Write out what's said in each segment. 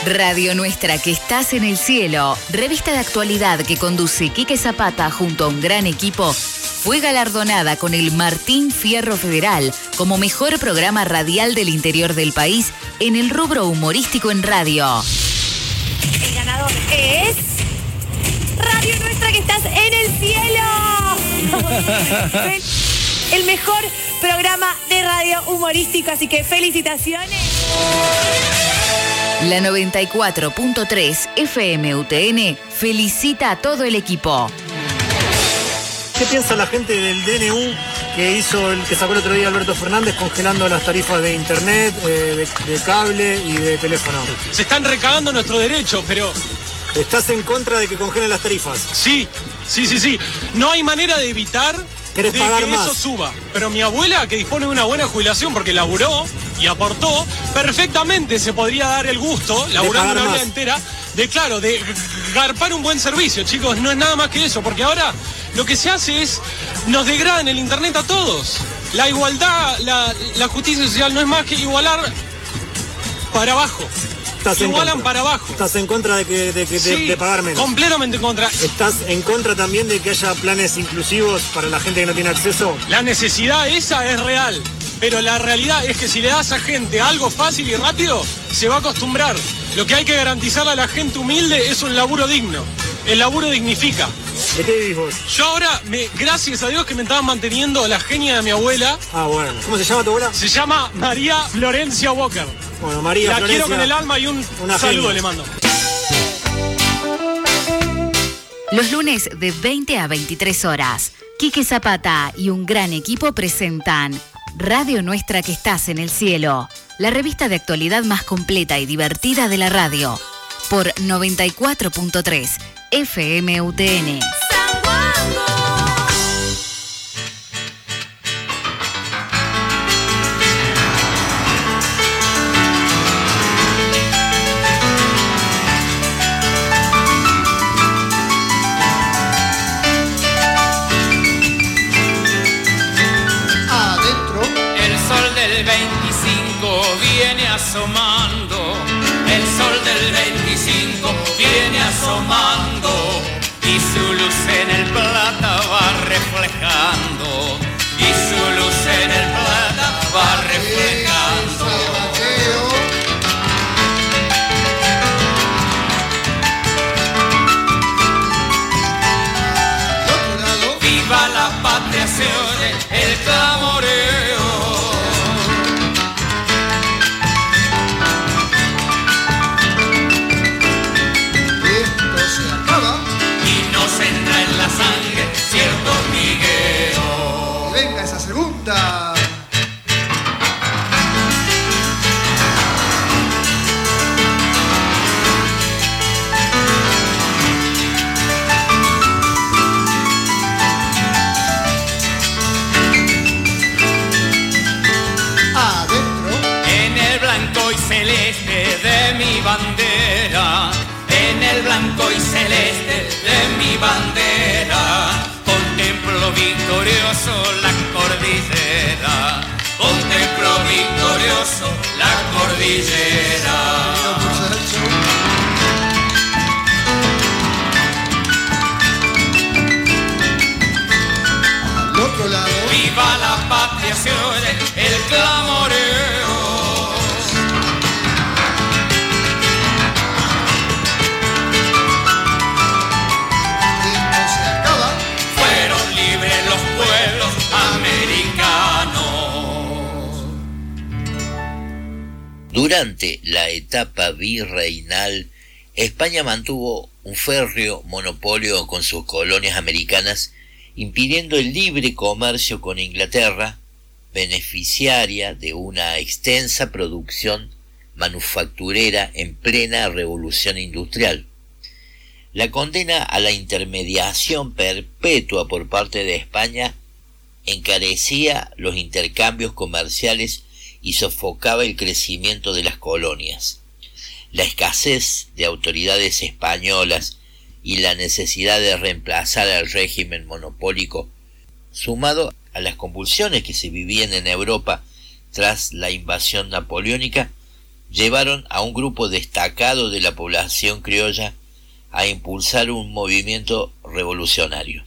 Radio Nuestra que estás en el cielo, revista de actualidad que conduce Quique Zapata junto a un gran equipo, fue galardonada con el Martín Fierro Federal como mejor programa radial del interior del país en el rubro humorístico en radio. El ganador es Radio Nuestra que estás en el cielo. El mejor programa de radio humorístico, así que felicitaciones. La 94.3 FM UTN felicita a todo el equipo. ¿Qué piensa la gente del DNU que hizo el que sacó el otro día Alberto Fernández congelando las tarifas de internet, de cable y de teléfono? Se están recagando nuestro derecho, pero... ¿Estás en contra de que congelen las tarifas? Sí. No hay manera de evitar de que más? Eso suba. Pero mi abuela, que dispone de una buena jubilación porque laburó y aportó, perfectamente se podría dar el gusto, laburando una vida entera, de garpar un buen servicio, chicos. No es nada más que eso, porque ahora lo que se hace es, nos degradan el internet a todos. La igualdad, la justicia social no es más que igualar para abajo. Igualan para abajo. ¿Estás en contra de pagar menos? Completamente en contra. ¿Estás en contra también de que haya planes inclusivos para la gente que no tiene acceso? La necesidad esa es real, pero la realidad es que si le das a gente algo fácil y rápido, se va a acostumbrar. Lo que hay que garantizarle a la gente humilde es un laburo digno. El laburo dignifica. ¿De qué vivís vos? Yo ahora, gracias a Dios que me estaban manteniendo la genia de mi abuela. Ah, bueno. ¿Cómo se llama tu abuela? Se llama María Florencia Walker. Bueno, María La Florencia, quiero con el alma y un saludo le mando. Los lunes de 20 a 23 horas, Quique Zapata y un gran equipo presentan Radio Nuestra que estás en el cielo, la revista de actualidad más completa y divertida de la radio, por 94.3 FM UTN. Viene asomando, el sol del 25 viene asomando y su luz en el plata va reflejando, y su luz en el plata va reflejando. Viva la patria, se oye el clamoreo. En la sangre, cierto hormigueo. Venga esa segunda. Adentro. En el blanco y celeste de mi bandera. En el blanco y celeste de mi bandera, contemplo victorioso la cordillera, contemplo victorioso la cordillera. Al otro lado. Viva la patria, se oye el clamoreo. Durante la etapa virreinal, España mantuvo un férreo monopolio con sus colonias americanas, impidiendo el libre comercio con Inglaterra, beneficiaria de una extensa producción manufacturera en plena revolución industrial. La condena a la intermediación perpetua por parte de España encarecía los intercambios comerciales y sofocaba el crecimiento de las colonias. La escasez de autoridades españolas y la necesidad de reemplazar al régimen monopólico, sumado a las convulsiones que se vivían en Europa tras la invasión napoleónica, llevaron a un grupo destacado de la población criolla a impulsar un movimiento revolucionario.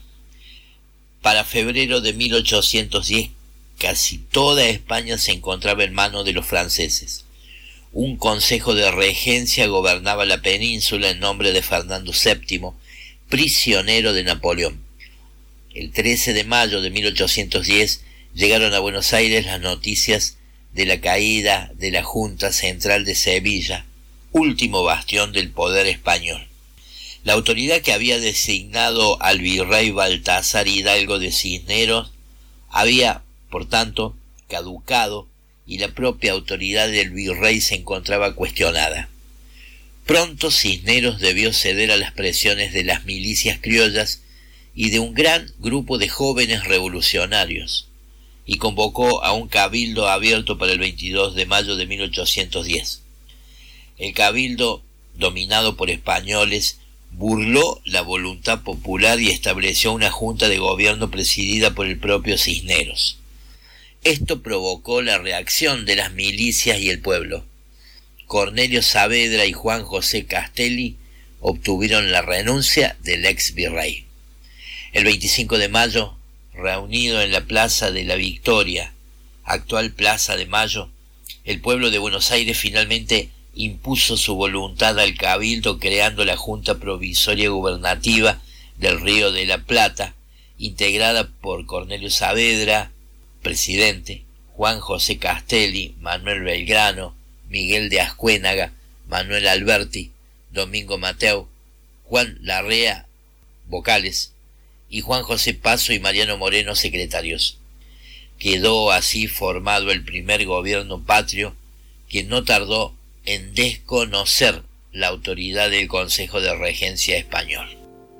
Para febrero de 1810, casi toda España se encontraba en manos de los franceses. Un consejo de regencia gobernaba la península en nombre de Fernando VII, prisionero de Napoleón. El 13 de mayo de 1810 llegaron a Buenos Aires las noticias de la caída de la Junta Central de Sevilla, último bastión del poder español. La autoridad que había designado al virrey Baltasar Hidalgo de Cisneros había, por tanto, caducado y la propia autoridad del virrey se encontraba cuestionada. Pronto Cisneros debió ceder a las presiones de las milicias criollas y de un gran grupo de jóvenes revolucionarios, y convocó a un cabildo abierto para el 22 de mayo de 1810. El cabildo, dominado por españoles, burló la voluntad popular y estableció una junta de gobierno presidida por el propio Cisneros. Esto provocó la reacción de las milicias y el pueblo. Cornelio Saavedra y Juan José Castelli obtuvieron la renuncia del ex virrey. El 25 de mayo, reunido en la Plaza de la Victoria, actual Plaza de Mayo, el pueblo de Buenos Aires finalmente impuso su voluntad al cabildo creando la Junta Provisoria Gubernativa del Río de la Plata, integrada por Cornelio Saavedra, presidente, Juan José Castelli, Manuel Belgrano, Miguel de Ascuénaga, Manuel Alberti, Domingo Mateu, Juan Larrea, vocales, y Juan José Paso y Mariano Moreno, secretarios. Quedó así formado el primer gobierno patrio, que no tardó en desconocer la autoridad del Consejo de Regencia español.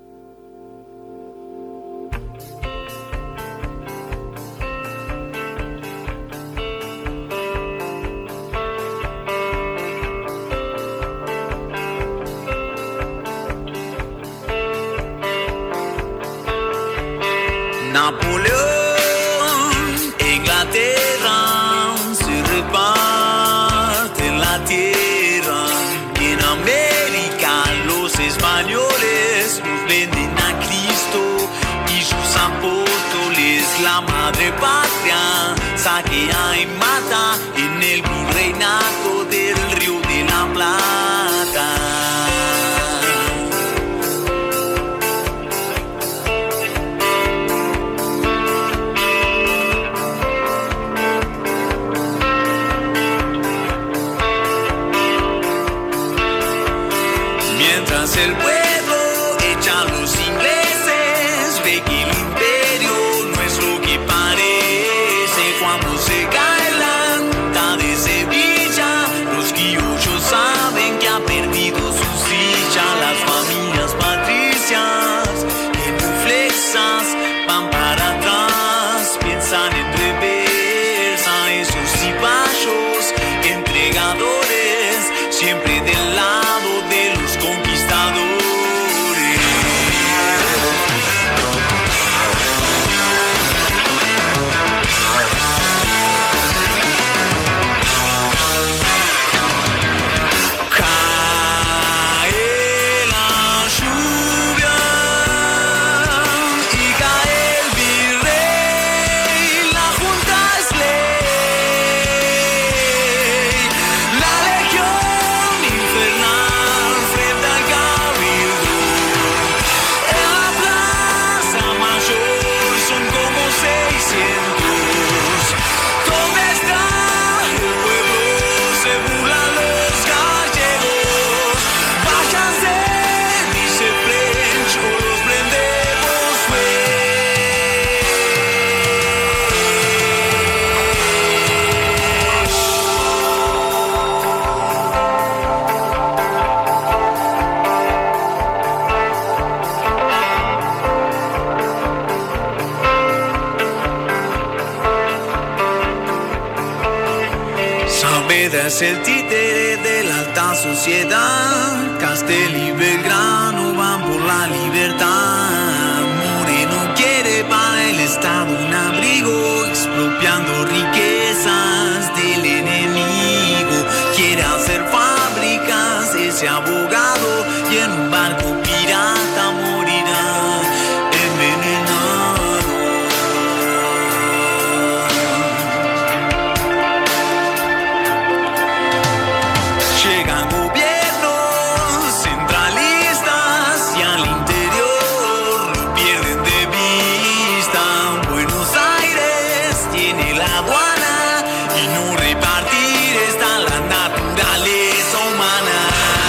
Napoleón, Inglaterra, se reparte la tierra. Y en América los españoles nos venden a Cristo y sus apóstoles. La madre patria saquea y mata en el virreinato del Río de la Plata. El pueblo echa a los ingleses, ve que el imperio no es lo que parece. Cuando se cae la Junta de Sevilla, los criollos saben que ha perdido su silla. Las familias patricias, genuflexas, van para atrás, piensan en reversa. Esos cipayos, entregadores, siempre del lado de los conquistadores. Es el títere de la alta sociedad. Castelli y Belgrano van por la libertad. Moreno quiere para el Estado un abrigo, expropiando riquezas del enemigo. Quiere hacer la buena, y no repartir está la naturaleza humana.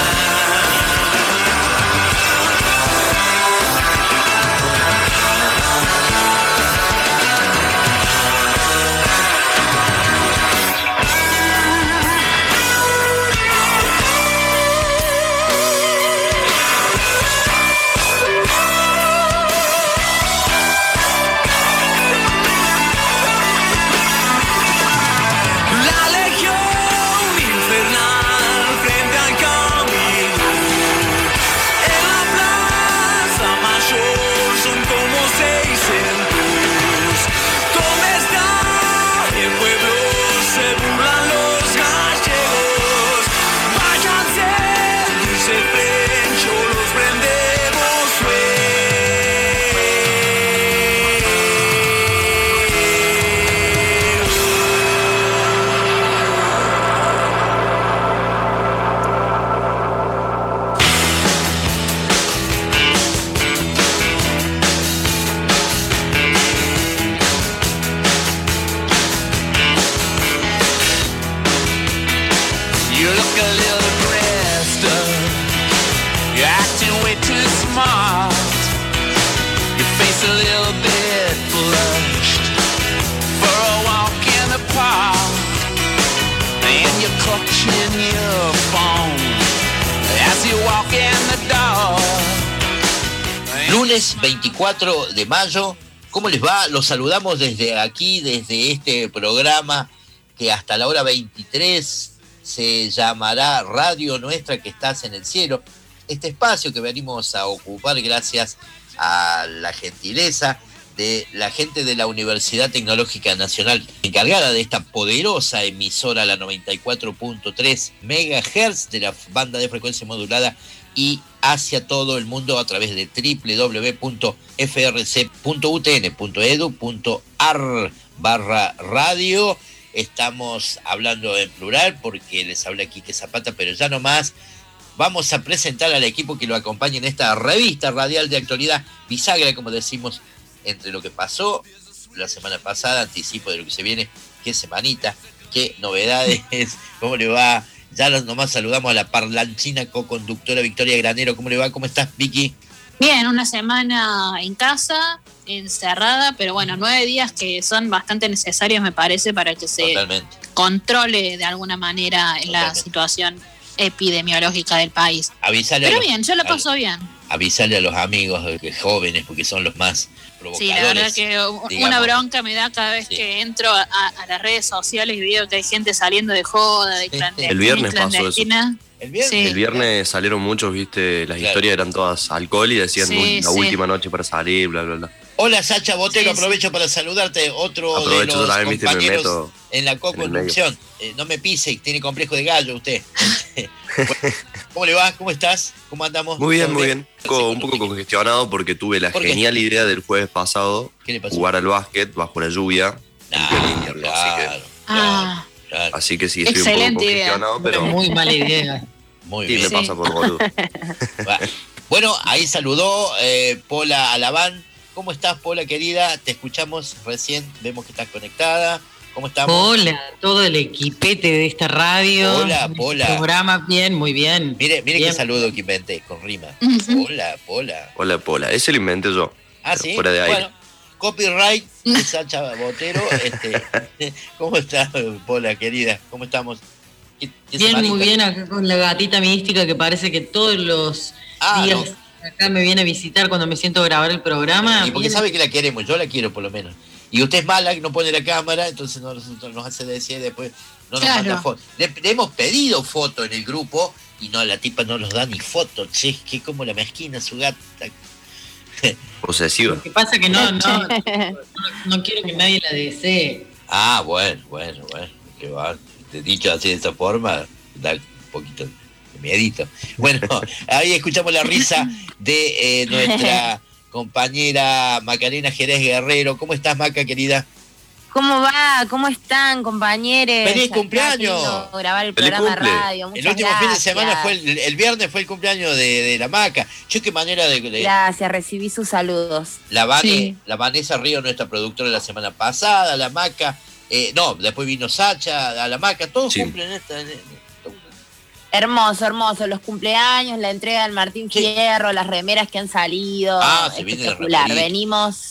Lunes 24 de mayo, ¿cómo les va? Los saludamos desde aquí, desde este programa que hasta la hora 23 se llamará Radio Nuestra que estás en el cielo. Este espacio que venimos a ocupar gracias a la gentileza de la gente de la Universidad Tecnológica Nacional, encargada de esta poderosa emisora, la 94.3 MHz de la banda de frecuencia modulada y hacia todo el mundo a través de www.frc.utn.edu.ar/radio. Estamos hablando en plural porque les habla Quique Zapata, pero ya no más. Vamos a presentar al equipo que lo acompaña en esta revista radial de actualidad bisagra, como decimos, entre lo que pasó la semana pasada, anticipo de lo que se viene, qué semanita, qué novedades, cómo le va. Ya nomás saludamos a la parlanchina co-conductora Victoria Granero. ¿Cómo le va? ¿Cómo estás, Vicky? Bien, una semana en casa, encerrada, pero bueno, 9 días que son bastante necesarios, me parece, para que se controle de alguna manera la situación epidemiológica del país. Pero bien, yo lo paso bien. Avisarle a los amigos jóvenes, porque son los más provocadores. Sí, la verdad que una bronca me da cada vez que entro a las redes sociales y veo que hay gente saliendo de joda, de clandestina. El viernes pasó eso. ¿El viernes? Sí. El viernes salieron muchos, viste, las historias eran todas alcohol y decían la última noche para salir, bla, bla, bla. Hola, Sacha Botero, aprovecho para saludarte, otro de los también, compañeros en la co-conducción. No me pise, tiene complejo de gallo usted. ¿Cómo le va? ¿Cómo estás? ¿Cómo andamos? Muy bien, muy bien. Un poco congestionado porque tuve la genial idea del jueves pasado, jugar al básquet bajo la lluvia. Así que sí, estoy un poco congestionado, pero... Muy mala idea. Muy bien. Me pasa por boludo. Bueno, ahí saludó Pola Alaván. ¿Cómo estás, Pola, querida? Te escuchamos recién, vemos que estás conectada. ¿Cómo estamos? Hola, todo el equipete de esta radio. Hola, Pola. Programa bien, muy bien. Mire qué saludo que inventé, con rima. Hola, Pola. Hola, Pola. Ese lo inventé yo. Ah, ¿sí? Fuera de aire. Bueno, copyright de Sacha Botero. ¿Cómo estás, Pola, querida? ¿Cómo estamos? Bien, muy bien, acá con la gatita mística que parece que todos los días acá me viene a visitar cuando me siento a grabar el programa. Y porque sabe que la queremos, yo la quiero por lo menos. Y usted es mala, que no pone la cámara, entonces nos hace decir después, no nos manda fotos. Le hemos pedido fotos en el grupo y la tipa no nos da ni fotos. Che, es que como la mezquina su gata. Posesiva. Lo que pasa que no quiero que nadie la desee. Ah, bueno, que va. Dicho así de esa forma, da un poquito de miedito. Bueno, ahí escuchamos la risa de nuestra compañera Macarena Jerez Guerrero. ¿Cómo estás, Maca, querida? ¿Cómo va? ¿Cómo están, compañeros? ¡Feliz cumpleaños! Grabar el programa de radio. Muchas el último gracias. fin de semana fue el viernes fue el cumpleaños de la Maca. Yo qué manera de Gracias, recibí sus saludos. La Vanessa Río, nuestra productora de la semana pasada, la Maca, No, después vino Sacha, a la Maca, todos cumplen esta. Hermoso, hermoso. Los cumpleaños, la entrega del Martín Fierro, las remeras que han salido. Espectacular. Venimos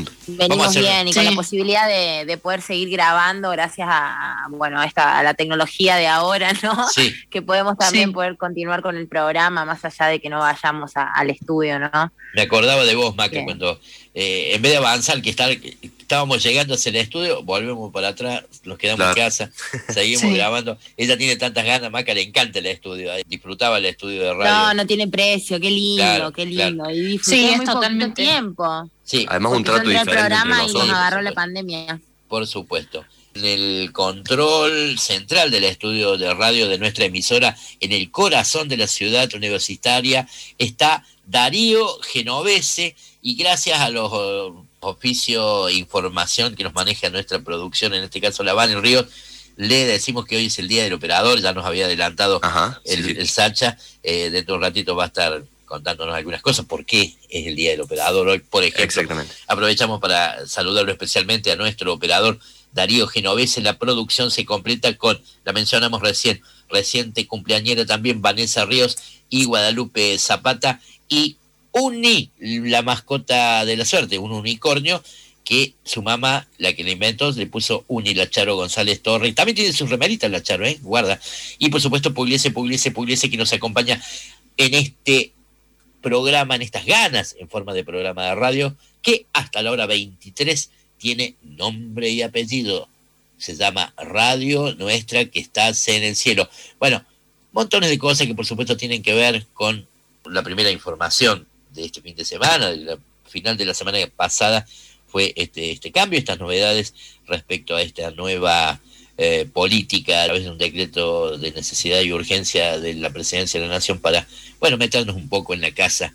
bien y con la posibilidad de poder seguir grabando gracias a la tecnología de ahora, ¿no? Sí. Que podemos también poder continuar con el programa más allá de que no vayamos al estudio, ¿no? Me acordaba de vos, Maca, cuando en vez de avanzar, estábamos llegando hacia el estudio, volvemos para atrás, nos quedamos en casa, seguimos grabando. Ella tiene tantas ganas, Maca, le encanta el estudio, disfrutaba el estudio de radio. No tiene precio, qué lindo, qué lindo. Claro. Y disfruté muy totalmente tiempo. Sí. Además un trato diferente el programa entre nosotros. Y nos agarró la pandemia. Por supuesto. En el control central del estudio de radio de nuestra emisora, en el corazón de la ciudad universitaria, está Darío Genovese, y gracias a los oficios e información que nos maneja nuestra producción, en este caso la Vani Ríos, le decimos que hoy es el día del operador, ya nos había adelantado el Sacha, dentro de un ratito va a estar contándonos algunas cosas, por qué es el día del operador hoy, por ejemplo. Exactamente. Aprovechamos para saludarlo especialmente a nuestro operador Darío Genovese. La producción se completa con, la mencionamos reciente cumpleañera también, Vanessa Ríos y Guadalupe Zapata, y Uni, la mascota de la suerte, un unicornio que su mamá, la que le inventó, le puso Uni, la Charo González Torre. Y también tiene sus remeritas la Charo, guarda. Y por supuesto Pugliese, que nos acompaña en este programa, en estas ganas, en forma de programa de radio, que hasta la hora 23 tiene nombre y apellido. Se llama Radio Nuestra que está en el cielo. Bueno, montones de cosas que por supuesto tienen que ver con la primera información de este fin de semana, de la final de la semana pasada, fue este cambio, estas novedades respecto a esta nueva política a través de un decreto de necesidad y urgencia de la Presidencia de la Nación para, meternos un poco en la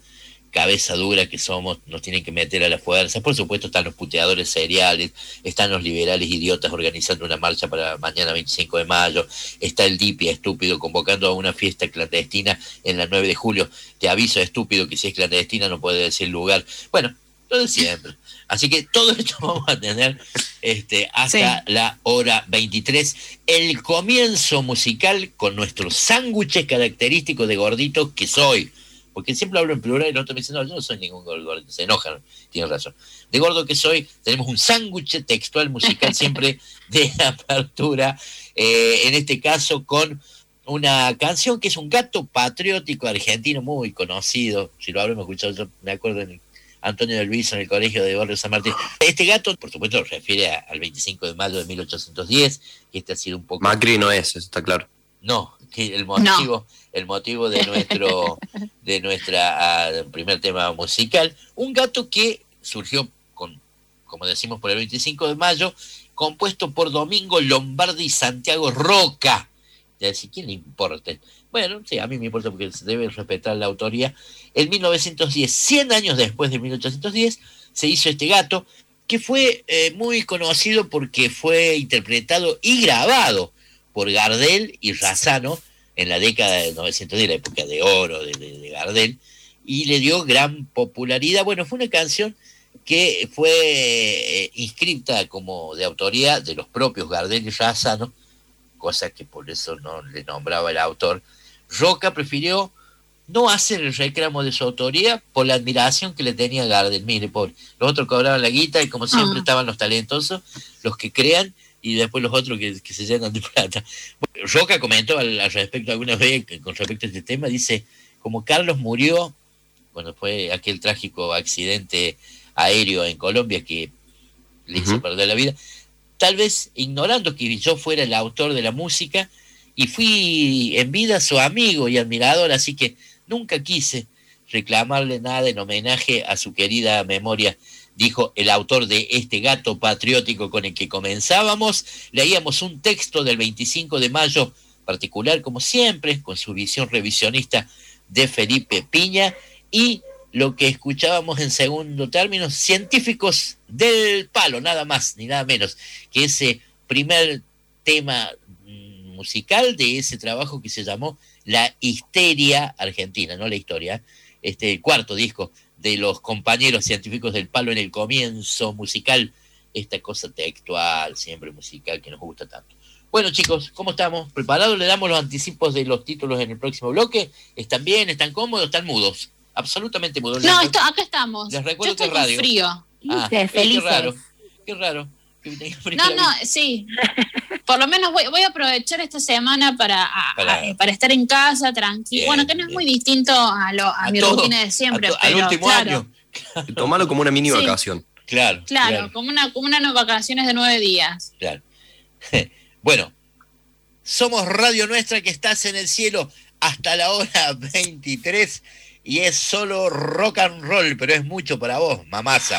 cabeza dura que somos, nos tienen que meter a la fuerza. Por supuesto están los puteadores seriales, están los liberales idiotas organizando una marcha para mañana 25 de mayo, está el DIPIA estúpido convocando a una fiesta clandestina en la 9 de julio. Te aviso, estúpido, que si es clandestina no puede decir lugar. Bueno, lo de siempre. Así que todo esto vamos a tener hasta la hora 23. El comienzo musical con nuestros sándwiches característicos de gordito que soy. Porque siempre hablo en plural y el otro me dice, no, yo no soy ningún gordito, se enojan, tienen razón. De gordo que soy, tenemos un sándwich textual musical siempre de apertura, en este caso con una canción que es un gato patriótico argentino muy conocido, si lo habremos escuchado, yo me acuerdo en Antonio del Viso en el colegio de Barrio San Martín. Este gato, por supuesto, refiere al 25 de mayo de 1810, y este ha sido un poco... Macri no es, eso está claro. No, que el motivo de nuestra primer tema musical, un gato que surgió como decimos, por el 25 de mayo, compuesto por Domingo Lombardi y Santiago Roca. Ya decir, ¿quién le importa? Bueno, sí, a mí me importa porque se debe respetar la autoría. En 1910, 100 años después de 1810, se hizo este gato, que fue muy conocido porque fue interpretado y grabado por Gardel y Razzano en la década de 1910, la época de oro de Gardel, y le dio gran popularidad. Bueno, fue una canción que fue inscrita como de autoría de los propios Gardel y Razzano, cosa que por eso no le nombraba el autor. Roca prefirió no hacer el reclamo de su autoría por la admiración que le tenía a Gardel. Mire, pobre, los otros cobraban la guita y como siempre estaban los talentosos, los que crean, y después los otros que se llenan de plata. Bueno, Roca comentó al respecto alguna vez con respecto a este tema, dice, como Carlos murió cuando fue aquel trágico accidente aéreo en Colombia que le hizo perder la vida, tal vez ignorando que yo fuera el autor de la música, y fui en vida su amigo y admirador, así que nunca quise reclamarle nada en homenaje a su querida memoria, dijo el autor de este gato patriótico con el que comenzábamos. Leíamos un texto del 25 de mayo, particular como siempre, con su visión revisionista de Felipe Piña, y lo que escuchábamos en segundo término, científicos del palo, nada más ni nada menos, que ese primer tema musical de ese trabajo que se llamó La Histeria Argentina, no la historia, el cuarto disco de los compañeros científicos del palo en el comienzo musical esta cosa textual, siempre musical, que nos gusta tanto. Bueno, chicos, ¿cómo estamos? ¿Preparados? ¿Le damos los anticipos de los títulos en el próximo bloque? ¿Están bien? ¿Están cómodos? ¿Están mudos? Absolutamente mudos. No, acá estamos. Les recuerdo que radio. Con frío. Felices. Qué raro. No, sí. Por lo menos voy a aprovechar esta semana para estar en casa, tranquilo. Bueno, que no es muy distinto a mi rutina de siempre. Al último año. Tómalo como una mini vacación. Claro, como unas vacaciones de 9 días. Claro. Bueno, somos Radio Nuestra, que estás en el cielo hasta la hora 23 y es solo rock and roll, pero es mucho para vos, mamasa.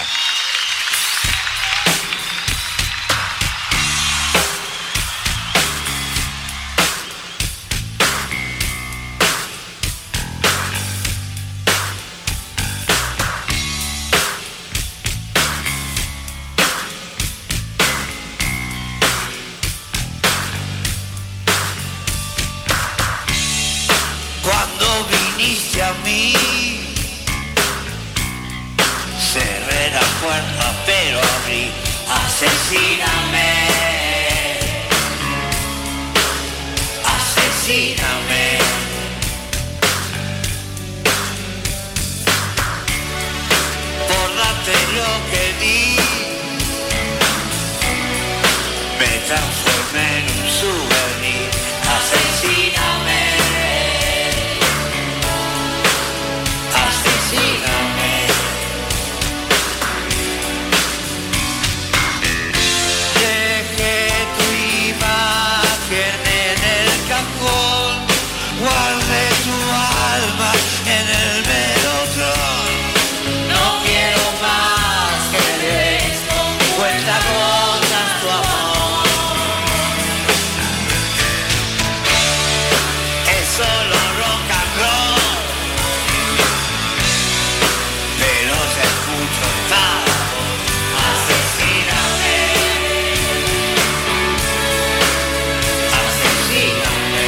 A mí cerré la puerta pero abrí. Asesíname, asesíname. Por darte lo que di, me transformé en un souvenir. Asesíname. Dejé tu imagen en el cajón, guardé tu alma en el melotron. No quiero más que me des con cuentagotas tu amor. Es solo rock and roll, pero se escucha tal. Asesíname, asesíname.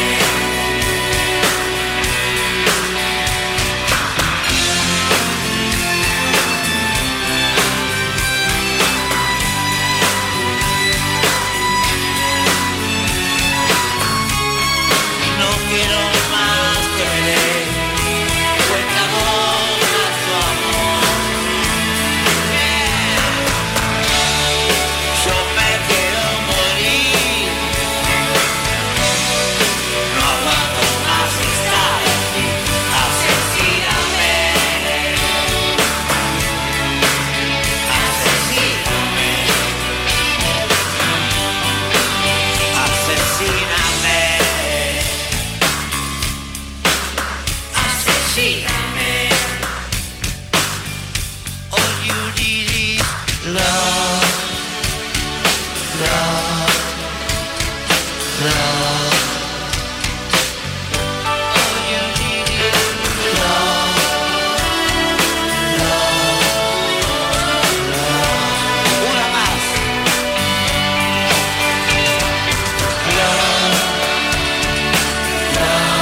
No quiero más que me des cuentagotas tu amor. Yo me quiero morir, no aguanto más estar aquí. Asesíname, asesíname, asesíname, asesíname. All you need is love. Love, love. All you need is love, love, love. Una más. Love, love, love.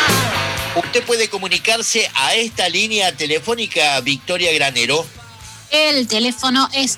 Usted puede comunicarse a esta línea telefónica, Victoria Granero. El teléfono es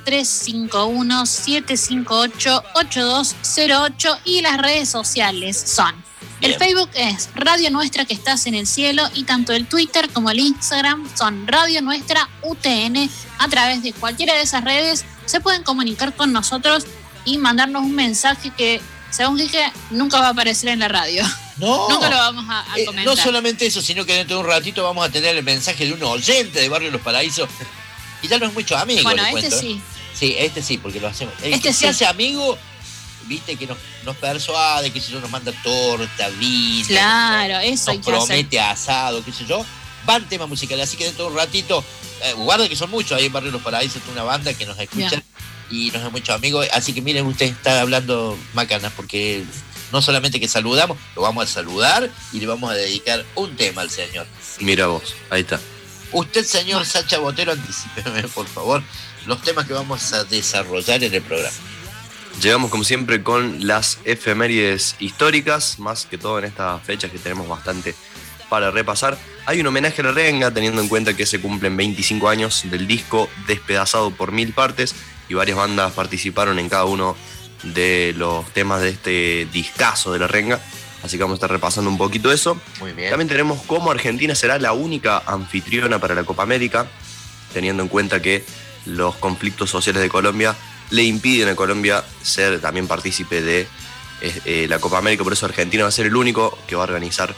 0351-758-8208 y las redes sociales son: el Facebook es Radio Nuestra que estás en el cielo y tanto el Twitter como el Instagram son Radio Nuestra UTN. A través de cualquiera de esas redes se pueden comunicar con nosotros y mandarnos un mensaje que, según dije, nunca va a aparecer en la radio. No, nunca lo vamos a comentar. No solamente eso, sino que dentro de un ratito vamos a tener el mensaje de un oyente de Barrio Los Paraísos. Y ya no es mucho amigo. Bueno, este cuento, sí. Sí, este sí, porque lo hacemos. Este se hace amigo, viste, que nos persuade, que si yo, nos manda torta, vino. Claro, eso hay que hacer. Nos promete asado, qué sé yo. Van temas musicales, así que dentro de un ratito, guarda que son muchos ahí en Barrio Los Paraísos, una banda que nos escucha y nos es mucho amigos. Así que miren, usted está hablando macanas, porque no solamente que saludamos, lo vamos a saludar y le vamos a dedicar un tema al señor. Mira vos, ahí está. Usted, señor Sacha Botero, anticípeme, por favor, los temas que vamos a desarrollar en el programa. Llegamos, como siempre, con las efemérides históricas, más que todo en estas fechas que tenemos bastante para repasar. Hay un homenaje a la renga, teniendo en cuenta que se cumplen 25 años del disco Despedazado por Mil Partes, y varias bandas participaron en cada uno de los temas de este discazo de la renga. Así que vamos a estar repasando un poquito eso. Muy bien. También tenemos cómo Argentina será la única anfitriona para la Copa América, teniendo en cuenta que los conflictos sociales de Colombia le impiden a Colombia ser también partícipe de la Copa América. Por eso Argentina va a ser el único que va a organizar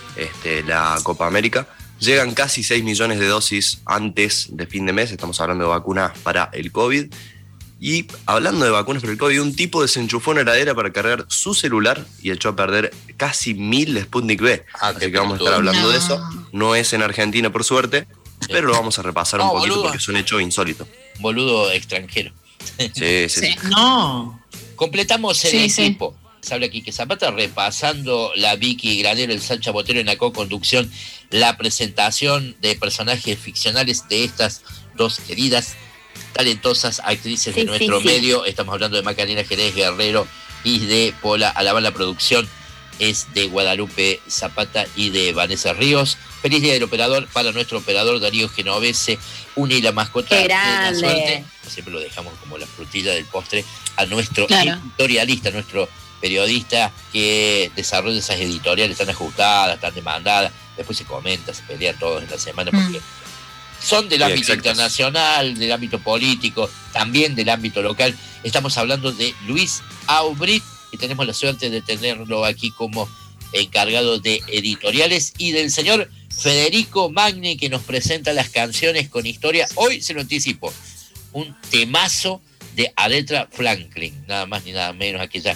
la Copa América. Llegan casi 6 millones de dosis antes de fin de mes. Estamos hablando de vacunas para el COVID. Y hablando de vacunas para el COVID, un tipo desenchufó una heladera para cargar su celular y echó a perder casi 1000 de Sputnik V. Así que vamos a estar hablando de eso. No es en Argentina, por suerte, pero lo vamos a repasar un poquito, boludo, porque es un hecho insólito. Boludo extranjero. Sí. No. Completamos el equipo. Se habla aquí que Zapata, repasando la Vicky Granero, el Sacha Botero en la co-conducción, la presentación de personajes ficcionales de estas dos queridas, talentosas actrices de nuestro medio. Estamos hablando de Macarena Jerez Guerrero y de Pola Alabán. La producción es de Guadalupe Zapata y de Vanessa Ríos. Feliz Día del Operador para nuestro operador Darío Genovese, una y la mascota de la suerte. Siempre lo dejamos como la frutilla del postre a nuestro editorialista, nuestro periodista que desarrolla esas editoriales tan ajustadas, tan demandadas. Después se comenta, se pelea todos en la semana porque son del ámbito internacional, del ámbito político, también del ámbito local. Estamos hablando de Luis Aubrit, y tenemos la suerte de tenerlo aquí como encargado de editoriales, y del señor Federico Magni, que nos presenta las canciones con historia. Hoy se lo anticipo, un temazo de Aretha Franklin, nada más ni nada menos, aquella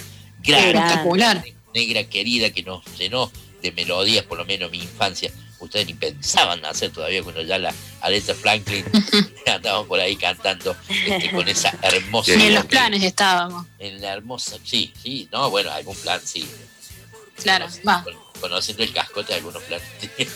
gran negra querida que nos llenó de melodías, por lo menos mi infancia. Ustedes ni pensaban hacer todavía cuando ya la Aretha Franklin andábamos por ahí cantando con esa hermosa... Ni en los planes estábamos. En la hermosa, sí, no, bueno, algún plan, sí. Claro, va. Conociendo el Cascote, algunos planes.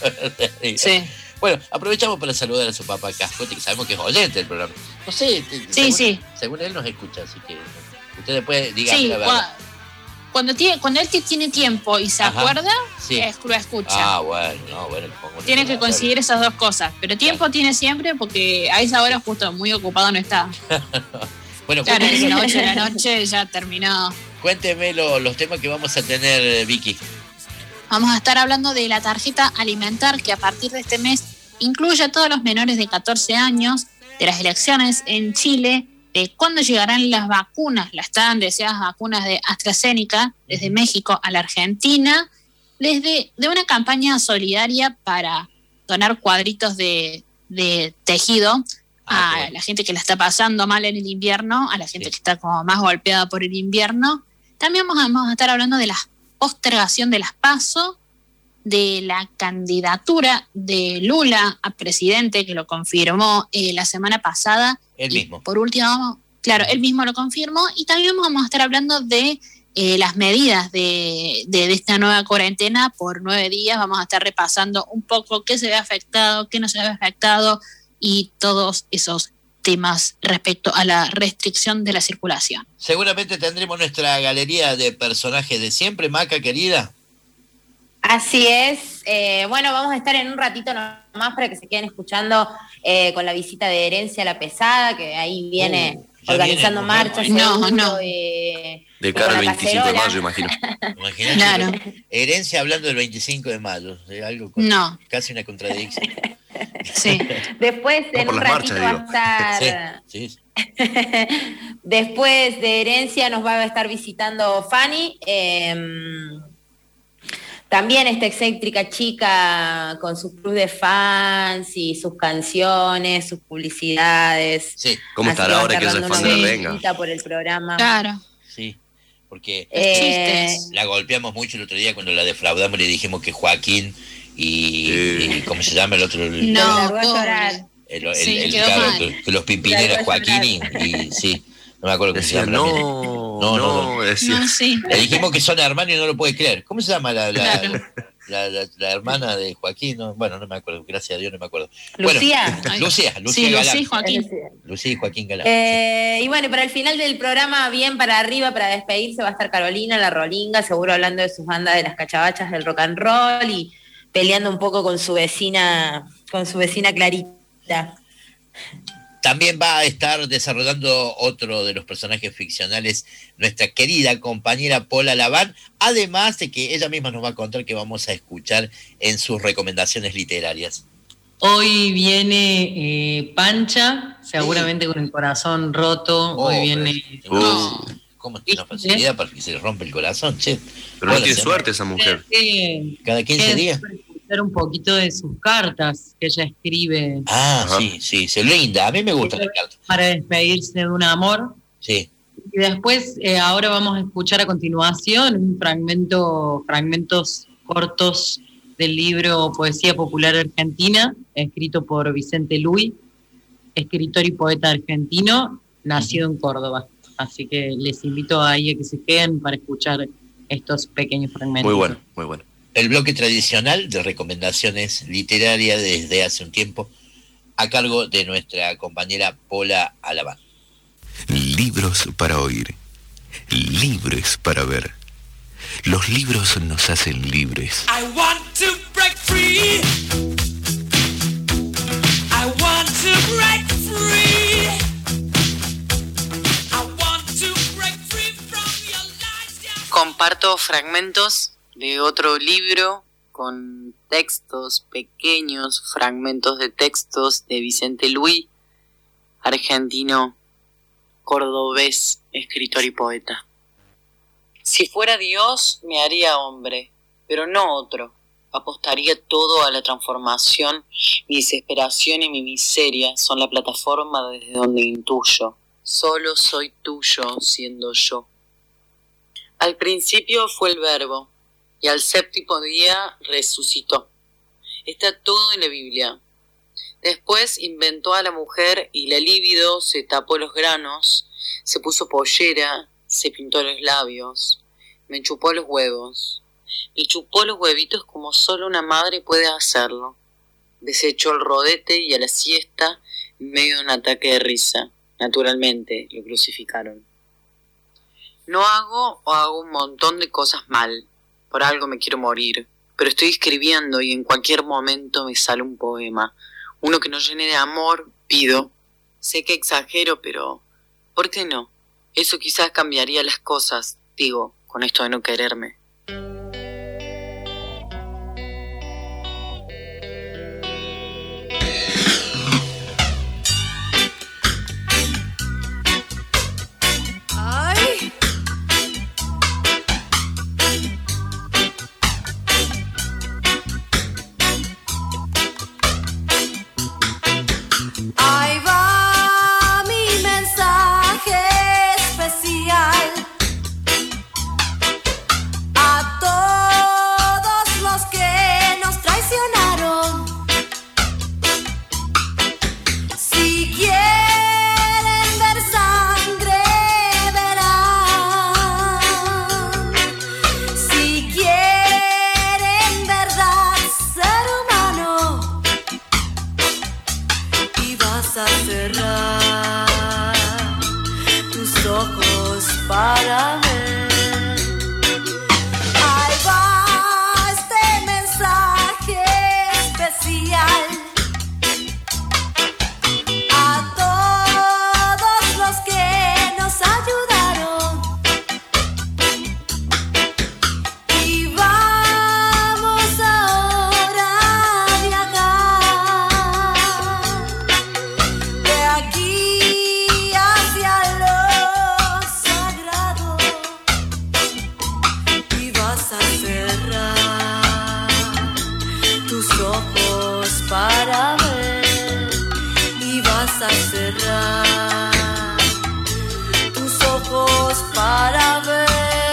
Sí. Bueno, aprovechamos para saludar a su papá Cascote, que sabemos que es oyente del programa. No sé, según él nos escucha, así que usted después dígame la verdad. Cuando él tiene tiempo y se acuerda, lo escucha. Bueno. Tiene que conseguir esas dos cosas. Pero tiempo tiene siempre, porque a esa hora justo muy ocupado no está. Bueno, claro, es las 8 de la noche, ya terminado. Cuénteme los temas que vamos a tener, Vicky. Vamos a estar hablando de la tarjeta alimentar, que a partir de este mes incluye a todos los menores de 14 años, de las elecciones en Chile, de cuándo llegarán las vacunas, las tan deseadas vacunas de AstraZeneca desde México a la Argentina, de una campaña solidaria para donar cuadritos de tejido a la gente que la está pasando mal en el invierno, a la gente que está como más golpeada por el invierno. También vamos a estar hablando de la postergación de las PASO, de la candidatura de Lula a presidente, que lo confirmó la semana pasada. Él mismo. Por último, él mismo lo confirmó. Y también vamos a estar hablando de las medidas de esta nueva cuarentena por 9 días. Vamos a estar repasando un poco qué se ve afectado, qué no se ve afectado, y todos esos temas respecto a la restricción de la circulación. Seguramente tendremos nuestra galería de personajes de siempre, Maca, querida. Así es. Bueno, vamos a estar en un ratito nomás para que se queden escuchando con la visita de Herencia La Pesada, que ahí viene organizando marchas. De cara al 25 de mayo, imagino. Imagínate, Claro. Herencia hablando del 25 de mayo, algo casi una contradicción. Sí. Después, en un ratito va a estar... Sí. Después de Herencia nos va a estar visitando Fanny. También esta excéntrica chica con su club de fans y sus canciones, sus publicidades. Sí. ¿Cómo estará ahora que es el fan de Renga? Por el programa. Claro. Sí, porque la golpeamos mucho el otro día cuando la defraudamos, le dijimos que Joaquín y ¿cómo se llama el otro? Que los pipineras Joaquín y sí, no me acuerdo cómo se llama. No, decía. Sí. Le dijimos que son hermanos y no lo puede creer. ¿Cómo se llama la hermana de Joaquín? No, bueno, no me acuerdo, gracias a Dios no me acuerdo. Lucía. Bueno, Lucía Sí, Galán. Lucía y Joaquín. Lucía y Joaquín Galán. Y bueno, para el final del programa, bien para arriba, para despedirse, va a estar Carolina, la Rolinga, seguro hablando de sus bandas de las cachabachas del rock and roll y peleando un poco con su vecina Clarita. También va a estar desarrollando otro de los personajes ficcionales, nuestra querida compañera Paula Laván, además de que ella misma nos va a contar que vamos a escuchar en sus recomendaciones literarias. Hoy viene Pancha, seguramente con el corazón roto. Hoy viene... ¿Cómo tiene una facilidad para que se le rompe el corazón, che? Pero no tiene suerte esa mujer. Cada 15 días. Un poquito de sus cartas que ella escribe. Sí, se linda. A mí me gustan las cartas. Para despedirse de un amor. Sí. Y después, ahora vamos a escuchar a continuación un fragmentos cortos del libro Poesía Popular Argentina, escrito por Vicente Luis, escritor y poeta argentino, nacido en Córdoba. Así que les invito ahí a que se queden para escuchar estos pequeños fragmentos. Muy bueno, muy bueno. El bloque tradicional de recomendaciones literarias desde hace un tiempo, a cargo de nuestra compañera Paula Laván. Libros para oír, libres para ver. Los libros nos hacen libres. I want to break free. I want to break free. I want to break free from your lies. Comparto fragmentos de otro libro con textos pequeños, fragmentos de textos de Vicente Luis, argentino, cordobés, escritor y poeta. Si fuera Dios, me haría hombre, pero no otro. Apostaría todo a la transformación. Mi desesperación y mi miseria son la plataforma desde donde intuyo. Solo soy tuyo siendo yo. Al principio fue el verbo, y al séptimo día resucitó. Está todo en la Biblia. Después inventó a la mujer y la libido se tapó los granos, se puso pollera, se pintó los labios, me chupó los huevos. Me chupó los huevitos como solo una madre puede hacerlo. Desechó el rodete y a la siesta, en medio de un ataque de risa. Naturalmente lo crucificaron. No hago o hago un montón de cosas mal. Por algo me quiero morir, pero estoy escribiendo y en cualquier momento me sale un poema. Uno que no llene de amor, pido. Sé que exagero, pero ¿por qué no? Eso quizás cambiaría las cosas, digo, con esto de no quererme. Ahí va mi mensaje especial vas a cerrar tus ojos para ver y vas a cerrar tus ojos para ver.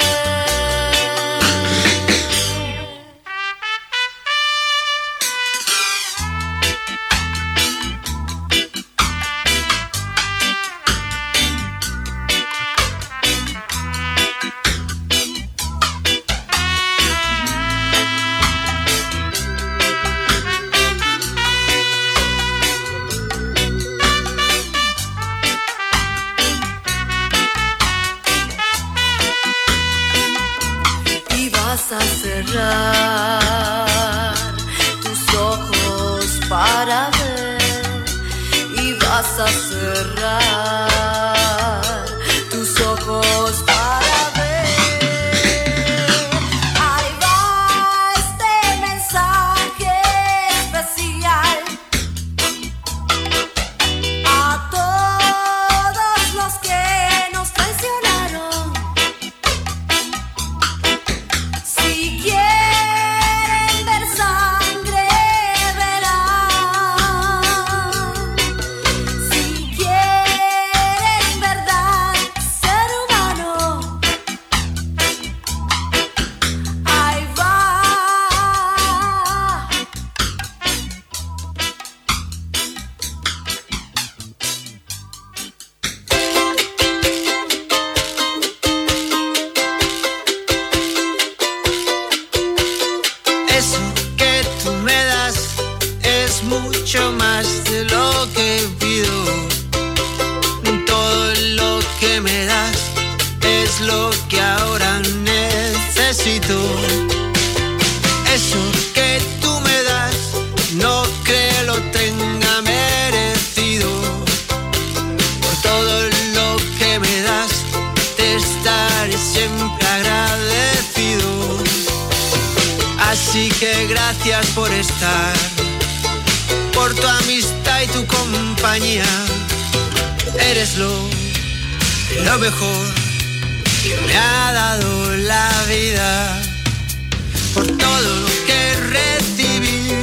Vas a cerrar tus ojos para ver y vas a cerrar tus ojos para ver. Ahí va este mensaje especial a todos los que nos traicionaron. Si quieren ver sangre, verán. Si quieren verdad, ser humano. Ahí va. Eso que tú me das es mucho más de lo que pido. Todo lo que me das es lo que ahora necesito. Eso que tú me das no que lo tenga merecido. Por todo lo que me das te estaré siempre agradecido. Así que gracias por estar, por tu amistad y tu compañía. Eres lo mejor que me ha dado la vida. Por todo lo que recibí,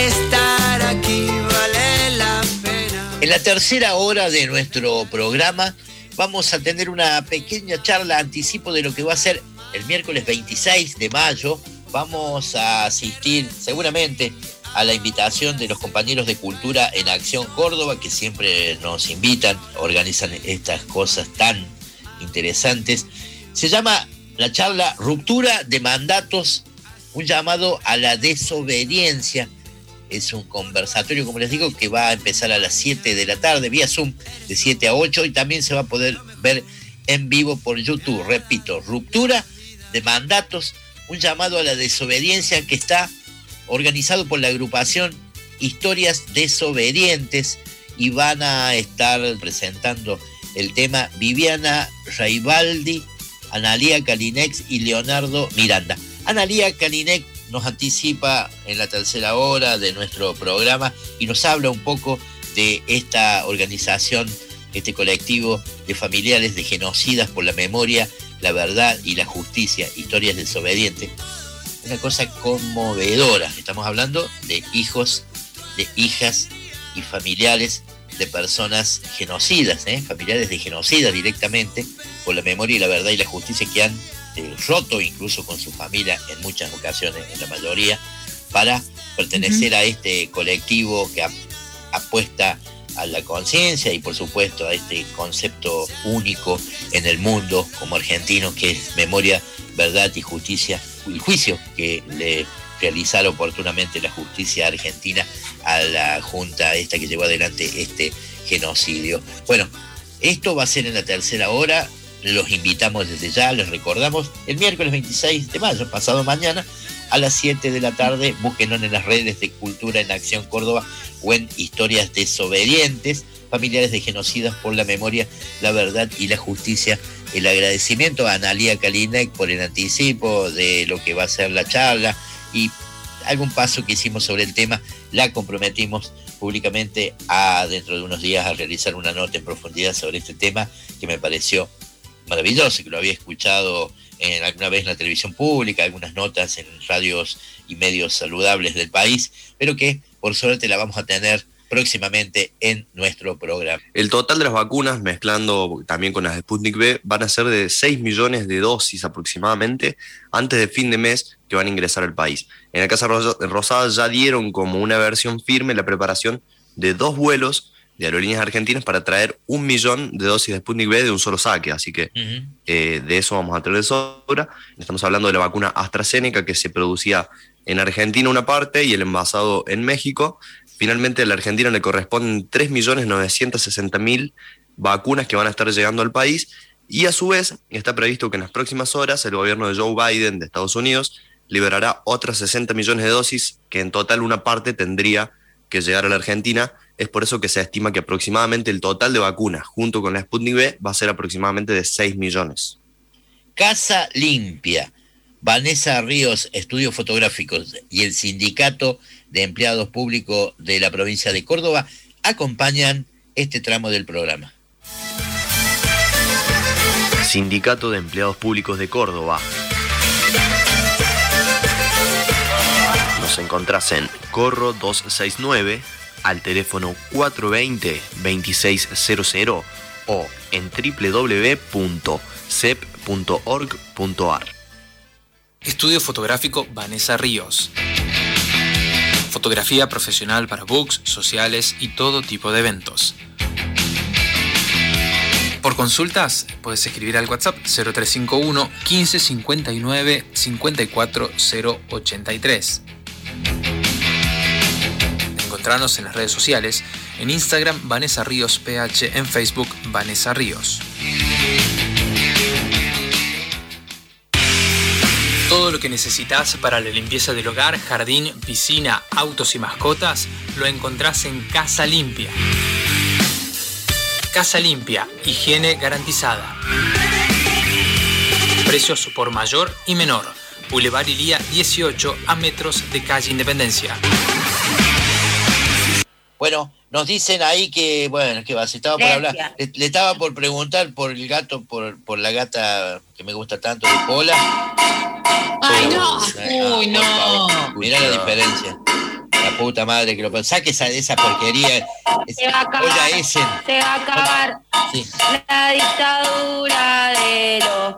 estar aquí vale la pena. En la tercera hora de nuestro programa vamos a tener una pequeña charla, anticipo de lo que va a ser el miércoles 26 de mayo. Vamos a asistir seguramente a la invitación de los compañeros de Cultura en Acción Córdoba, que siempre nos invitan, organizan estas cosas tan interesantes. Se llama la charla Ruptura de Mandatos, un llamado a la desobediencia. Es un conversatorio, como les digo, que va a empezar a las 7 de la tarde, vía Zoom, de 7 a 8, y también se va a poder ver en vivo por YouTube. Repito, Ruptura de Mandatos, un llamado a la desobediencia, que está organizado por la agrupación Historias Desobedientes, y van a estar presentando el tema Viviana Raibaldi, Analía Kalinek y Leonardo Miranda. Analía Kalinek nos anticipa en la tercera hora de nuestro programa y nos habla un poco de esta organización, este colectivo de familiares de genocidas por la memoria, la verdad y la justicia, Historias Desobedientes. Una cosa conmovedora. Estamos hablando de hijos, de hijas y familiares de personas genocidas, familiares de genocidas directamente por la memoria y la verdad y la justicia, que han roto incluso con su familia en muchas ocasiones, en la mayoría, para pertenecer a este colectivo que apuesta a la conciencia y por supuesto a este concepto único en el mundo como argentino, que es memoria, verdad y justicia, el juicio que le realizara oportunamente la justicia argentina a la junta esta que llevó adelante este genocidio. Bueno, esto va a ser en la tercera hora. Los invitamos desde ya, les recordamos, el miércoles 26 de mayo, pasado mañana, a las 7 de la tarde. Búsquenos en las redes de Cultura en Acción Córdoba o en Historias Desobedientes, familiares de genocidas por la memoria, la verdad y la justicia. El agradecimiento a Analía Kalinek por el anticipo de lo que va a ser la charla y algún paso que hicimos sobre el tema. La comprometimos públicamente dentro de unos días a realizar una nota en profundidad sobre este tema, que me pareció maravilloso, que lo había escuchado alguna vez en la televisión pública, algunas notas en radios y medios saludables del país, pero que por suerte la vamos a tener próximamente en nuestro programa. El total de las vacunas, mezclando también con las de Sputnik V, van a ser de 6 millones de dosis aproximadamente antes de fin de mes que van a ingresar al país. En la Casa Rosada ya dieron como una versión firme la preparación de 2 vuelos de Aerolíneas Argentinas para traer 1 millón de dosis de Sputnik V de un solo saque, así que de eso vamos a tener de sobra. Estamos hablando de la vacuna AstraZeneca que se producía en Argentina una parte y el envasado en México. Finalmente a la Argentina le corresponden 3.960.000 vacunas que van a estar llegando al país y a su vez está previsto que en las próximas horas el gobierno de Joe Biden de Estados Unidos liberará otras 60 millones de dosis que en total una parte tendría que llegar a la Argentina. Es por eso que se estima que aproximadamente el total de vacunas junto con la Sputnik V va a ser aproximadamente de 6 millones. Casa Limpia, Vanessa Ríos, Estudios Fotográficos y el Sindicato de Empleados Públicos de la provincia de Córdoba acompañan este tramo del programa. Sindicato de Empleados Públicos de Córdoba. Nos encontrás en Corro 269 al teléfono 420-2600 o en www.cep.org.ar. Estudio fotográfico Vanessa Ríos. Fotografía profesional para books, sociales y todo tipo de eventos. Por consultas, puedes escribir al WhatsApp 0351 1559 54083. Encontrarnos en las redes sociales, en Instagram Vanessa Ríos PH, en Facebook Vanessa Ríos. Todo lo que necesitas para la limpieza del hogar, jardín, piscina, autos y mascotas, lo encontrás en Casa Limpia. Casa Limpia, higiene garantizada. Precios por mayor y menor. Boulevard Ilía 18 a metros de calle Independencia. Bueno, nos dicen ahí que, bueno, que va, se estaba por hablar. Le estaba por preguntar por el gato, por la gata que me gusta tanto de Pola. ¡Ay, no! ¡Uy, no! Mirá la diferencia. La puta madre que lo... Saque esa porquería. Se va a acabar. Se va a acabar. Sí. La dictadura de los...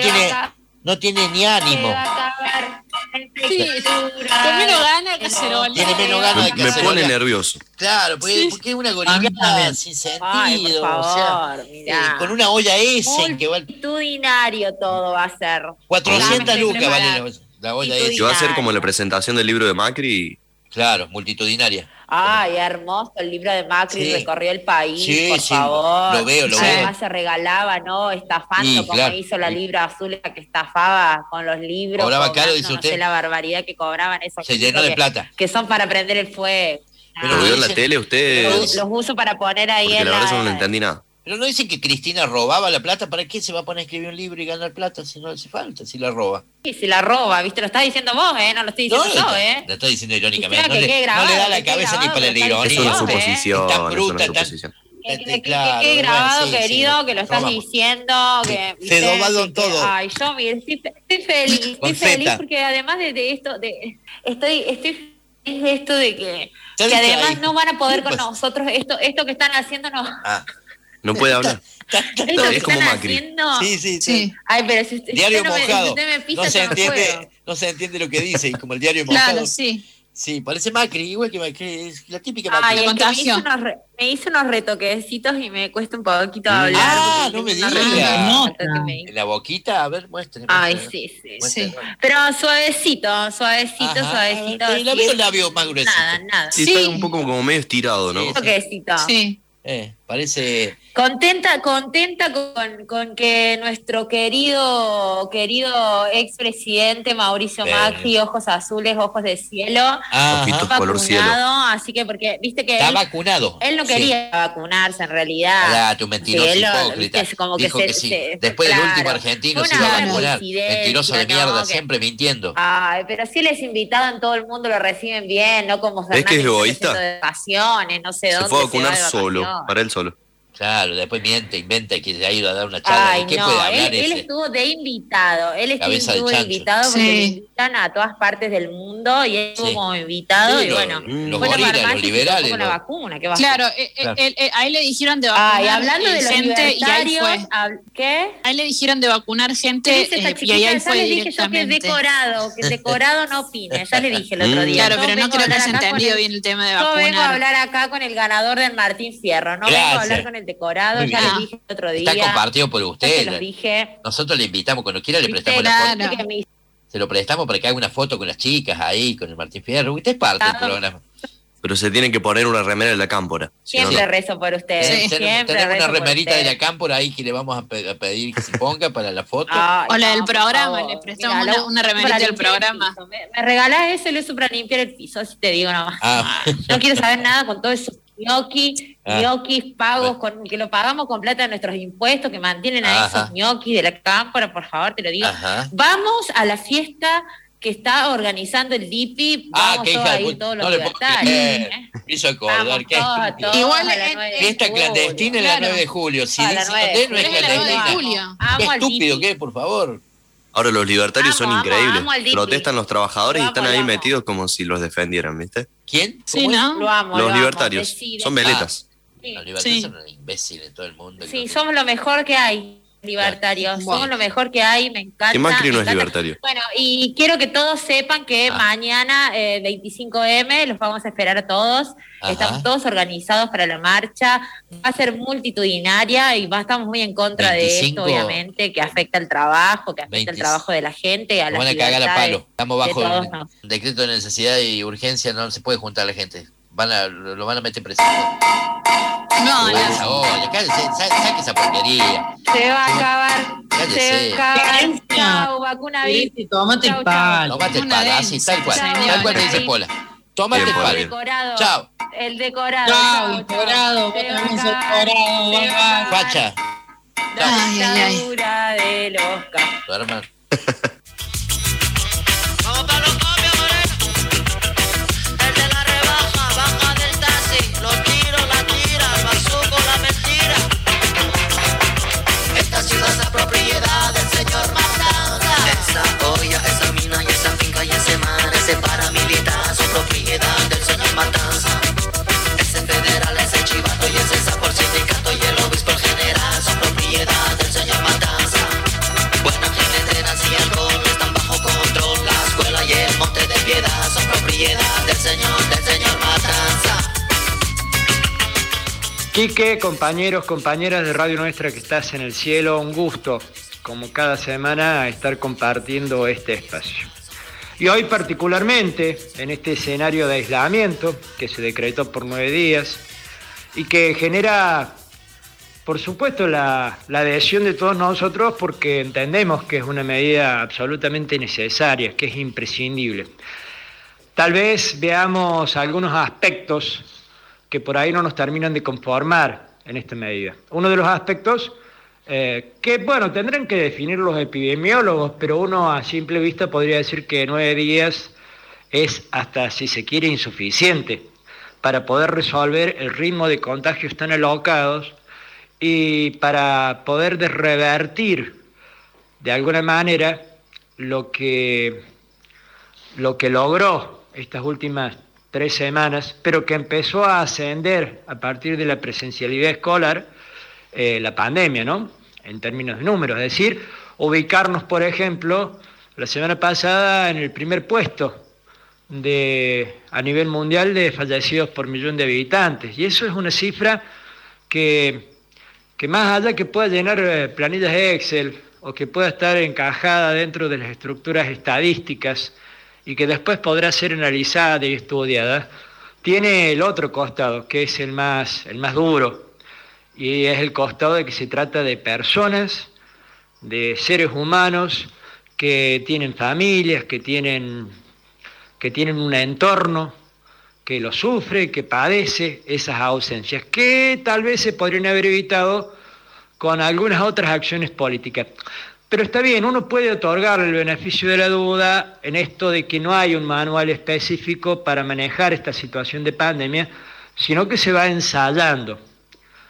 No tiene ni ánimo. Se va a acabar. Sí, con menos gana de cacerola. Tiene menos ganas de cacerola. Me pone nervioso. Claro, porque es una gorilada sin sentido. Ay, por favor, o sea, con una olla Essen que va... Multitudinario todo va a ser. 400 lucas vale la olla Essen. Que va a ser como la presentación del libro de Macri. Claro, multitudinaria. Ay, hermoso, el libro de Macri recorrió el país, por favor. Lo veo. Además se regalaba, ¿no? Estafando, como hizo la Libra Azul, que estafaba con los libros. Cobraba caro, dice usted. No sé la barbaridad que cobraban esos. Se llenó de plata. Que son para prender el fuego. ¿Pero lo vio en la tele usted? Los uso para poner ahí porque en la verdad yo no entendí nada. Pero no dicen que Cristina robaba la plata. ¿Para qué se va a poner a escribir un libro y ganar plata si no hace falta, si la roba? Sí, si la roba, ¿viste? Lo estás diciendo vos, no lo estoy diciendo yo, Lo estoy diciendo irónicamente. No le da la cabeza ni para la ironía. Es una suposición. Tan bruta, Qué grabado, querido, que lo estás diciendo. Se dobaron todo. Ay, yo, mire, estoy feliz. Estoy feliz porque además de esto, estoy feliz de esto de que además no van a poder con nosotros esto que están haciendo. No puede hablar. Es como Macri. Sí. Ay, pero si usted, diario usted mojado. me pisa, no se entiende lo que dice, como el diario mojado. Claro, sí. Sí, parece Macri, igual que Macri, es la típica Macri. Ay, me hice unos retoquecitos y me cuesta un poquito hablar. No me digas. ¿En la boquita? A ver, muestre. Ay, sí. Pero suavecito. Pero la veo labios más gruesos. Nada. Sí, está un poco como medio estirado, ¿no? Toquecito. Sí. Parece... Contenta con que nuestro querido expresidente Mauricio Macri, ojos azules, ojos de cielo, ojitos color cielo. Así que porque viste que está vacunado. Él no quería vacunarse en realidad. Tu mentiroso hipócrita. Como dijo que sí. Después del último argentino se iba a vacunar. Mentiroso de mierda, siempre mintiendo. Ay, pero si él es invitado en todo el mundo, lo reciben bien, no como ¿Ves que es egoísta? De vacaciones, no sé dónde. Se fue a vacunar solo, para él solo. Claro, después inventa que se ha ido a dar una charla. Ay, ¿De qué no, puede hablar él ese? estuvo de invitado. Él Cabeza de estuvo de chancho. invitado porque Sí. le invitan a todas partes del mundo y él estuvo Sí. como invitado. Sí, y bueno, los fue la gorilas, farmacia los y se liberales, tocó con la los- vacuna. ¿Qué va a Claro, hacer? Claro. a él le dijeron de vacunar Ay, hablando de los gente y ahí libertarios, fue. ¿qué? A él le dijeron de vacunar ¿Qué gente dice esta y ahí chiquita? Ya fue le dije yo que es directamente. decorado, que decorado no opine. Ya le dije el otro día. Claro, Yo pero no vengo a creo que hablar has acá con entendido el- bien el tema de Yo vengo a vacunar. hablar acá con el ganador del Martín Fierro. No vengo a Gracias. hablar con el decorado. Muy Ya bien. les dije el otro día. Está compartido por Ya usted. se los dije. Nosotros le invitamos, cuando quiera le Viste, prestamos la foto. Claro. que me Se lo prestamos para que haga una foto con las chicas ahí, con el Martín Fierro. Usted es parte del Claro. programa. Pero se tienen que poner una remera de la cámpora. Si no, Siempre no. rezo por ustedes. Tenemos Siempre una rezo por remerita de ustedes. la cámpora ahí que le vamos a pedir que se ponga para la foto. Ay, O la del no, por programa, favor. le prestamos Mira, una para remerita del limpiar el programa. piso. Me regalás eso y lo uso para limpiar el piso, así te digo nomás. Ah. No quiero saber nada con todos esos Ah. ñoquis pagos, que lo pagamos con plata de nuestros impuestos, que mantienen a Ajá. esos ñoquis de la cámpora, por favor, te lo digo. Ajá. Vamos a la fiesta que está organizando el DIPI, vamos qué todos hija a de ir puta. todos los No le puedo libertarios. creer. Me hizo acordar. Vamos Qué todos, estúpido. todos Igual a la 9 de Fiesta julio. clandestina en la Claro. 9 de julio. Si A la dice 9 de usted no es julio. Es la 9 de clandestina. julio. Qué Amo al estúpido DIPI. que es, por favor. Ahora los libertarios son Vamos, increíbles. vamos al DIPI. Protestan los trabajadores y Vamos, están ahí vamos. metidos como si los defendieran, ¿viste? ¿Quién? Sí, ¿Cómo es? ¿no? Lo amo, Los lo libertarios. amo, decide. Son veletas. Sí. Los libertarios Sí. son unos imbéciles de todo el mundo. Sí, somos lo mejor que hay, libertarios. Bueno. Somos lo mejor que hay, me encanta. Que Macri no me es encanta. libertario. Bueno, y quiero que todos sepan que mañana, 25M, los vamos a esperar a todos. Ajá. Estamos todos organizados para la marcha. Va a ser multitudinaria y estamos muy en contra de 25. esto, obviamente, que afecta el trabajo, que afecta 20. el trabajo de la gente, a Nos las van a cagar a libertades palo. Estamos de bajo todos un nosotros. decreto de necesidad y urgencia, no se puede juntar a la gente. Lo van a meter preso. No, Esa olla, cállese, saque esa porquería. Se va a acabar. Cállese. Se va a acabar. Chau, vacuna VIP. Tomate el palo. Tomate el Una palo, así, densa, tal cual. señora. Tal cual te dice Ahí. Pola. Tómate Bien, el Pola, palo. bien. Decorado. Chao. El decorado. Chao, chau, decorado, chau. vos Se va a también sos acabar, decorado, se va a acabar Facha. La Ay, ay, ay. dictadura de los capos. Tu hermano. Vamos pa' los copias, morena. El de la rebaja, baja del taxi. Los tiros, la tira, el bazuco, la mentira. Esta ciudad es la propiedad del señor Matanza. Esa olla, esa mina y esa finca y ese mar, ese paramilitar son propiedad del señor Matanza. Ese federal, ese chivato y ese sapor sindicato y el obispo general son propiedad del señor Matanza. Buena gente nací el alcohol están bajo control. La escuela y el monte de piedad son propiedad del señor Matanza. Quique, compañeros, compañeras de Radio Nuestra que estás en el cielo, un gusto, como cada semana, estar compartiendo este espacio. Y hoy particularmente, en este escenario de aislamiento que se decretó por 9 días y que genera, por supuesto, la adhesión de todos nosotros porque entendemos que es una medida absolutamente necesaria, que es imprescindible. Tal vez veamos algunos aspectos que por ahí no nos terminan de conformar en esta medida. Uno de los aspectos que, bueno, tendrán que definir los epidemiólogos, pero uno a simple vista podría decir que 9 días es hasta, si se quiere, insuficiente para poder resolver el ritmo de contagios tan alocados y para poder revertir de alguna manera lo que logró estas últimas 3 semanas, pero que empezó a ascender a partir de la presencialidad escolar, la pandemia, ¿no? En términos de números, es decir, ubicarnos, por ejemplo, la semana pasada en el primer puesto a nivel mundial de fallecidos por millón de habitantes, y eso es una cifra que más allá que pueda llenar planillas Excel o que pueda estar encajada dentro de las estructuras estadísticas y que después podrá ser analizada y estudiada, tiene el otro costado, que es el más duro, y es el costado de que se trata de personas, de seres humanos que tienen familias, que tienen un entorno que lo sufre, que padece esas ausencias, que tal vez se podrían haber evitado con algunas otras acciones políticas. Pero está bien, uno puede otorgar el beneficio de la duda en esto de que no hay un manual específico para manejar esta situación de pandemia, sino que se va ensayando.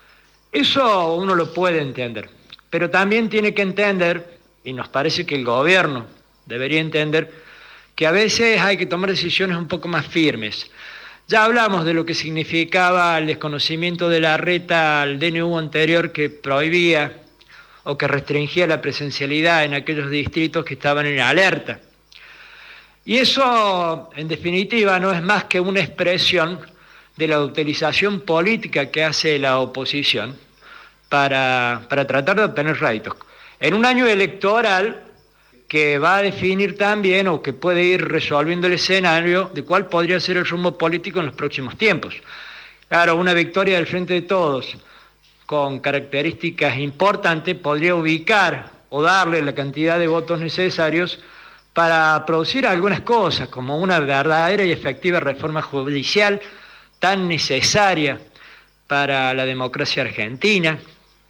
Eso uno lo puede entender, pero también tiene que entender, y nos parece que el gobierno debería entender, que a veces hay que tomar decisiones un poco más firmes. Ya hablamos de lo que significaba el desconocimiento de la reta al DNU anterior, que prohibía o que restringía la presencialidad en aquellos distritos que estaban en alerta. Y eso, en definitiva, no es más que una expresión de la utilización política que hace la oposición para tratar de obtener réditos. En un año electoral que va a definir también, o que puede ir resolviendo el escenario de cuál podría ser el rumbo político en los próximos tiempos. Claro, una victoria del Frente de Todos con características importantes podría ubicar o darle la cantidad de votos necesarios para producir algunas cosas, como una verdadera y efectiva reforma judicial tan necesaria para la democracia argentina.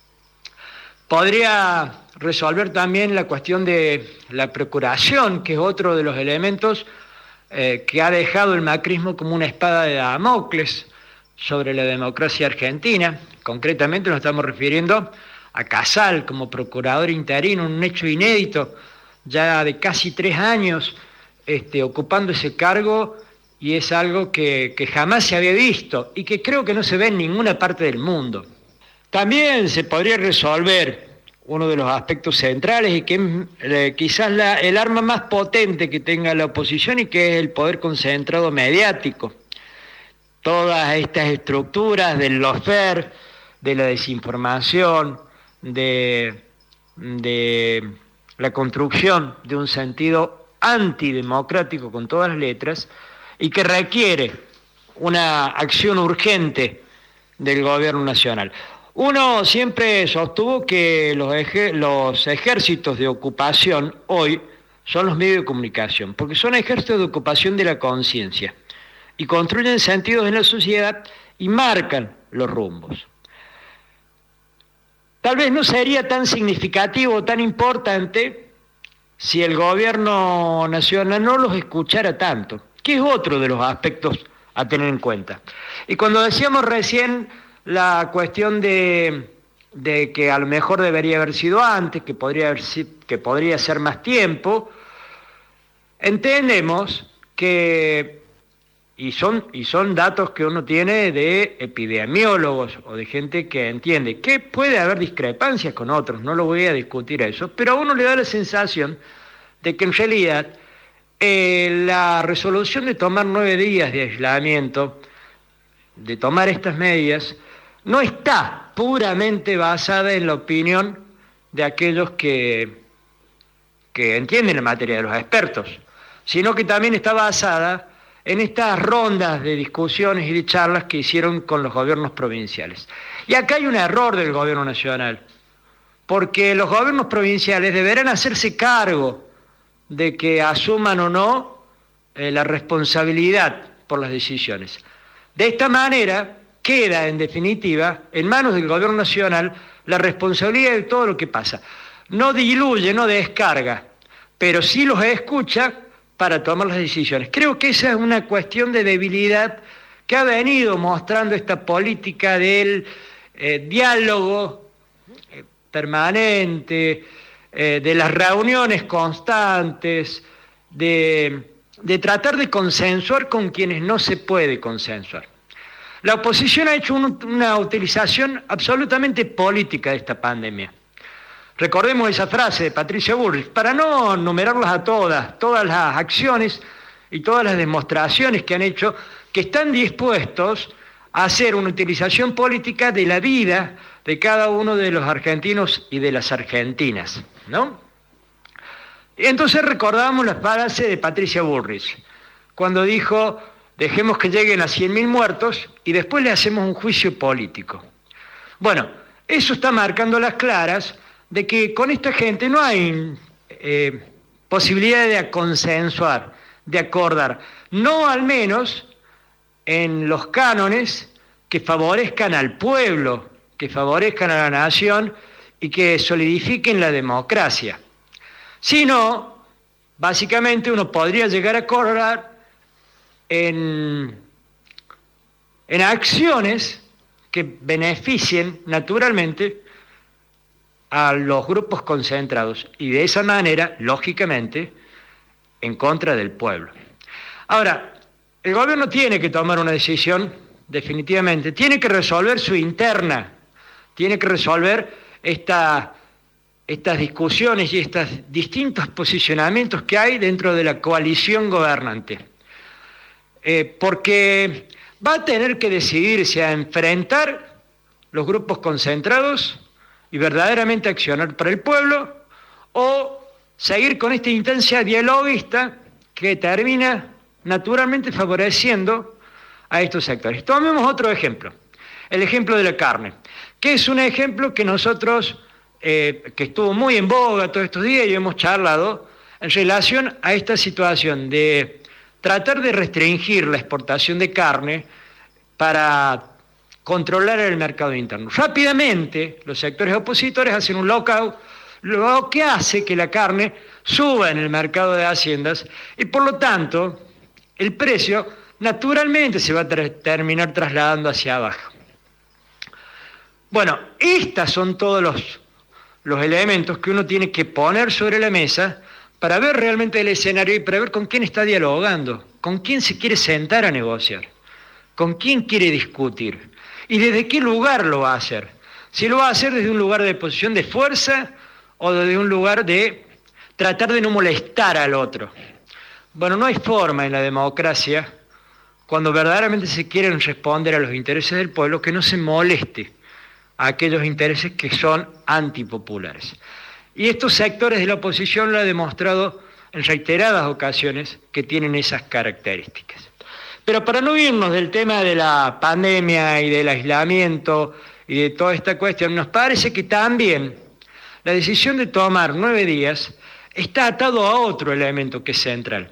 Podría resolver también la cuestión de la procuración, que es otro de los elementos que ha dejado el macrismo como una espada de Damocles sobre la democracia argentina. Concretamente nos estamos refiriendo a Casal como procurador interino, un hecho inédito, ya de casi 3 años ocupando ese cargo, y es algo que jamás se había visto y que creo que no se ve en ninguna parte del mundo. También se podría resolver uno de los aspectos centrales y que es quizás el arma más potente que tenga la oposición, y que es el poder concentrado mediático. Todas estas estructuras del lawfare, de la desinformación, de la construcción de un sentido antidemocrático con todas las letras, y que requiere una acción urgente del gobierno nacional. Uno siempre sostuvo que los ejércitos de ocupación hoy son los medios de comunicación, porque son ejércitos de ocupación de la conciencia y construyen sentidos en la sociedad y marcan los rumbos. Tal vez no sería tan significativo o tan importante si el gobierno nacional no los escuchara tanto, que es otro de los aspectos a tener en cuenta. Y cuando decíamos recién la cuestión de que a lo mejor debería haber sido antes, que podría ser más tiempo, entendemos que, y son datos que uno tiene de epidemiólogos o de gente que entiende, que puede haber discrepancias con otros, no lo voy a discutir eso, pero a uno le da la sensación de que en realidad la resolución de tomar 9 días de aislamiento, de tomar estas medidas, no está puramente basada en la opinión de aquellos que entienden la materia, de los expertos, sino que también está basada en estas rondas de discusiones y de charlas que hicieron con los gobiernos provinciales. Y acá hay un error del gobierno nacional, porque los gobiernos provinciales deberán hacerse cargo de que asuman o no la responsabilidad por las decisiones. De esta manera queda, en definitiva, en manos del gobierno nacional la responsabilidad de todo lo que pasa. No diluye, no descarga, pero sí los escucha para tomar las decisiones. Creo que esa es una cuestión de debilidad que ha venido mostrando esta política del diálogo permanente, de las reuniones constantes, de tratar de consensuar con quienes no se puede consensuar. La oposición ha hecho una utilización absolutamente política de esta pandemia. Recordemos esa frase de Patricia Bullrich, para no numerarlas a todas las acciones y todas las demostraciones que han hecho, que están dispuestos a hacer una utilización política de la vida de cada uno de los argentinos y de las argentinas, ¿no? Y entonces recordamos la frase de Patricia Bullrich, cuando dijo: dejemos que lleguen a 100.000 muertos y después le hacemos un juicio político. Bueno, eso está marcando las claras de que con esta gente no hay posibilidad de consensuar, de acordar, no al menos en los cánones que favorezcan al pueblo, que favorezcan a la nación y que solidifiquen la democracia. Si no, básicamente uno podría llegar a acordar en acciones que beneficien naturalmente a los grupos concentrados y de esa manera, lógicamente, en contra del pueblo. Ahora, el gobierno tiene que tomar una decisión, definitivamente, tiene que resolver su interna, tiene que resolver estas discusiones y estos distintos posicionamientos que hay dentro de la coalición gobernante. Porque va a tener que decidirse a enfrentar los grupos concentrados y verdaderamente accionar para el pueblo, o seguir con esta instancia dialoguista que termina naturalmente favoreciendo a estos sectores. Tomemos otro ejemplo, el ejemplo de la carne, que es un ejemplo que nosotros, que estuvo muy en boga todos estos días y hemos charlado en relación a esta situación de tratar de restringir la exportación de carne para controlar el mercado interno. Rápidamente, los sectores opositores hacen un lockout, lo que hace que la carne suba en el mercado de haciendas y por lo tanto el precio naturalmente se va a terminar trasladando hacia abajo. Bueno, estos son todos los elementos que uno tiene que poner sobre la mesa para ver realmente el escenario y para ver con quién está dialogando, con quién se quiere sentar a negociar, con quién quiere discutir y desde qué lugar lo va a hacer. Si lo va a hacer desde un lugar de posición de fuerza o desde un lugar de tratar de no molestar al otro. Bueno, no hay forma en la democracia, cuando verdaderamente se quieren responder a los intereses del pueblo, que no se moleste a aquellos intereses que son antipopulares. Y estos sectores de la oposición lo han demostrado en reiteradas ocasiones que tienen esas características. Pero para no irnos del tema de la pandemia y del aislamiento y de toda esta cuestión, nos parece que también la decisión de tomar 9 días está atado a otro elemento que es central.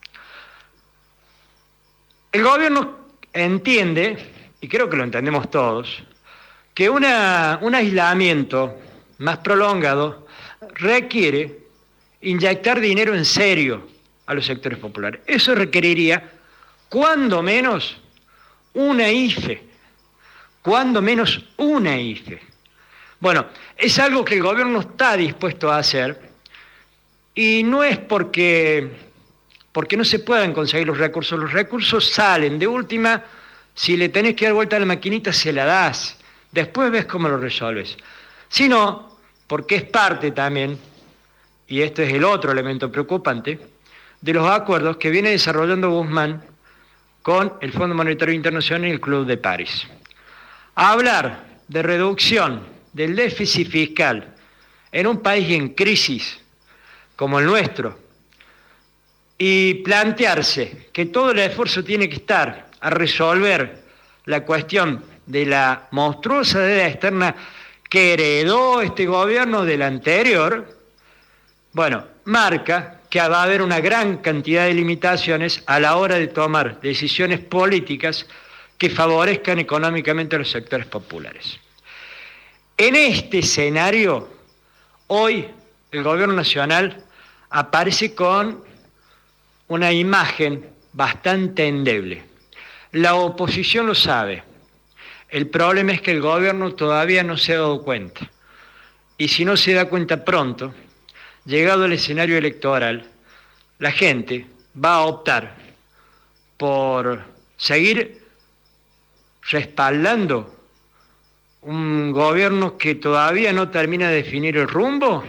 El gobierno entiende, y creo que lo entendemos todos, que un aislamiento más prolongado requiere inyectar dinero en serio a los sectores populares. Eso requeriría, cuando menos, una IFE. Cuando menos una IFE. Bueno, es algo que el gobierno está dispuesto a hacer y no es porque no se puedan conseguir los recursos salen, de última, si le tenés que dar vuelta a la maquinita se la das, después ves cómo lo resolves, sino porque es parte también, y este es el otro elemento preocupante, de los acuerdos que viene desarrollando Guzmán con el Fondo Monetario Internacional y el Club de París. Hablar de reducción del déficit fiscal en un país en crisis como el nuestro y plantearse que todo el esfuerzo tiene que estar a resolver la cuestión de la monstruosa deuda externa que heredó este gobierno del anterior, bueno, marca que va a haber una gran cantidad de limitaciones a la hora de tomar decisiones políticas que favorezcan económicamente a los sectores populares. En este escenario, hoy el gobierno nacional aparece con una imagen bastante endeble. La oposición lo sabe. El problema es que el gobierno todavía no se ha dado cuenta. Y si no se da cuenta pronto, llegado el escenario electoral, la gente va a optar por seguir respaldando un gobierno que todavía no termina de definir el rumbo.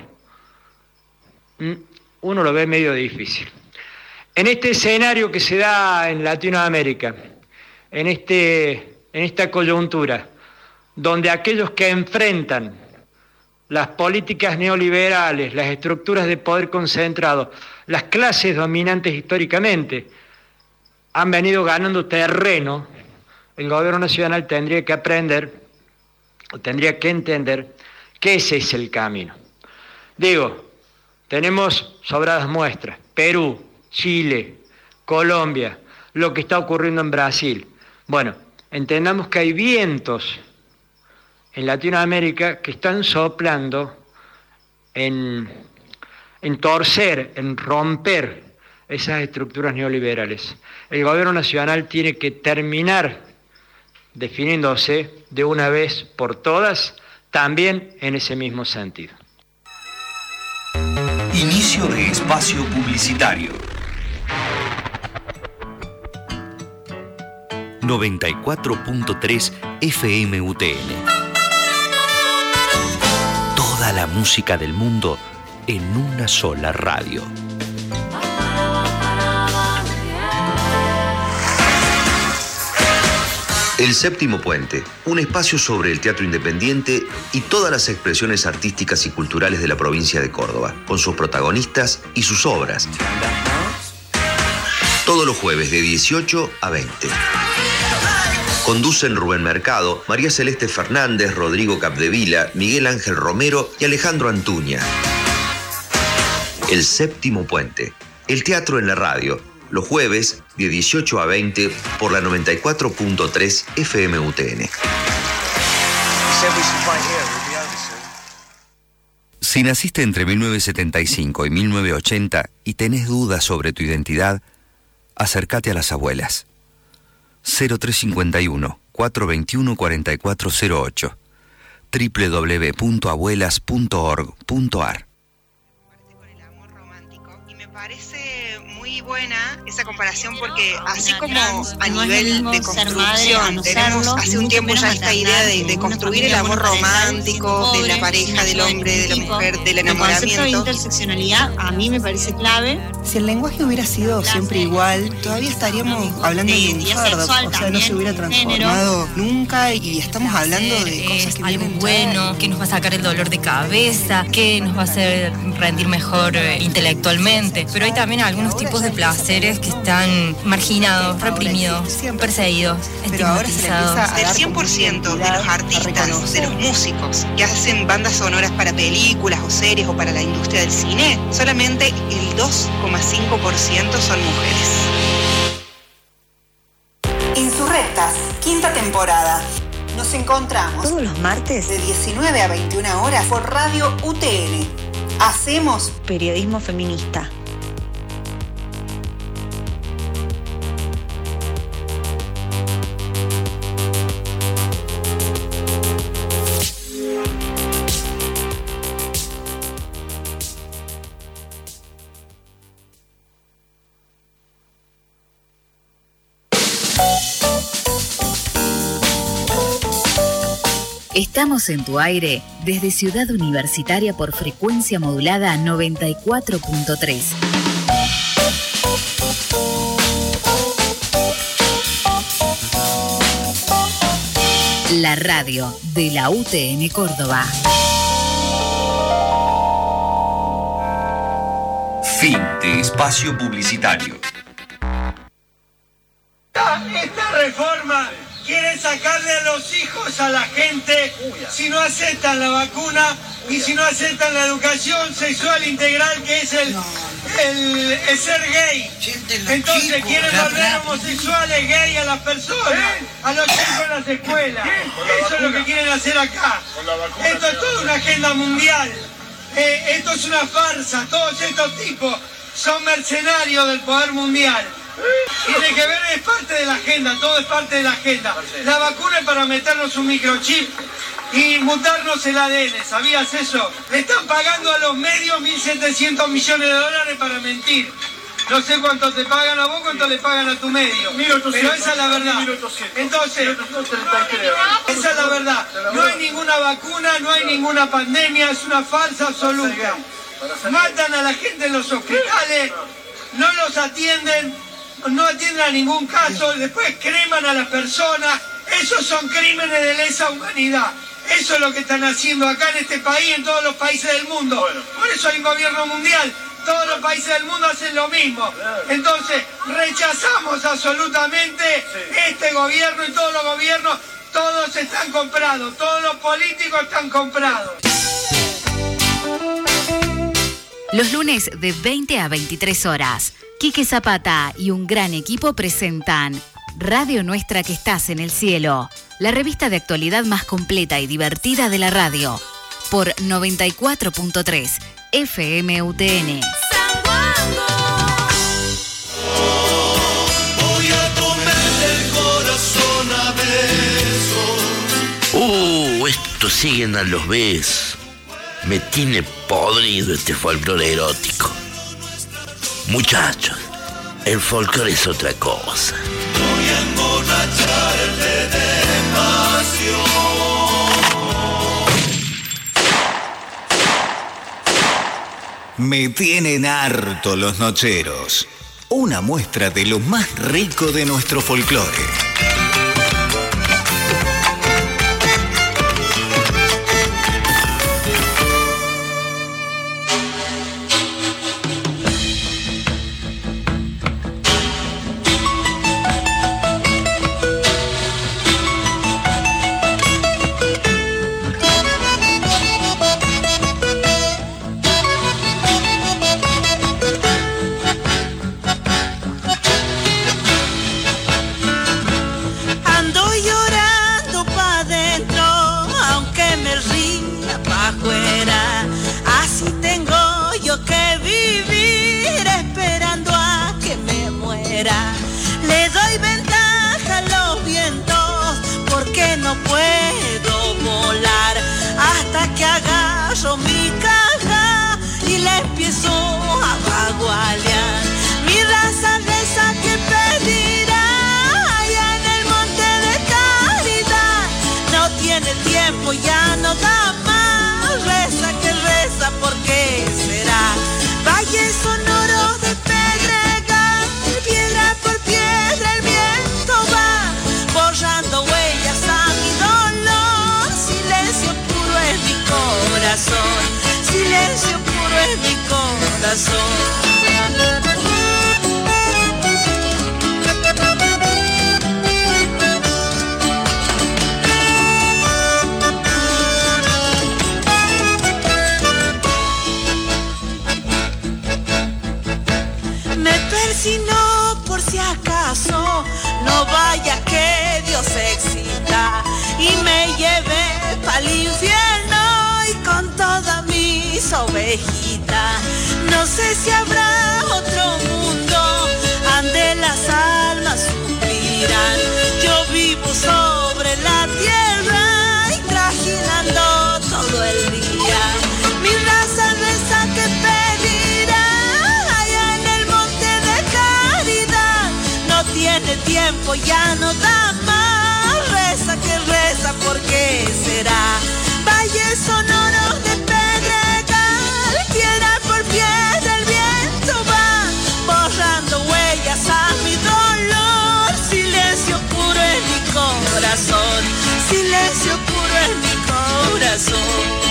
Uno lo ve medio difícil. En este escenario que se da en Latinoamérica, en esta coyuntura, donde aquellos que enfrentan las políticas neoliberales, las estructuras de poder concentrado, las clases dominantes históricamente, han venido ganando terreno, el gobierno nacional tendría que aprender, o tendría que entender, que ese es el camino. Digo, tenemos sobradas muestras, Perú, Chile, Colombia, lo que está ocurriendo en Brasil. Bueno, entendamos que hay vientos en Latinoamérica que están soplando en torcer, en romper esas estructuras neoliberales. El gobierno nacional tiene que terminar definiéndose de una vez por todas también en ese mismo sentido. Inicio de espacio publicitario. 94.3 FM UTN. Toda la música del mundo en una sola radio. El Séptimo Puente, un espacio sobre el teatro independiente y todas las expresiones artísticas y culturales de la provincia de Córdoba, con sus protagonistas y sus obras. Todos los jueves de 18 a 20. Conducen Rubén Mercado, María Celeste Fernández, Rodrigo Capdevila, Miguel Ángel Romero y Alejandro Antuña. El Séptimo Puente, el teatro en la radio, los jueves de 18 a 20 por la 94.3 FM UTN. Si naciste entre 1975 y 1980 y tenés dudas sobre tu identidad, acércate a las abuelas. 0351 421 4408 www.abuelas.org.ar. Buena esa comparación porque así como a nivel de construcción tenemos hace un tiempo ya esta idea de construir el amor romántico de la pareja, del hombre, de la mujer, del enamoramiento. El concepto de interseccionalidad a mí me parece clave. Si el lenguaje hubiera sido siempre igual, todavía estaríamos hablando de lunfardo, o sea, no se hubiera transformado nunca y estamos hablando de cosas que algo bueno, que nos va a sacar el dolor de cabeza, que nos va a hacer rendir mejor intelectualmente, pero hay también algunos tipos de placeres que están marginados, reprimidos, perseguidos, estigmatizados. Del 100% de los artistas, de los músicos que hacen bandas sonoras para películas o series o para la industria del cine, solamente el 2,5% son mujeres. Insurrectas, quinta temporada. Nos encontramos todos los martes de 19 a 21 horas por Radio UTN. Hacemos periodismo feminista. Estamos en tu aire desde Ciudad Universitaria por frecuencia modulada 94.3. La radio de la UTN Córdoba. Fin de espacio publicitario. Esta reforma quiere sacarle a los hijos a la gente si no aceptan la vacuna y si no aceptan la educación sexual integral, que es el ser gay. Entonces quieren volver homosexuales, gay a las personas, a los chicos en las escuelas. Eso es lo que quieren hacer acá. Esto es toda una agenda mundial. Esto es una farsa. Todos estos tipos son mercenarios del poder mundial. Tiene que ver, es parte de la agenda, todo es parte de la agenda. La vacuna es para meternos un microchip y mutarnos el ADN, ¿sabías eso? Le están pagando a los medios 1.700 millones de dólares para mentir. No sé cuánto te pagan a vos, cuánto le pagan a tu medio. 1.800, pero esa es la verdad. 1.800. Entonces, esa es la verdad. No hay ninguna vacuna, no hay ninguna pandemia, es una farsa absoluta. Matan a la gente en los hospitales, no los atienden, no atienden a ningún caso, después creman a las personas. Esos son crímenes de lesa humanidad. Eso es lo que están haciendo acá en este país, en todos los países del mundo. Por eso hay un gobierno mundial. Todos los países del mundo hacen lo mismo. Entonces, rechazamos absolutamente este gobierno y todos los gobiernos. Todos están comprados, todos los políticos están comprados. Los lunes de 20 a 23 horas, Quique Zapata y un gran equipo presentan Radio Nuestra que estás en el cielo, la revista de actualidad más completa y divertida de la radio, por 94.3 FM UTN. Voy a comer el corazón a ver. siguen a los besos. Me tiene podrido este folclore erótico. Muchachos, el folclore es otra cosa. Voy a emborracharte de pasión. Me tienen harto los nocheros. Una muestra de lo más rico de nuestro folclore. Ya no da más, reza que reza, ¿por qué será? Valles sonoros de pedregal, piedra por piedra el viento va, borrando huellas a mi dolor, silencio puro es mi corazón, silencio puro es mi corazón. Si no, por si acaso, no vaya que Dios se excita y me lleve pa'l infierno y con todas mis ovejitas. No sé si habrá otro mundo ande las almas suspiran. Yo vivo sobre la tierra y trajinando todo el día. Mi raza reza que pedirá allá en el monte de caridad. No tiene tiempo, ya no da más. Reza que reza, ¿por qué será? Valles sonoros de pedregal, piedra por piedra el viento va, borrando huellas a mi dolor. Silencio puro en mi corazón, silencio puro en mi corazón.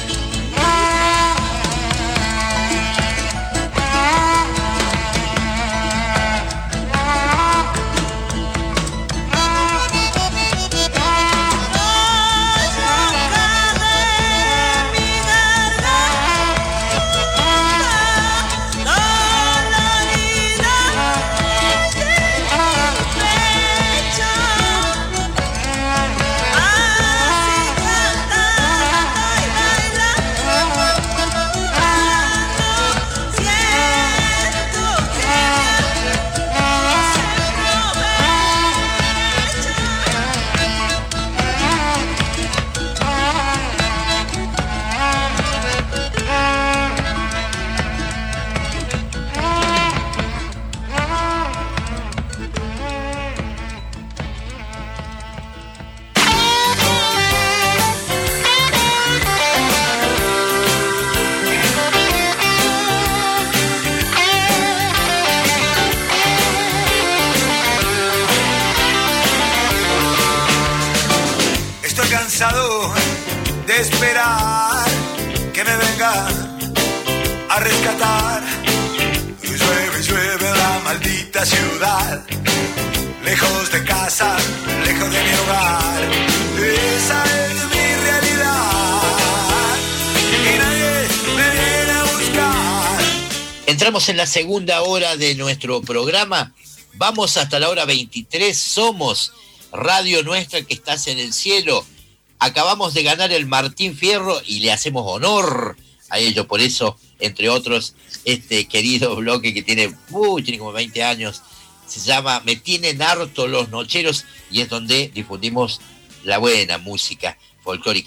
De esperar que me venga a rescatar. Llueve, llueve en la maldita ciudad, lejos de casa, lejos de mi hogar. Esa es mi realidad y nadie me viene a buscar. Entramos en la segunda hora de nuestro programa. Vamos hasta la hora 23. Somos Radio Nuestra, que estás en el cielo. Acabamos de ganar el Martín Fierro y le hacemos honor a ello. Por eso, entre otros, este querido bloque que tiene como 20 años, se llama Me tienen harto los nocheros, y es donde difundimos la buena música folclórica.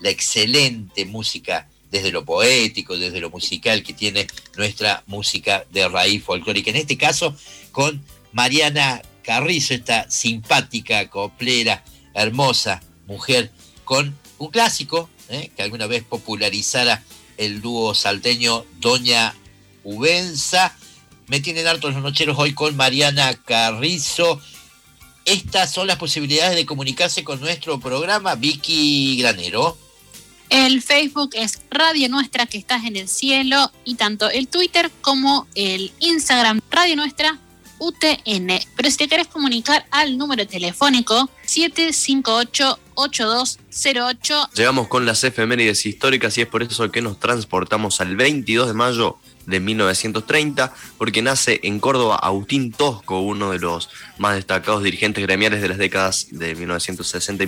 la excelente música desde lo poético, desde lo musical que tiene nuestra música de raíz folclórica. En este caso, con Mariana Carrizo, esta simpática, coplera, hermosa mujer, con un clásico que alguna vez popularizara el dúo salteño Doña Ubenza. Me tienen hartos los nocheros hoy con Mariana Carrizo. Estas son las posibilidades de comunicarse con nuestro programa. Vicky Granero. El Facebook es Radio Nuestra que estás en el cielo, y tanto el Twitter como el Instagram Radio Nuestra UTN. Pero si te querés comunicar al número telefónico 758-8208. Llegamos con las efemérides históricas y es por eso que nos transportamos al 22 de mayo de 1930, porque nace en Córdoba Agustín Tosco, uno de los más destacados dirigentes gremiales de las décadas de 1960 y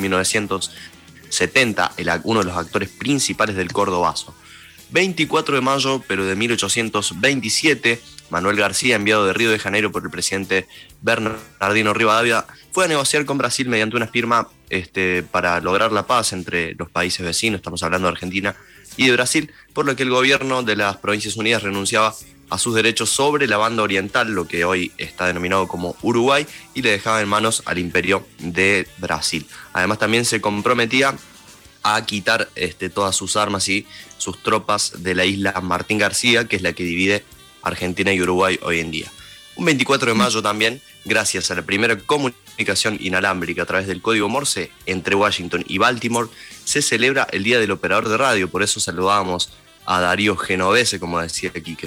1970, uno de los actores principales del cordobazo. 24 de mayo, pero de 1827, Manuel García, enviado de Río de Janeiro por el presidente Bernardino Rivadavia, fue a negociar con Brasil mediante una firma para lograr la paz entre los países vecinos, estamos hablando de Argentina y de Brasil, por lo que el gobierno de las Provincias Unidas renunciaba a sus derechos sobre la banda oriental, lo que hoy está denominado como Uruguay, y le dejaba en manos al Imperio de Brasil. Además, también se comprometía a quitar todas sus armas y sus tropas de la isla Martín García, que es la que divide Argentina y Uruguay hoy en día. Un 24 de mayo también, gracias a la primera comunicación inalámbrica a través del código Morse entre Washington y Baltimore, se celebra el Día del Operador de Radio. Por eso saludábamos a Darío Genovese, como decía Quique.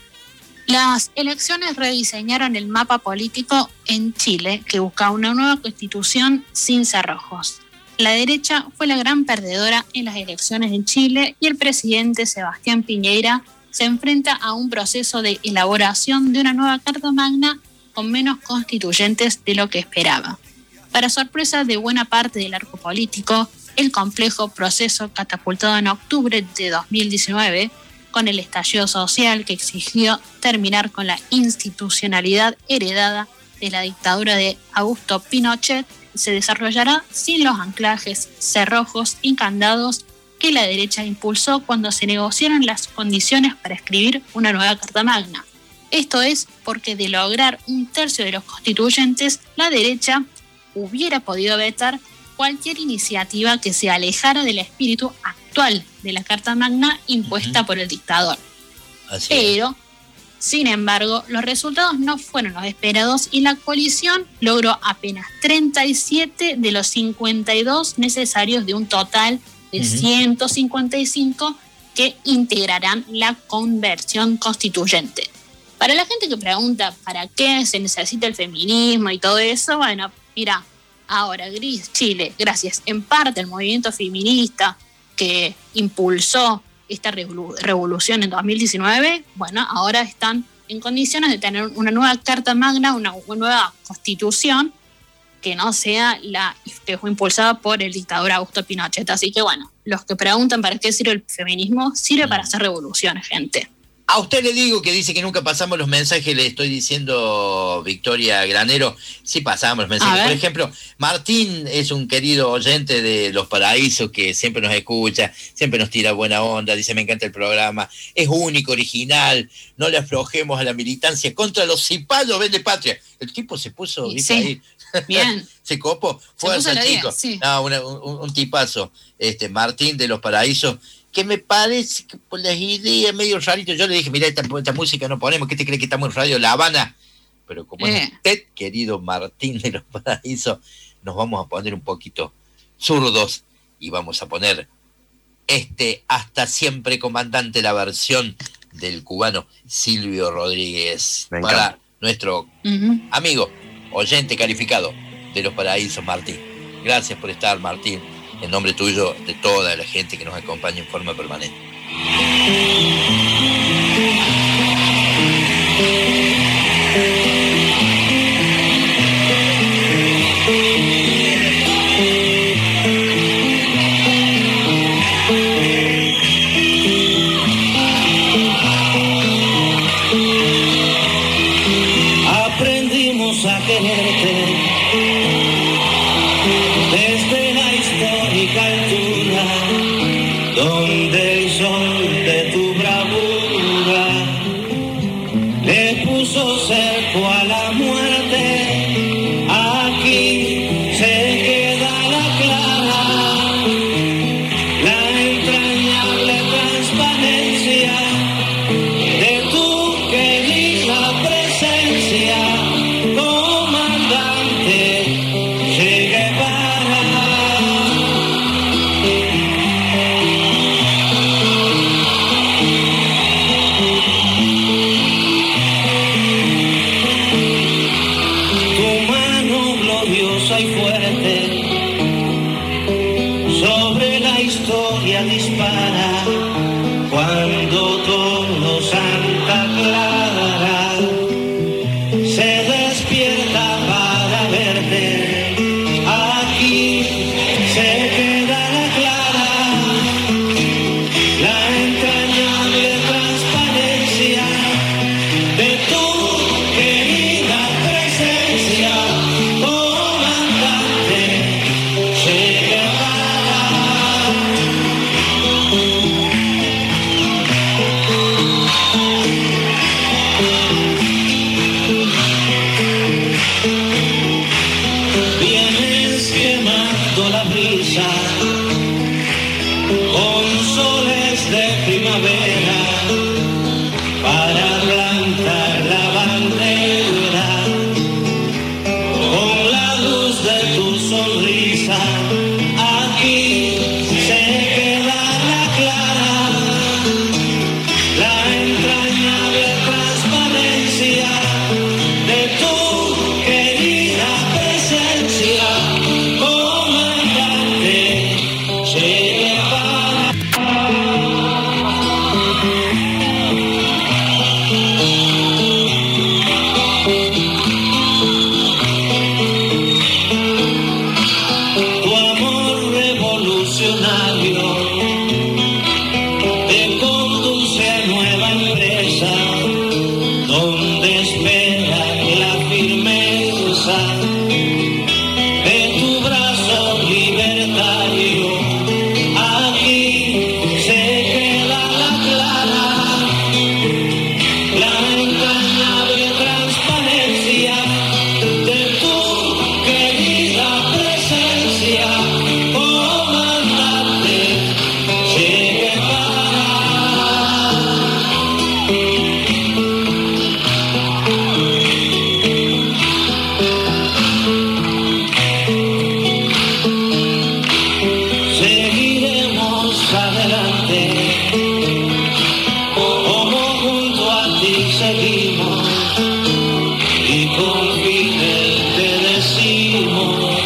Las elecciones rediseñaron el mapa político en Chile, que busca una nueva constitución sin cerrojos. La derecha fue la gran perdedora en las elecciones en Chile y el presidente Sebastián Piñera se enfrenta a un proceso de elaboración de una nueva Carta Magna con menos constituyentes de lo que esperaba. Para sorpresa de buena parte del arco político, el complejo proceso catapultado en octubre de 2019, con el estallido social que exigió terminar con la institucionalidad heredada de la dictadura de Augusto Pinochet, se desarrollará sin los anclajes, cerrojos y candados que la derecha impulsó cuando se negociaron las condiciones para escribir una nueva Carta Magna. Esto es porque de lograr un tercio de los constituyentes, la derecha hubiera podido vetar cualquier iniciativa que se alejara del espíritu actual de la Carta Magna impuesta por el dictador. Pero, sin embargo, los resultados no fueron los esperados y la coalición logró apenas 37 de los 52 necesarios de un total de 155 que integrarán la conversión constituyente. Para la gente que pregunta para qué se necesita el feminismo y todo eso, bueno, mira, ahora Chile, gracias en parte al movimiento feminista que impulsó esta revolución en 2019, bueno, ahora están en condiciones de tener una nueva Carta Magna, una nueva constitución que no sea la que fue impulsada por el dictador Augusto Pinochet. Así que bueno, los que preguntan para qué sirve el feminismo, sirve para hacer revoluciones, gente. A usted le digo que dice que nunca pasamos los mensajes, le estoy diciendo, Victoria Granero, sí pasamos los mensajes. Por ejemplo, Martín es un querido oyente de Los Paraísos que siempre nos escucha, siempre nos tira buena onda, dice me encanta el programa, es único, original, no le aflojemos a la militancia contra los cipayos, vende patria. El tipo se puso, dice ahí. Bien. Se copó, fuerza chico. Sí. No, un tipazo, Martín de Los Paraísos, que me parece que por las ideas medio rarito. Yo le dije, mira, esta música no ponemos, ¿qué te cree que estamos en Radio La Habana? Pero como es usted, querido Martín de Los Paraísos, nos vamos a poner un poquito zurdos y vamos a poner Hasta Siempre Comandante, la versión del cubano Silvio Rodríguez, para nuestro amigo, oyente calificado de Los Paraísos, Martín. Gracias por estar, Martín, en nombre tuyo, de toda la gente que nos acompaña en forma permanente. Aprendimos a quererte desde la histórica altura sonrisa, con soles de primavera, para plantar la bandera, con la luz de tu sonrisa, aquí se queda la clara, la entrañable transparencia de tu querida presencia, comandante Che Guevara. Tu amor revolucionario te conduce a nueva empresa, donde espera la firmeza de tu brazo libertario. Aquí se queda la clara, la entrañable transparencia de tu querida presencia, comandante Che Guevara. Seguiremos adelante, como junto a ti seguimos, y con Fidel te decimos,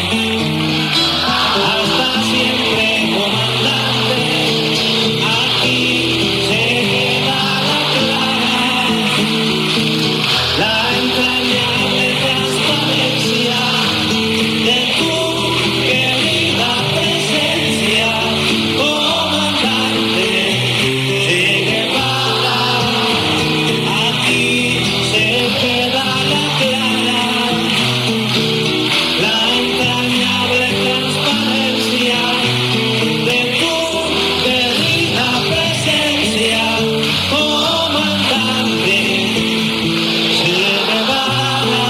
hasta siempre, comandante, aquí se queda la clara, la entrañable transparencia de tu querida presencia, comandante Che Guevara. Aquí se queda la clara, la entrañable transparencia de tu querida presencia, comandante Che Guevara.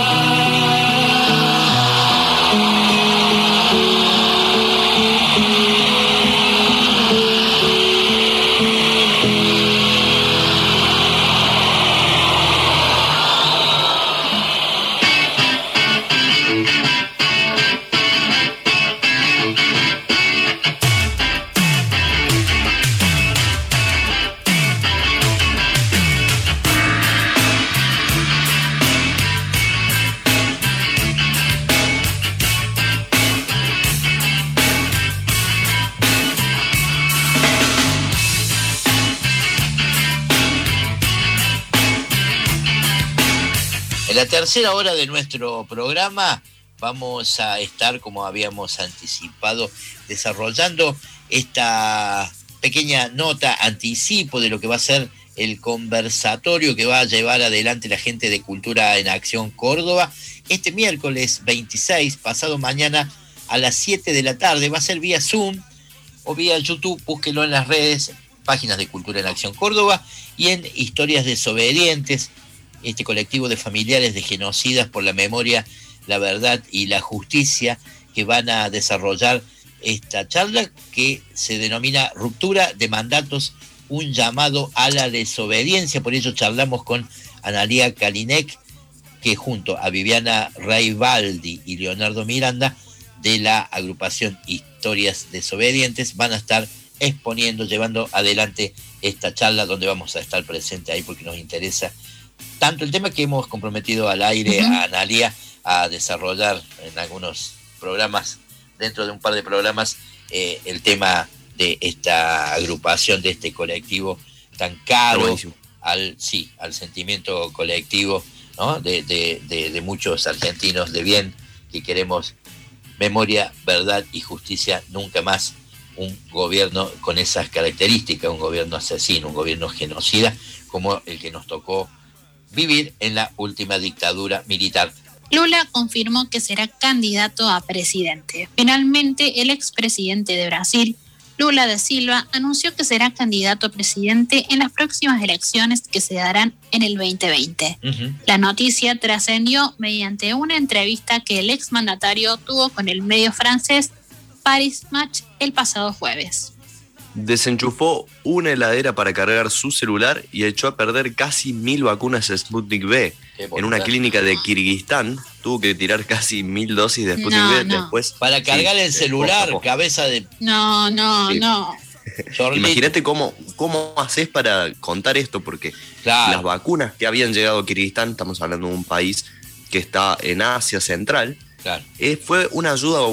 En la tercera hora de nuestro programa vamos a estar, como habíamos anticipado, desarrollando esta pequeña nota, anticipo de lo que va a ser el conversatorio que va a llevar adelante la gente de Cultura en Acción Córdoba este miércoles 26, pasado mañana a las 7 de la tarde. Va a ser vía Zoom o vía YouTube, búsquenlo en las redes, páginas de Cultura en Acción Córdoba y en Historias Desobedientes, este colectivo de familiares de genocidas por la memoria, la verdad y la justicia, que van a desarrollar esta charla que se denomina Ruptura de Mandatos, un llamado a la desobediencia. Por ello charlamos con Analía Kalinek, que junto a Viviana Raibaldi y Leonardo Miranda, de la agrupación Historias Desobedientes, van a estar exponiendo, llevando adelante esta charla, donde vamos a estar presentes ahí porque nos interesa tanto el tema que hemos comprometido al aire a Analía a desarrollar en algunos programas, dentro de un par de programas, el tema de esta agrupación, de este colectivo tan caro al sentimiento colectivo, ¿no? de muchos argentinos de bien que queremos memoria, verdad y justicia, nunca más un gobierno con esas características, un gobierno asesino, un gobierno genocida como el que nos tocó vivir en la última dictadura militar. Lula confirmó que será candidato a presidente. Finalmente, el expresidente de Brasil, Lula da Silva, anunció que será candidato a presidente en las próximas elecciones que se darán en el 2020. La noticia trascendió mediante una entrevista que el exmandatario tuvo con el medio francés Paris Match el pasado jueves. Desenchufó una heladera para cargar su celular y echó a perder casi 1000 vacunas Sputnik V. En una clínica de Kirguistán tuvo que tirar casi 1000 dosis de Sputnik V después. Para cargar el celular, cabeza de... No. Imagínate cómo haces para contar esto, porque las vacunas que habían llegado a Kirguistán, estamos hablando de un país que está en Asia Central, fue una ayuda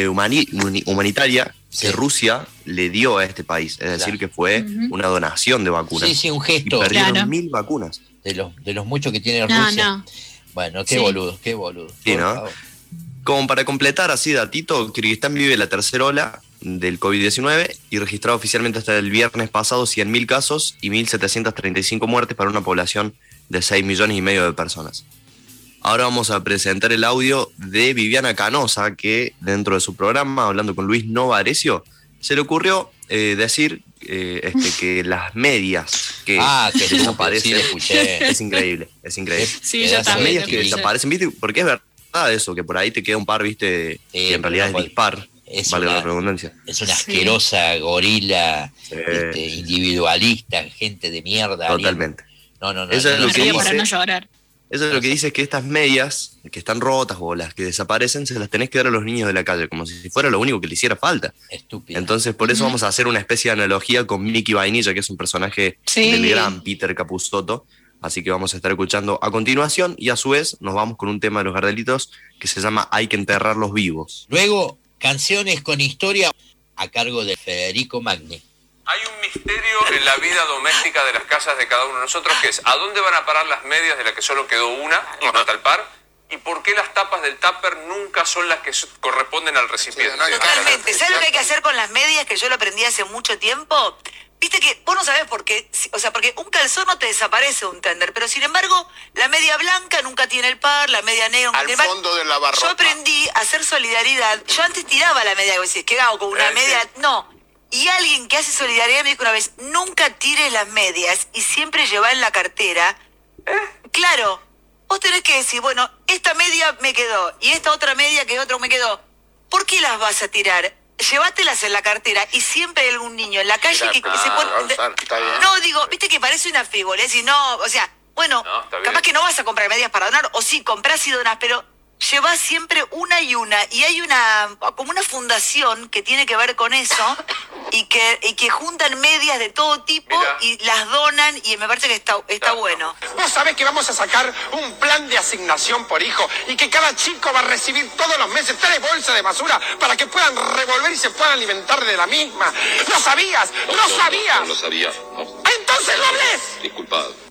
humanitaria que Rusia le dio a este país, es decir, que fue una donación de vacunas. Sí, un gesto. Y perdieron 1000 vacunas. De los muchos que tiene Rusia. Bueno, qué boludo. Sí, ¿no? Como para completar así, datito, Kirguistán vive la tercera ola del COVID-19 y registrado oficialmente hasta el viernes pasado 100.000 casos y 1.735 muertes para una población de 6,5 millones de personas. Ahora vamos a presentar el audio de Viviana Canosa, que dentro de su programa, hablando con Luis Novarecio, se le ocurrió decir que las medias que desaparecen, es increíble. Sí, yo las también medias que desaparecen, ¿viste? Porque es verdad eso, que por ahí te queda un par, ¿viste? Que en realidad es dispar, vale la redundancia. Es una asquerosa gorila, individualista, gente de mierda. Totalmente. No. Eso es lo que dice. Para no llorar. Eso es lo que dice, es que estas medias que están rotas o las que desaparecen se las tenés que dar a los niños de la calle, como si fuera lo único que le hiciera falta. Estúpido. Entonces por eso vamos a hacer una especie de analogía con Mickey Vainilla, que es un personaje del gran Peter Capusotto. Así que vamos a estar escuchando a continuación y a su vez nos vamos con un tema de los Gardelitos que se llama Hay que enterrarlos vivos. Luego, canciones con historia a cargo de Federico Magni. Hay un misterio en la vida doméstica de las casas de cada uno de nosotros, que es ¿a dónde van a parar las medias de las que solo quedó una y no está el par? ¿Y por qué las tapas del tupper nunca son las que corresponden al recipiente? Totalmente. ¿Sabes lo que hay que hacer con las medias, que yo lo aprendí hace mucho tiempo? Viste que vos no sabés por qué, o sea, porque un calzón no te desaparece un tender, pero sin embargo, la media blanca nunca tiene el par, la media negra nunca tiene el par. Al fondo del lavarropa. Yo aprendí a hacer solidaridad. Yo antes tiraba la media, y decís, ¿qué hago con una media? No. Y alguien que hace solidaridad me dijo una vez, nunca tires las medias y siempre lleva en la cartera. Claro, vos tenés que decir, bueno, esta media me quedó y esta otra media que otro me quedó. ¿Por qué las vas a tirar? Llévatelas en la cartera y siempre hay algún niño en la calle que se pone... No, digo, viste que parece una frivolez y no, o sea, bueno, capaz que no vas a comprar medias para donar, o sí, comprás y donás, pero... Llevas siempre una y hay como una fundación que tiene que ver con eso y que juntan medias de todo tipo y las donan y me parece que está bueno. Vos sabés que vamos a sacar un plan de asignación por hijo y que cada chico va a recibir todos los meses 3 bolsas de basura para que puedan revolver y se puedan alimentar de la misma. ¿Lo sabías? ¿Lo sabías? No lo sabía, no. ¡Entonces no hables! Disculpado.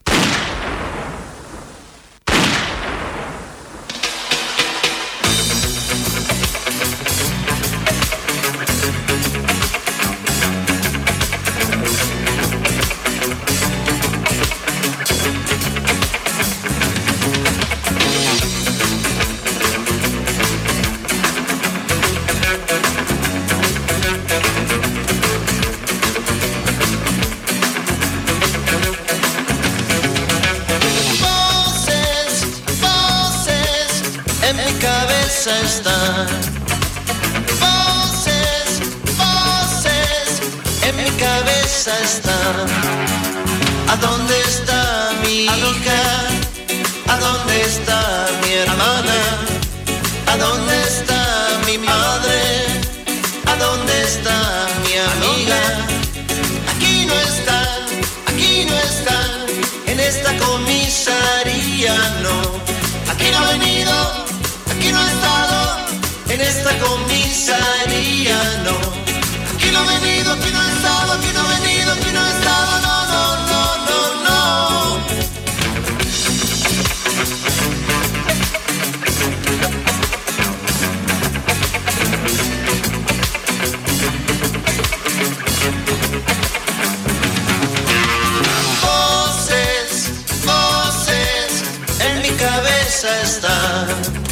Están voces en mi cabeza están. ¿A dónde está mi hija? ¿A dónde está mi hermana? ¿A dónde está mi madre? ¿A dónde está mi amiga? Aquí no están, en esta comisaría no. Aquí no ha venido. Aquí no he estado, en esta comisaría no. Aquí no he venido, aquí no he estado, aquí no he venido, aquí no he estado, no. Voces, en mi cabeza están.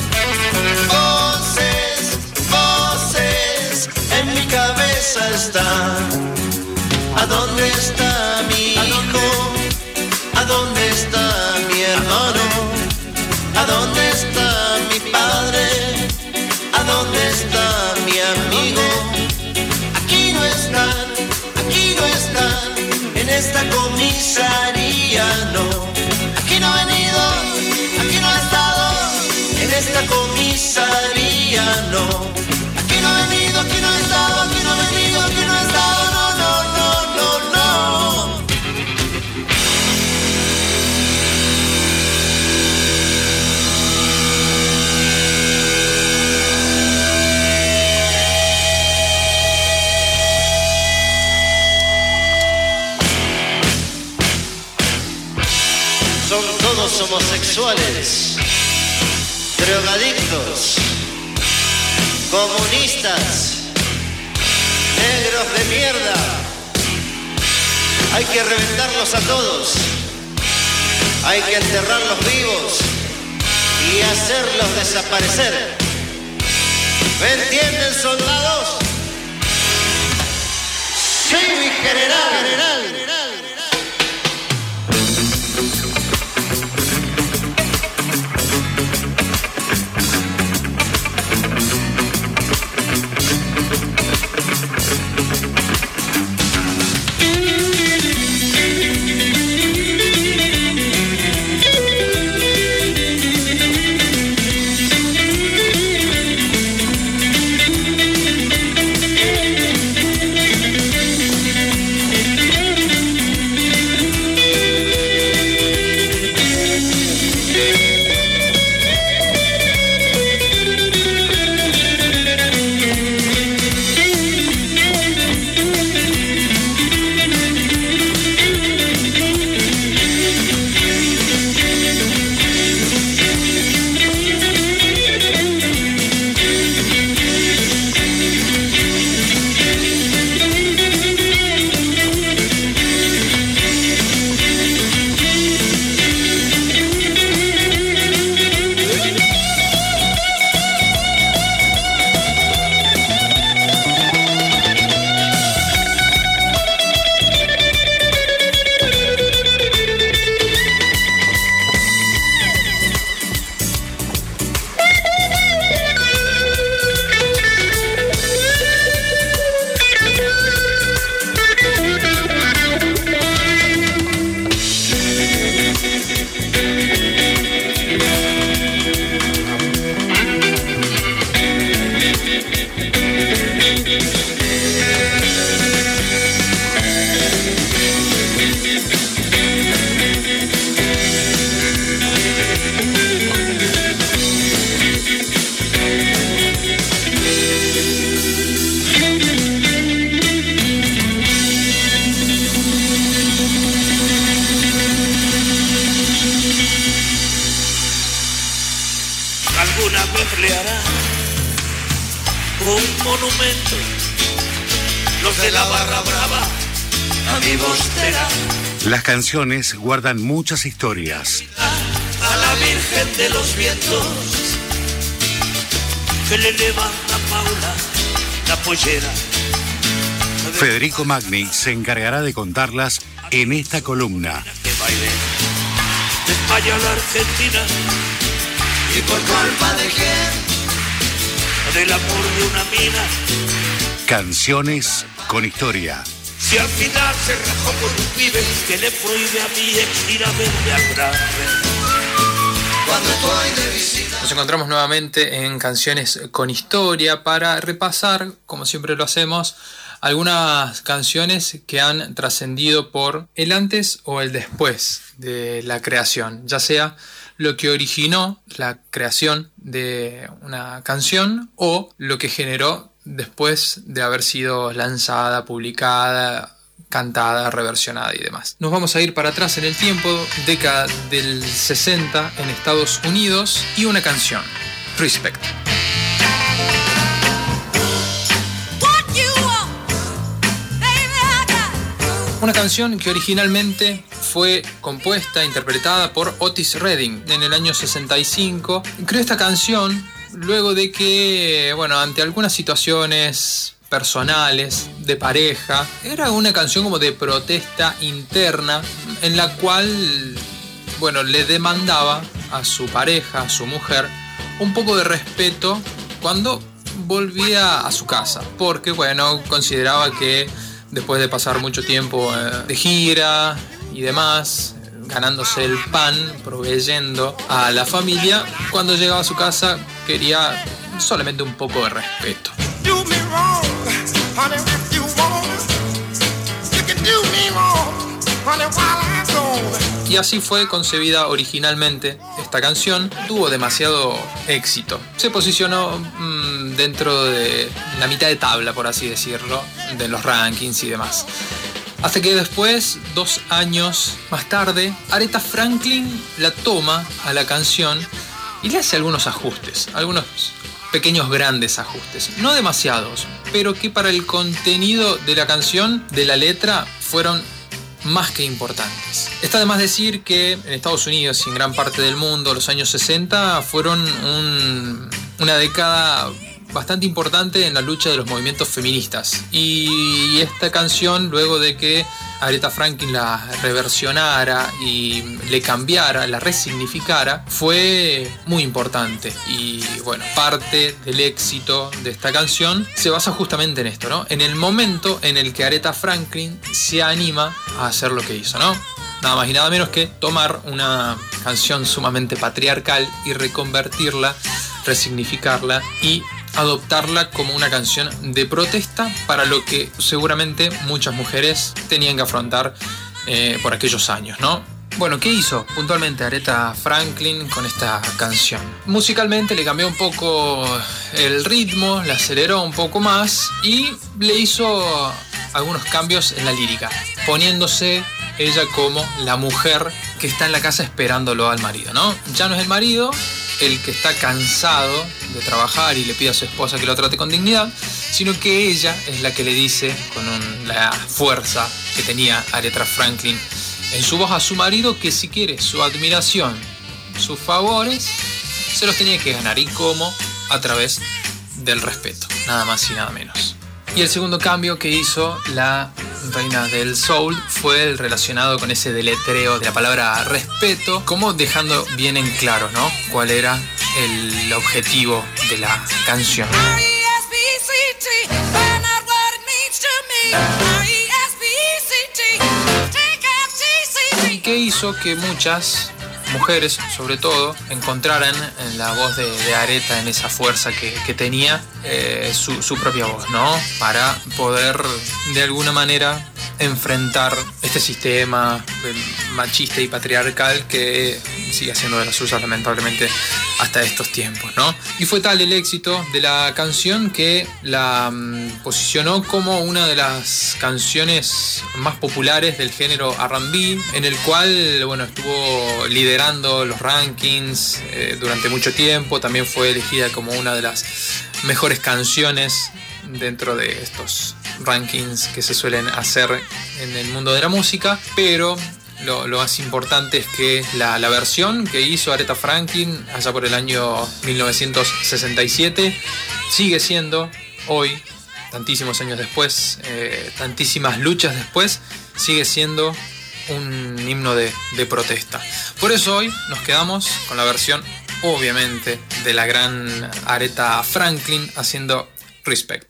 En mi cabeza está. ¿A dónde está mi hijo? ¿A dónde está mi hermano? ¿A dónde está mi padre? ¿A dónde está mi amigo? drogadictos, comunistas, negros de mierda. Hay que reventarlos a todos. Hay que enterrarlos vivos y hacerlos desaparecer. ¿Me entienden, soldados? Sí, mi general. Las canciones guardan muchas historias. A la Virgen de los Vientos, que le levanta Paula la pollera. Federico Magni se encargará de contarlas en esta columna. Que baile de España a la Argentina. ¿Y por culpa de quién? Del amor de una mina. Canciones con historia. Si al final se rajó con un pibe que le prohíbe a mi ex ir a verme al grande. Cuando estoy de visita. Nos encontramos nuevamente en Canciones con Historia para repasar, como siempre lo hacemos, algunas canciones que han trascendido por el antes o el después de la creación, ya sea lo que originó la creación de una canción o lo que generó después de haber sido lanzada, publicada, cantada, reversionada y demás. Nos vamos a ir para atrás en el tiempo, década del 60 en Estados Unidos, y una canción, Respect. Una canción que originalmente fue compuesta e interpretada por Otis Redding en el año 65. Creó esta canción luego de que, ante algunas situaciones personales, de pareja, era una canción como de protesta interna en la cual, le demandaba a su pareja, a su mujer, un poco de respeto cuando volvía a su casa, porque, consideraba que después de pasar mucho tiempo de gira y demás, ganándose el pan, proveyendo a la familia, cuando llegaba a su casa quería solamente un poco de respeto. Y así fue concebida originalmente esta canción. Tuvo demasiado éxito. Se posicionó dentro de la mitad de tabla, por así decirlo, de los rankings y demás. Hasta que después, 2 años más tarde, Aretha Franklin la toma a la canción y le hace algunos ajustes, algunos pequeños grandes ajustes, no demasiados, pero que para el contenido de la canción, de la letra, fueron más que importantes. Está de más decir que en Estados Unidos y en gran parte del mundo los años 60 fueron una década bastante importante en la lucha de los movimientos feministas, y esta canción, luego de que Aretha Franklin la reversionara y le cambiara, la resignificara, fue muy importante. Y bueno, parte del éxito de esta canción se basa justamente en esto, ¿no? En el momento en el que Aretha Franklin se anima a hacer lo que hizo, ¿no? Nada más y nada menos que tomar una canción sumamente patriarcal y reconvertirla, resignificarla y adoptarla como una canción de protesta para lo que seguramente muchas mujeres tenían que afrontar por aquellos años, ¿no? Bueno, ¿qué hizo puntualmente Aretha Franklin con esta canción? Musicalmente le cambió un poco el ritmo, la aceleró un poco más y le hizo algunos cambios en la lírica, poniéndose ella como la mujer que está en la casa esperándolo al marido, ¿no? Ya no es el marido el que está cansado de trabajar y le pide a su esposa que lo trate con dignidad, sino que ella es la que le dice con la fuerza que tenía Aretha Franklin en su voz a su marido que si quiere su admiración, sus favores, se los tenía que ganar. ¿Y cómo? A través del respeto, nada más y nada menos. Y el segundo cambio que hizo la reina del soul fue el relacionado con ese deletreo de la palabra respeto, como dejando bien en claro, ¿no?, cuál era el objetivo de la canción. Y que hizo que muchas mujeres, sobre todo, encontraran en la voz de Aretha, en esa fuerza que tenía, su propia voz, ¿no? Para poder, de alguna manera, enfrentar este sistema machista y patriarcal que sigue siendo de las suyas, lamentablemente, hasta estos tiempos, ¿no? Y fue tal el éxito de la canción que la posicionó como una de las canciones más populares del género R&B, en el cual, bueno, estuvo liderando los rankings durante mucho tiempo. También fue elegida como una de las mejores canciones dentro de estos rankings que se suelen hacer en el mundo de la música, pero lo más importante es que la versión que hizo Aretha Franklin allá por el año 1967 sigue siendo hoy, tantísimos años después, tantísimas luchas después, sigue siendo un himno de protesta. Por eso hoy nos quedamos con la versión, obviamente, de la gran Aretha Franklin haciendo Respect.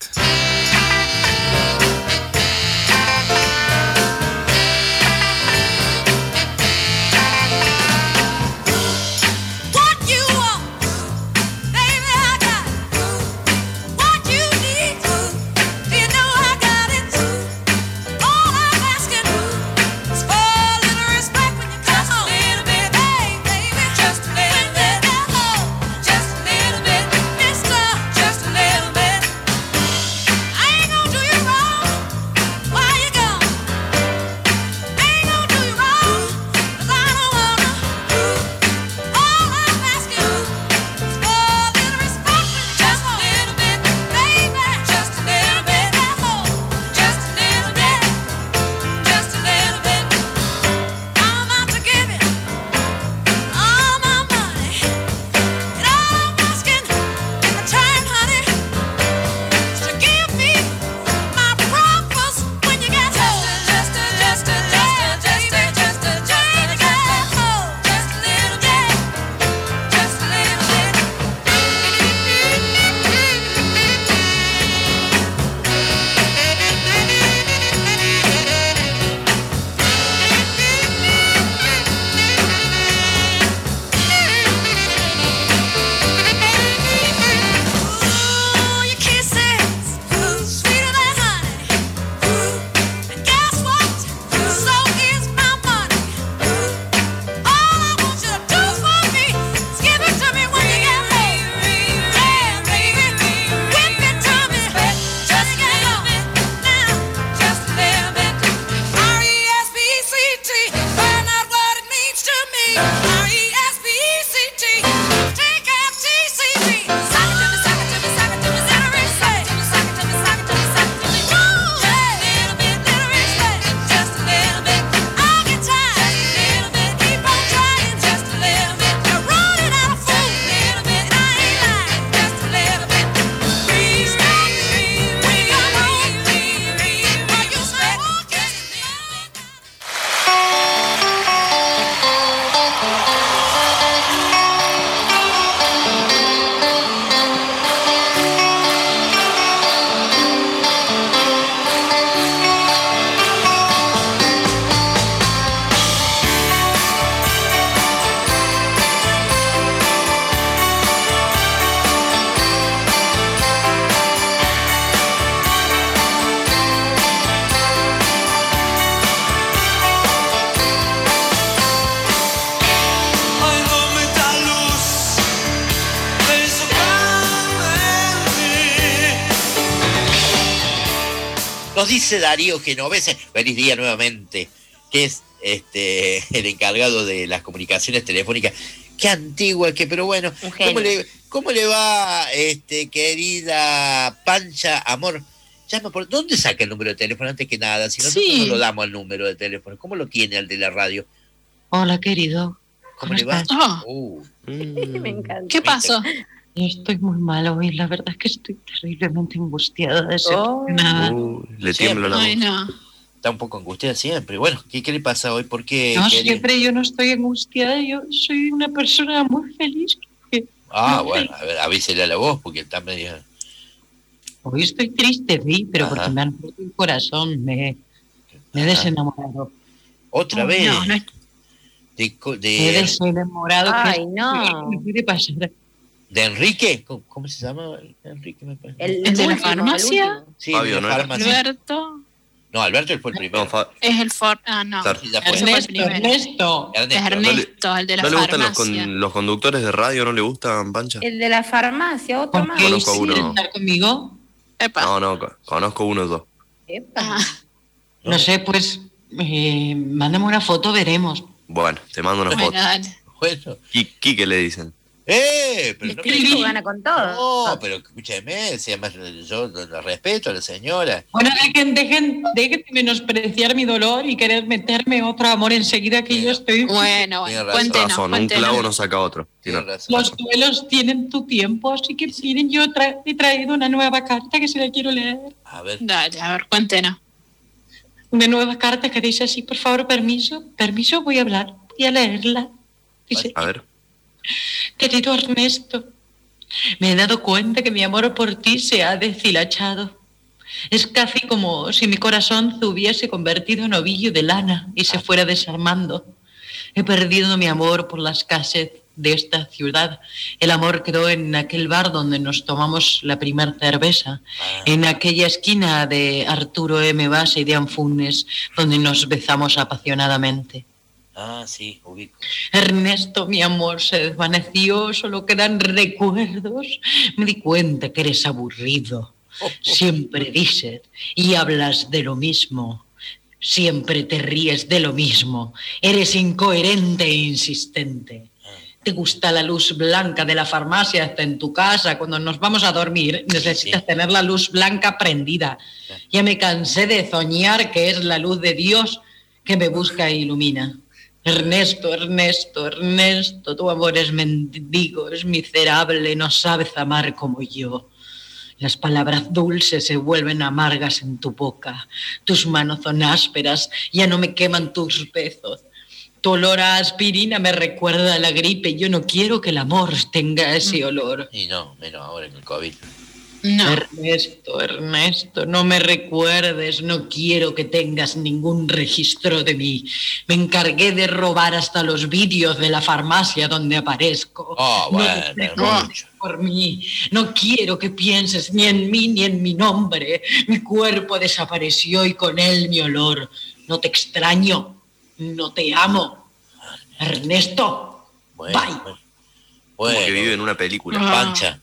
Nos dice Darío Genovese, feliz día nuevamente, que es el encargado de las comunicaciones telefónicas. Qué antigua, pero bueno, ¿cómo le va, querida Pancha, amor? Llama por ¿dónde saca el número de teléfono antes que nada? Si nosotros no lo damos al número de teléfono, ¿cómo lo tiene al de la radio? Hola, querido. ¿Cómo le va? Me encanta. ¿Qué pasó? Estoy muy mal hoy, la verdad es que estoy terriblemente angustiada, decepcionada. Le tiembla la voz. Ay, no. Está un poco angustiada siempre. Bueno, ¿qué le pasa hoy? ¿Por qué? No, siempre yo no estoy angustiada, yo soy una persona muy feliz. Bueno, a ver, avísele a la voz porque está medio... Hoy estoy triste, sí, pero porque me han roto el corazón, me he desenamorado. ¿Otra vez? No, me he desenamorado. Ay, no. ¿Qué puede pasar? ¿De Enrique? ¿Cómo se llama? Enrique, me parece. ¿El de la farmacia? Sí, Fabio, de la farmacia. Alberto. No, Alberto fue el primero. Es el no. Claro. Ernesto. Ernesto, el de la ¿No le gustan farmacia. los conductores de radio? ¿No le gustan, Pancha? El de la farmacia, otro más. Conozco a uno. ¿Estar conmigo? No, conozco uno o dos. No sé, pues, mándame una foto, veremos. Bueno, te mando una foto. Bueno. Quique le dicen. Pero no Cristo gana con todo. No, pero escúcheme, si además yo lo respeto a la señora. Bueno, dejen de menospreciar mi dolor y querer meterme otro amor enseguida que yo estoy... Bueno, cuéntenos. Un clavo no saca otro. Los duelos tienen tu tiempo, así que miren, yo he traído una nueva carta que se la quiero leer. A ver. Dale, a ver, cuéntenos. Una nueva carta que dice así, por favor, permiso, voy a hablar, voy a leerla. Dice, a ver. Querido Ernesto, me he dado cuenta que mi amor por ti se ha deshilachado. Es casi como si mi corazón se hubiese convertido en ovillo de lana y se fuera desarmando. He perdido mi amor por las calles de esta ciudad. El amor quedó en aquel bar donde nos tomamos la primer cerveza, en aquella esquina de Arturo M. Base y de Anfunes, donde nos besamos apasionadamente. Sí, ubico. Ernesto, mi amor se desvaneció, solo quedan recuerdos. Me di cuenta que eres aburrido. Siempre dices y hablas de lo mismo. Siempre te ríes de lo mismo. Eres incoherente e insistente. Te gusta la luz blanca de la farmacia hasta en tu casa. Cuando nos vamos a dormir necesitas tener la luz blanca prendida. Ya me cansé de soñar que es la luz de Dios que me busca e ilumina. Ernesto, tu amor es mendigo, es miserable, no sabes amar como yo. Las palabras dulces se vuelven amargas en tu boca. Tus manos son ásperas, ya no me queman tus besos. Tu olor a aspirina me recuerda a la gripe. Yo no quiero que el amor tenga ese olor. Y no, menos ahora en el COVID. No. Ernesto, no me recuerdes, no quiero que tengas ningún registro de mí. Me encargué de robar hasta los vídeos de la farmacia donde aparezco. No por mí, no quiero que pienses ni en mí ni en mi nombre. Mi cuerpo desapareció y con él mi olor. No te extraño, no te amo. Ernesto, bye. Como que vive en una película. Pancha,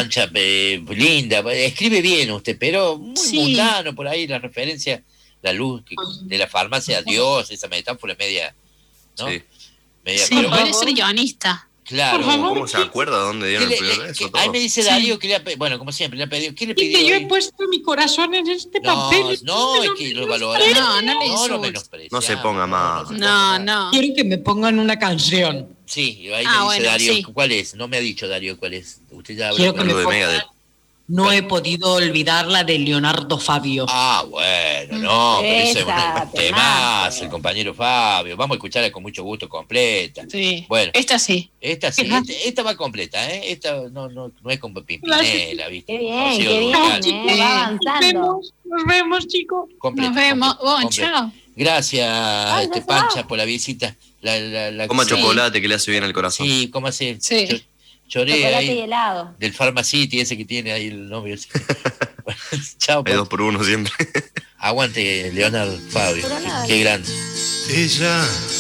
linda, escribe bien usted, pero muy mundano por ahí la referencia, la luz de la farmacia, Dios, esa metáfora media, ¿no? Sí, pero puede ser guionista. Claro. ¿Cómo se acuerda dónde dieron el primer beso? Ahí me dice Darío que bueno, como siempre, le ha pedido. ¿Qué le pidió? Yo he puesto mi corazón en este papel. No, es que lo valora. No menosprecia. No se ponga más. No. Quiero que me pongan una canción. Sí, ahí me dice Darío. Sí. ¿Cuál es? No me ha dicho Darío cuál es. Usted ya quiero que me ponga. No he podido olvidarla de Leonardo Fabio. Bueno, no, pero ese es un temazo, el compañero Fabio. Vamos a escucharla con mucho gusto, completa. Sí. Bueno. Esta sí. Esta va completa, ¿eh? Esta no es como Pimpinela, ¿viste? Qué bien, va avanzando. Nos vemos, chicos. Nos vemos. Chao. Gracias, Pancha, por la visita. Coma chocolate que le hace bien al corazón. Sí, ¿cómo hace? Sí. Lloré chocolate ahí y helado. Del Pharmacity ese que tiene ahí el novio. Bueno, chao. Hay 2 por 1 siempre. Aguante, Leonardo Fabio. Qué grande. Ella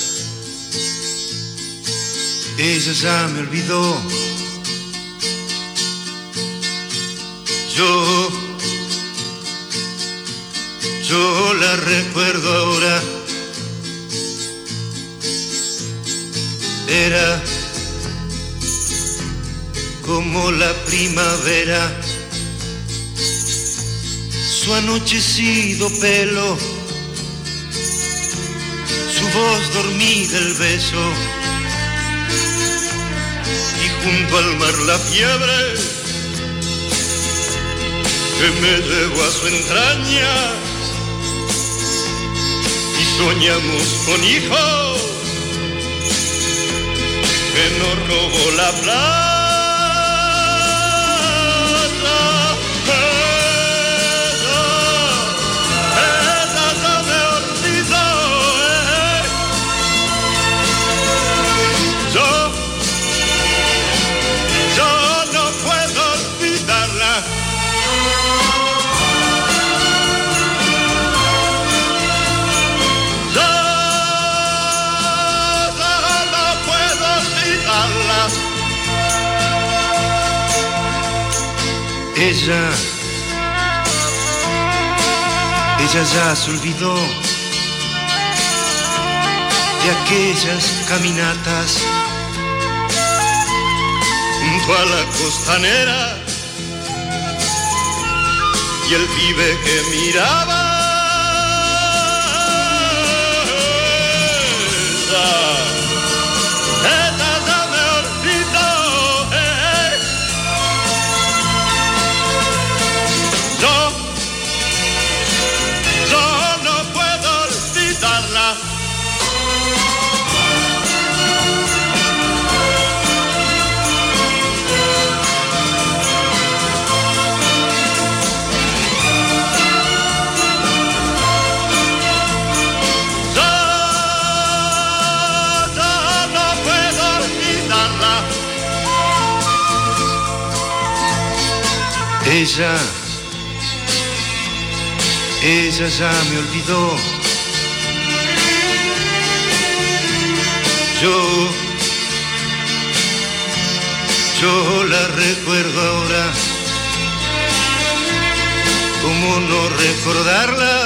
ya me olvidó. Yo la recuerdo ahora. Era como la primavera, su anochecido pelo, su voz dormida, el beso, y junto al mar la fiebre que me llevó a su entraña, y soñamos con hijos que nos robó la plata. Ella ya me olvidó, Yo no puedo olvidarla. Ella ya se olvidó de aquellas caminatas junto a la costanera y el pibe que miraba. Ella ya me olvidó. Yo no puedo olvidarla. Ella ya me olvidó. Yo la recuerdo ahora. ¿Cómo no recordarla?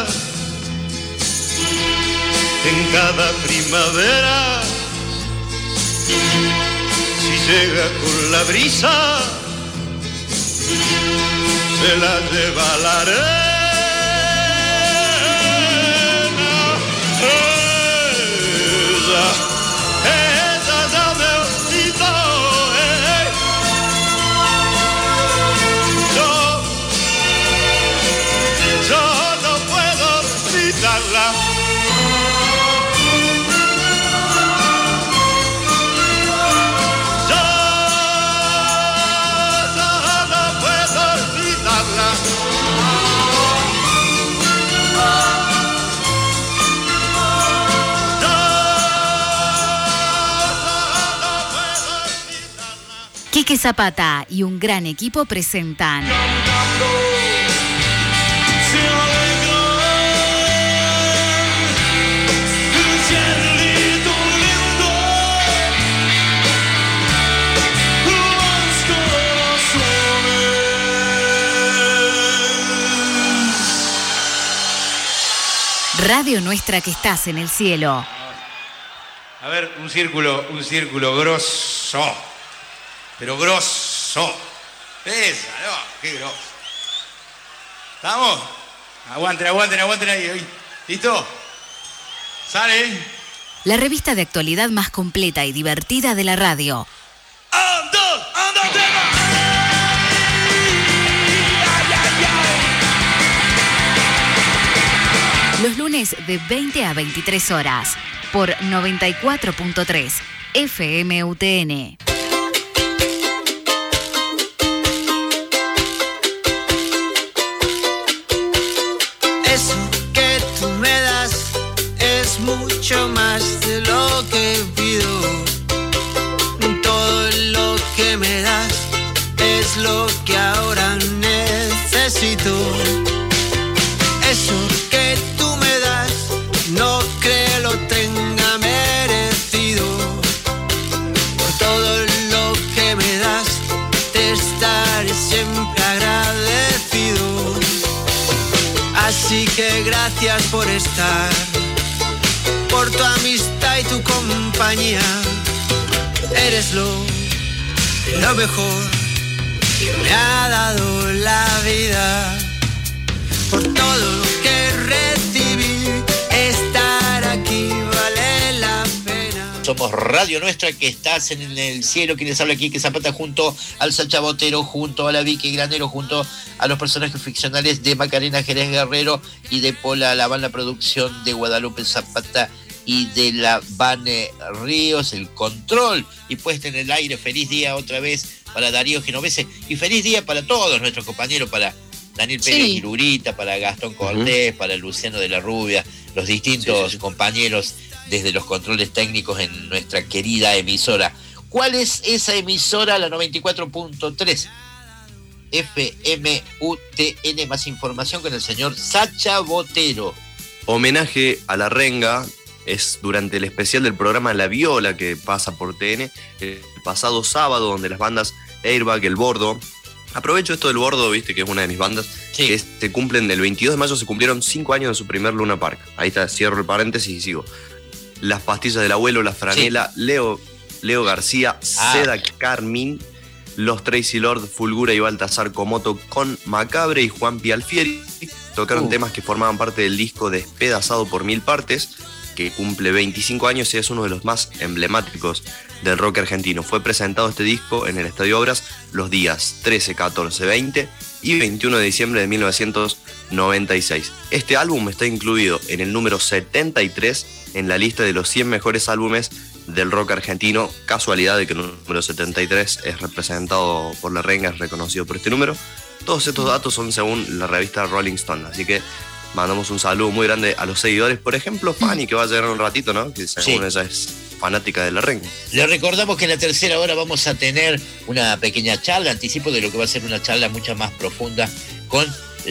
En cada primavera, si llega con la brisa, se la lleva la arena. Ella ya me olvidó. Yo no puedo olvidarla. Quique Zapata y un gran equipo presentan Radio Nuestra que estás en el cielo. A ver, un círculo grosso. Pero grosso. Esa, no, qué grosso. ¿Estamos? Aguanten ahí. ¿Listo? ¿Sale? La revista de actualidad más completa y divertida de la radio. Los lunes de 20 a 23 horas por 94.3 FM UTN. Eso que tú me das es mucho más de lo que pido. Todo lo que me das es lo que ahora necesito. Eso que tú me das no creo lo tenga merecido. Por todo lo que me das te estaré siempre agradecido. Así Así que gracias por estar, por tu amistad y tu compañía. Eres lo mejor que me ha dado la vida. Por todo lo que recibí, estar aquí vale la pena. Somos Radio Nuestra, que estás en el cielo. Quienes habla aquí, que Zapata, junto al Sacha Botero, junto a la Vicky Granero, junto a los personajes ficcionales de Macarena Jerez Guerrero y de Pola Laván, la producción de Guadalupe Zapata y de la Vane Ríos, el control y puesta en el aire. Feliz día otra vez para Darío Genovese y feliz día para todos nuestros compañeros, para Daniel Pérez Girurita, para Gastón Cortés, para Luciano de la Rubia, los distintos compañeros desde los controles técnicos en nuestra querida emisora. ¿Cuál es esa emisora? La 94.3 FMUTN. Más información con el señor Sacha Botero. Homenaje a la renga es durante el especial del programa La Viola, que pasa por TN el pasado sábado, donde las bandas Airbag, El Bordo. Aprovecho esto del Bordo, viste, que es una de mis bandas, que se cumplen, el 22 de mayo se cumplieron 5 años de su primer Luna Park. Ahí está, cierro el paréntesis y sigo. Las pastillas del abuelo, La Franela, Leo García, Seda Carmín, Los Tracy Lord, Fulgura y Baltasar Comoto con Macabre y Juan Pialfieri. Tocaron temas que formaban parte del disco Despedazado por Mil Partes, que cumple 25 años y es uno de los más emblemáticos del rock argentino. Fue presentado este disco en el Estadio Obras los días 13, 14, 20 y 21 de diciembre de 1996. Este álbum está incluido en el número 73 en la lista de los 100 mejores álbumes del rock argentino. Casualidad de que el número 73 es representado por la renga, es reconocido por este número. Todos estos datos son según la revista Rolling Stone, así que mandamos un saludo muy grande a los seguidores. Por ejemplo, Fanny, que va a llegar un ratito, ¿no? Que según ella es fanática de la renga. Le recordamos que en la tercera hora vamos a tener una pequeña charla, anticipo de lo que va a ser una charla mucho más profunda con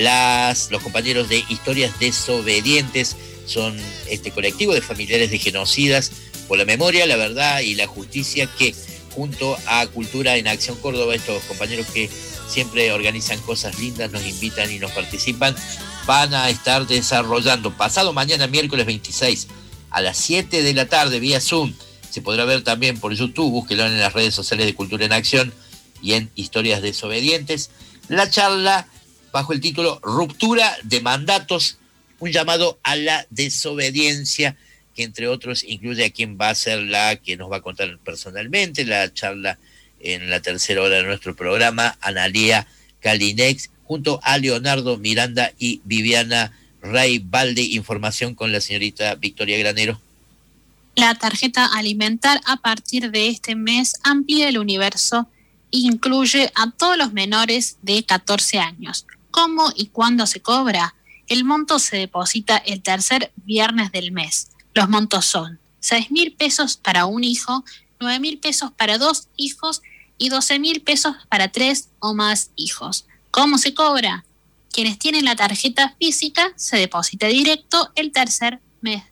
los compañeros de Historias Desobedientes. Son este colectivo de familiares de genocidas por la memoria, la verdad y la justicia, que junto a Cultura en Acción Córdoba, estos compañeros que siempre organizan cosas lindas, nos invitan y nos participan, van a estar desarrollando pasado mañana, miércoles 26, a las 7 de la tarde, vía Zoom. Se podrá ver también por YouTube, búsquelo en las redes sociales de Cultura en Acción y en Historias Desobedientes. La charla bajo el título Ruptura de Mandatos, un llamado a la desobediencia, que entre otros incluye a quien va a ser la que nos va a contar personalmente la charla en la tercera hora de nuestro programa, Analía Kalinex, junto a Leonardo Miranda y Viviana Rey Valde. Información con la señorita Victoria Granero. La tarjeta alimentar a partir de este mes amplía el universo e incluye a todos los menores de 14 años. ¿Cómo y cuándo se cobra? El monto se deposita el tercer viernes del mes. Los montos son 6.000 pesos para un hijo, 9.000 pesos para 2 hijos y 12.000 pesos para 3 o más hijos. ¿Cómo se cobra? Quienes tienen la tarjeta física se deposita directo el tercer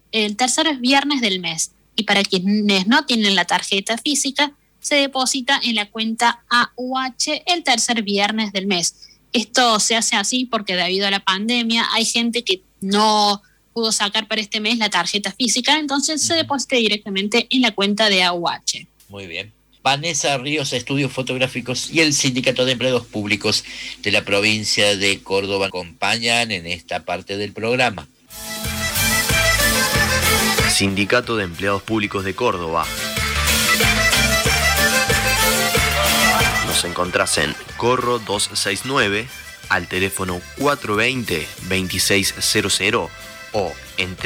viernes del mes. Y para quienes no tienen la tarjeta física, se deposita en la cuenta AUH el tercer viernes del mes. Esto se hace así porque debido a la pandemia hay gente que no pudo sacar para este mes la tarjeta física, entonces se deposita directamente en la cuenta de AUH. Muy bien. Vanessa Ríos, Estudios Fotográficos y el Sindicato de Empleados Públicos de la provincia de Córdoba acompañan en esta parte del programa. Sindicato de Empleados Públicos de Córdoba. Nos encontrás en Corro 269, al teléfono 420-2600 o en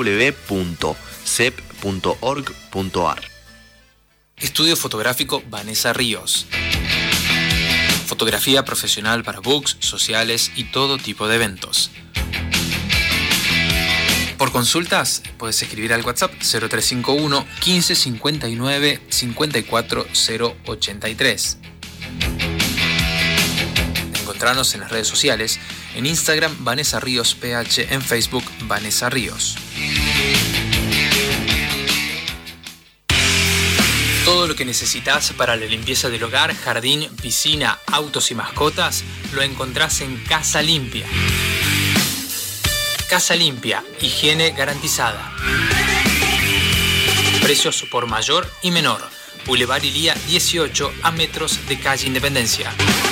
www.cep.org.ar. Estudio fotográfico Vanessa Ríos. Fotografía profesional para books, sociales y todo tipo de eventos. Por consultas, puedes escribir al WhatsApp 0351 1559 54083. Encontrarnos en las redes sociales, en Instagram Vanessa Ríos PH, en Facebook Vanessa Ríos. Todo lo que necesitas para la limpieza del hogar, jardín, piscina, autos y mascotas, lo encontrás en Casa Limpia. Casa limpia, higiene garantizada. Precios por mayor y menor. Boulevard Ilía 18 a metros de calle Independencia.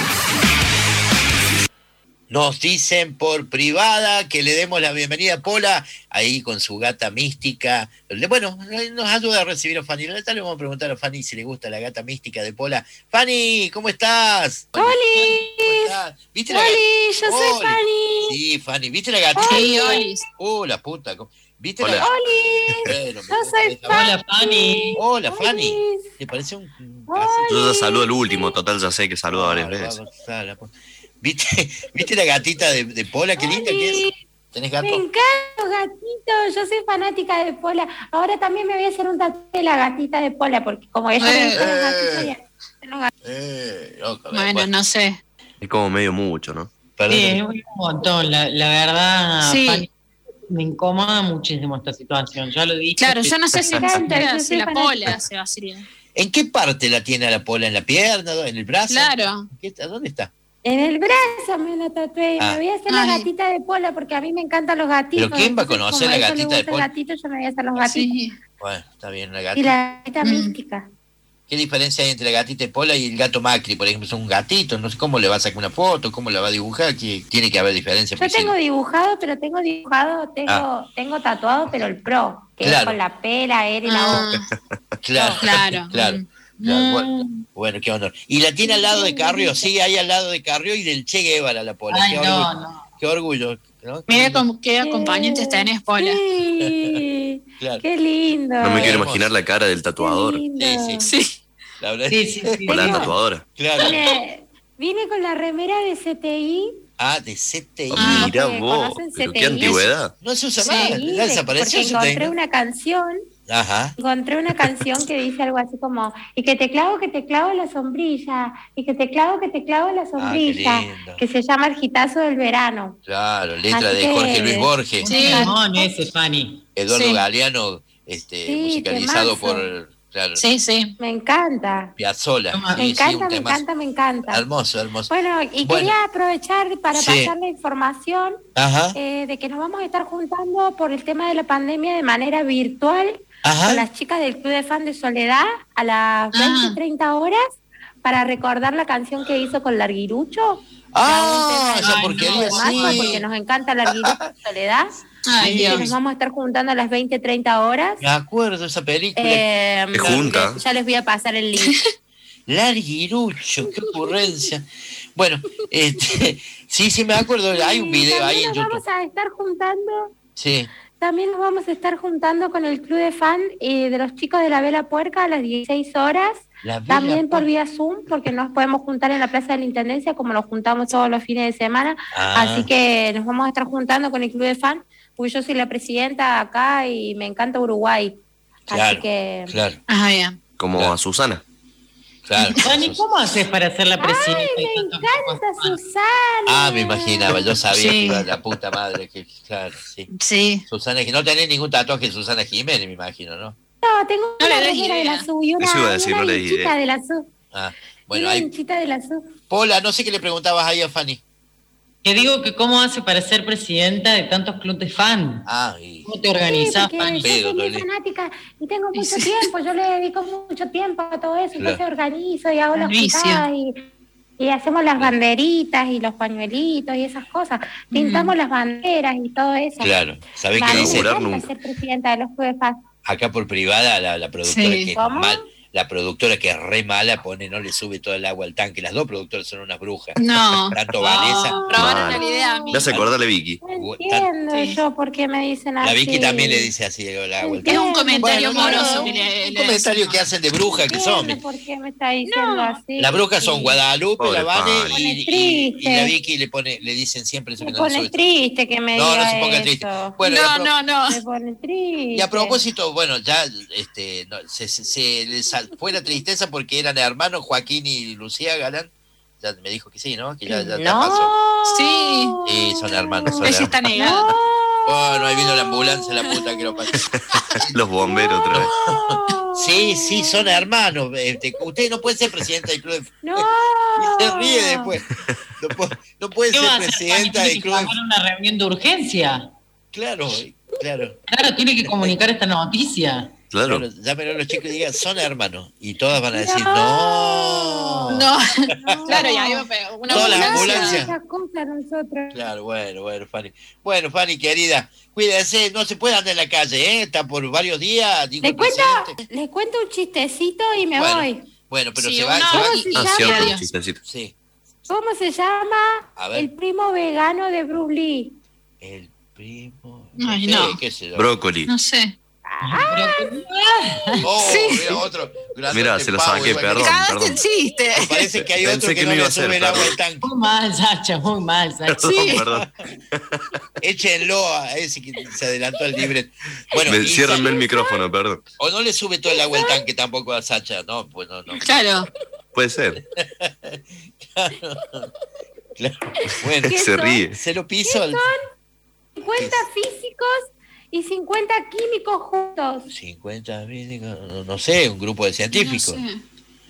Nos dicen por privada que le demos la bienvenida a Pola, ahí con su gata mística. Bueno, nos ayuda a recibir a Fanny. Le vamos a preguntar a Fanny si le gusta la gata mística de Pola. Fanny, ¿cómo estás? ¡Oli! ¿Viste la ¡Oli! Yo soy Fanny. Sí, Fanny. ¿Viste la gatita? Sí, Oli. La puta. ¿Viste Hola. la ¡Oli! Bueno, Yo soy Fanny. Hola, Fanny. Hola, Fanny. ¿Te parece un Yo ya saludo al último, total, ya sé que saluda varias veces. ¿Viste la gatita de Pola? Qué linda que es. ¿Tenés gato? Me encantan los gatitos, yo soy fanática de Pola. Ahora también me voy a hacer un tatuaje de la gatita de Pola, porque como ella me gusta los gatitos, los gatitos. Loca, Bueno, no sé. Es como medio mucho, ¿no? Sí, es un montón. La verdad, Sí. Fanny, me incomoda muchísimo esta situación. Ya lo dije. Claro, yo no sé si Me encanta, yo la soy fanática. Pola se va a hacer. ¿En qué parte la tiene a la Pola? ¿En la pierna? ¿En el brazo? Claro. ¿Dónde está? En el brazo me la tatué. Ah. Me voy a hacer la Ay. gatita de Pola porque a mí me encantan los gatitos. ¿Pero quién va a Entonces, conocer como la a ella le gatita de gusta el Pola? gatito, yo me voy a hacer los gatitos. Sí. Bueno, está bien, la Y gatita. la gatita mística. ¿Qué diferencia hay entre la gatita de Pola y el gato Macri? Por ejemplo, es un gatito, no sé cómo le va a sacar una foto, cómo la va a dibujar, que tiene que haber diferencia. Yo tengo dibujado, tengo tatuado, pero el pro, que Claro. es con la pela, él y la boca. Claro, Claro. claro. Bueno, qué honor. Y la tiene al lado de Carrió, sí, ahí al lado de Carrió y del Che Guevara la Pola. Ay, qué no, orgullo, no. qué orgullo, ¿no? Mira qué acompañantes tenés, Pola. Sí, Claro. qué lindo. No me quiero hermoso. imaginar la cara del tatuador. Qué lindo. Sí. La verdad. Sí, sí, sí. O la Tengo- tatuadora. Claro. Vine con la remera de CTI. Ah, de CTI. Mirá porque vos, conocen pero qué CTI. antigüedad. No se usa Sí, más, Sí, ya desapareció porque CTI, encontré ¿no? una canción. Ajá. Encontré una canción que dice algo así como, y que te clavo la sombrilla, y que te clavo la sombrilla, lindo. que se llama El Gitazo del Verano. Claro, letra Así de que- Jorge Luis Borges. Sí. Temón ese, Fanny. Eduardo Sí. Galeano, musicalizado temazo. por, claro, Sí, sí. Me encanta. Piazzolla. Me Sí, sí, encanta, un me temazo. encanta, me encanta. Hermoso, hermoso. Bueno, y Bueno. quería aprovechar para Sí. pasar la información Ajá. de que nos vamos a estar juntando por el tema de la pandemia de manera virtual Ajá. con las chicas del Club de Fan de Soledad a las 20-30 horas para recordar la canción que hizo con Larguirucho. Ah, esa Ay, porquería, no, sí. porque nos encanta Larguirucho y Soledad. Ay, Así que Dios. nos vamos a estar juntando a las 20-30 horas. Me acuerdo esa película. Se junta. Ya les voy a pasar el link. Larguirucho, qué ocurrencia. Bueno, sí, me acuerdo. Hay un video ahí en Nos YouTube. vamos a estar juntando. Sí. También nos vamos a estar juntando con el Club de Fan de los chicos de la Vela Puerca a las 16 horas. La Vela También por Puerca. vía Zoom, porque nos podemos juntar en la Plaza de la Intendencia como nos juntamos todos los fines de semana. Ah. Así que nos vamos a estar juntando con el Club de Fan, porque yo soy la presidenta acá y me encanta Uruguay. Así Claro, que... claro, Ah, bien. Como Claro. a Susana. claro. Fanny, ¿cómo haces para ser la presidenta? ¡Ay, y me tantos encanta grupos? Susana! Ah, me imaginaba, yo sabía Sí. que iba la puta madre, que claro, sí. Sí. Susana, no tenés ningún tatuaje de Susana Jiménez, me imagino, ¿no? No, tengo No una le des remera de idea. la SU y una, Eso iba a decir, una no le des hinchita idea. de la SU. Ah, bueno, Una ahí. hinchita de la SU. Pola, no sé qué le preguntabas ahí a Fanny. Que digo que cómo hace para ser presidenta de tantos clubes de fan. Ah, y ¿Cómo te organizás, Sí, porque Fanny? yo soy muy fanática y tengo mucho tiempo, yo le dedico mucho tiempo a todo eso, Claro. entonces organizo y hago las Vicio. juntadas y hacemos las banderitas y los pañuelitos y esas cosas, pintamos las banderas y todo eso. claro, ¿sabés qué Vale, dice? me encanta ser presidenta de los clubes de fan. Acá por privada la productora Sí. que es ¿Cómo? mal, la productora que es re mala pone, no le sube todo el agua al tanque. Las dos productoras son unas brujas. No. Tanto Vanessa. Robaron Mal. la idea a mí. Me hace acordar a Vicky. No entiendo Sí. yo por qué me dicen así. La Vicky también le dice así el agua al Es tanque. un comentario Bueno, no, amoroso no, que le un comentario que hacen de brujas que son. Entiendo por qué me está diciendo así. Las brujas son Guadalupe, Pobre la Vane Fanny. y la Vicky le dicen siempre eso Me que no le pone sube. triste que me No, diga no se ponga eso. triste. Bueno, y a pro- No. Me pone triste. Y a propósito, bueno, ya no, se les fue la tristeza porque eran hermanos Joaquín y Lucía Galán. Ya me dijo que sí, ¿no? Que ya pasó. Sí. Sí, son hermanos. Son Ella está hermanos. negada. Bueno, ahí vino la ambulancia, la puta que lo pasó. Los bomberos otra vez. Sí, son hermanos. Usted no puede ser presidenta del club de... No. Y se ríe después. No puede ¿Qué ser va a hacer, Fanny? presidenta ¿Tiene del que club de... llamar a una reunión de urgencia? Claro. Claro, tiene que comunicar esta noticia. Claro. Llámenlo a los chicos y digan, son hermanos. Y todas van a decir, no. Claro, y ahí va una Toda la ambulancia. ambulancia. Claro, bueno, Fanny. Bueno, Fanny, querida, cuídese, no se puede andar en la calle, Está por varios días. Digo, Les cuento un chistecito y me voy. Bueno, pero Sí, se va. ¿Cómo Sí. ¿Cómo se llama A ver. el primo vegano de Bruce Lee? El primo. Ay, no. ¿Qué sé yo? Brócoli. No sé. Oh, Sí. mira, otro. Mira, se lo saqué, perdón. Cagaste el chiste. Me parece que hay Pensé otro que que no no iba le a ser, sube el agua perdón. al tanque. Muy mal, Sacha, muy mal, Sacha. Perdón. Échenlo a ese que se adelantó al libre. Bueno, Ciérrenme el micrófono, perdón. O no le sube todo el agua al tanque tampoco a Sacha, no, pues no. Claro. Puede ser. Claro. Bueno, ¿Qué Se son? ríe. se lo piso. ¿Qué son? 50 físicos y 50 químicos juntos. 50 no sé, un grupo de científicos. No sé.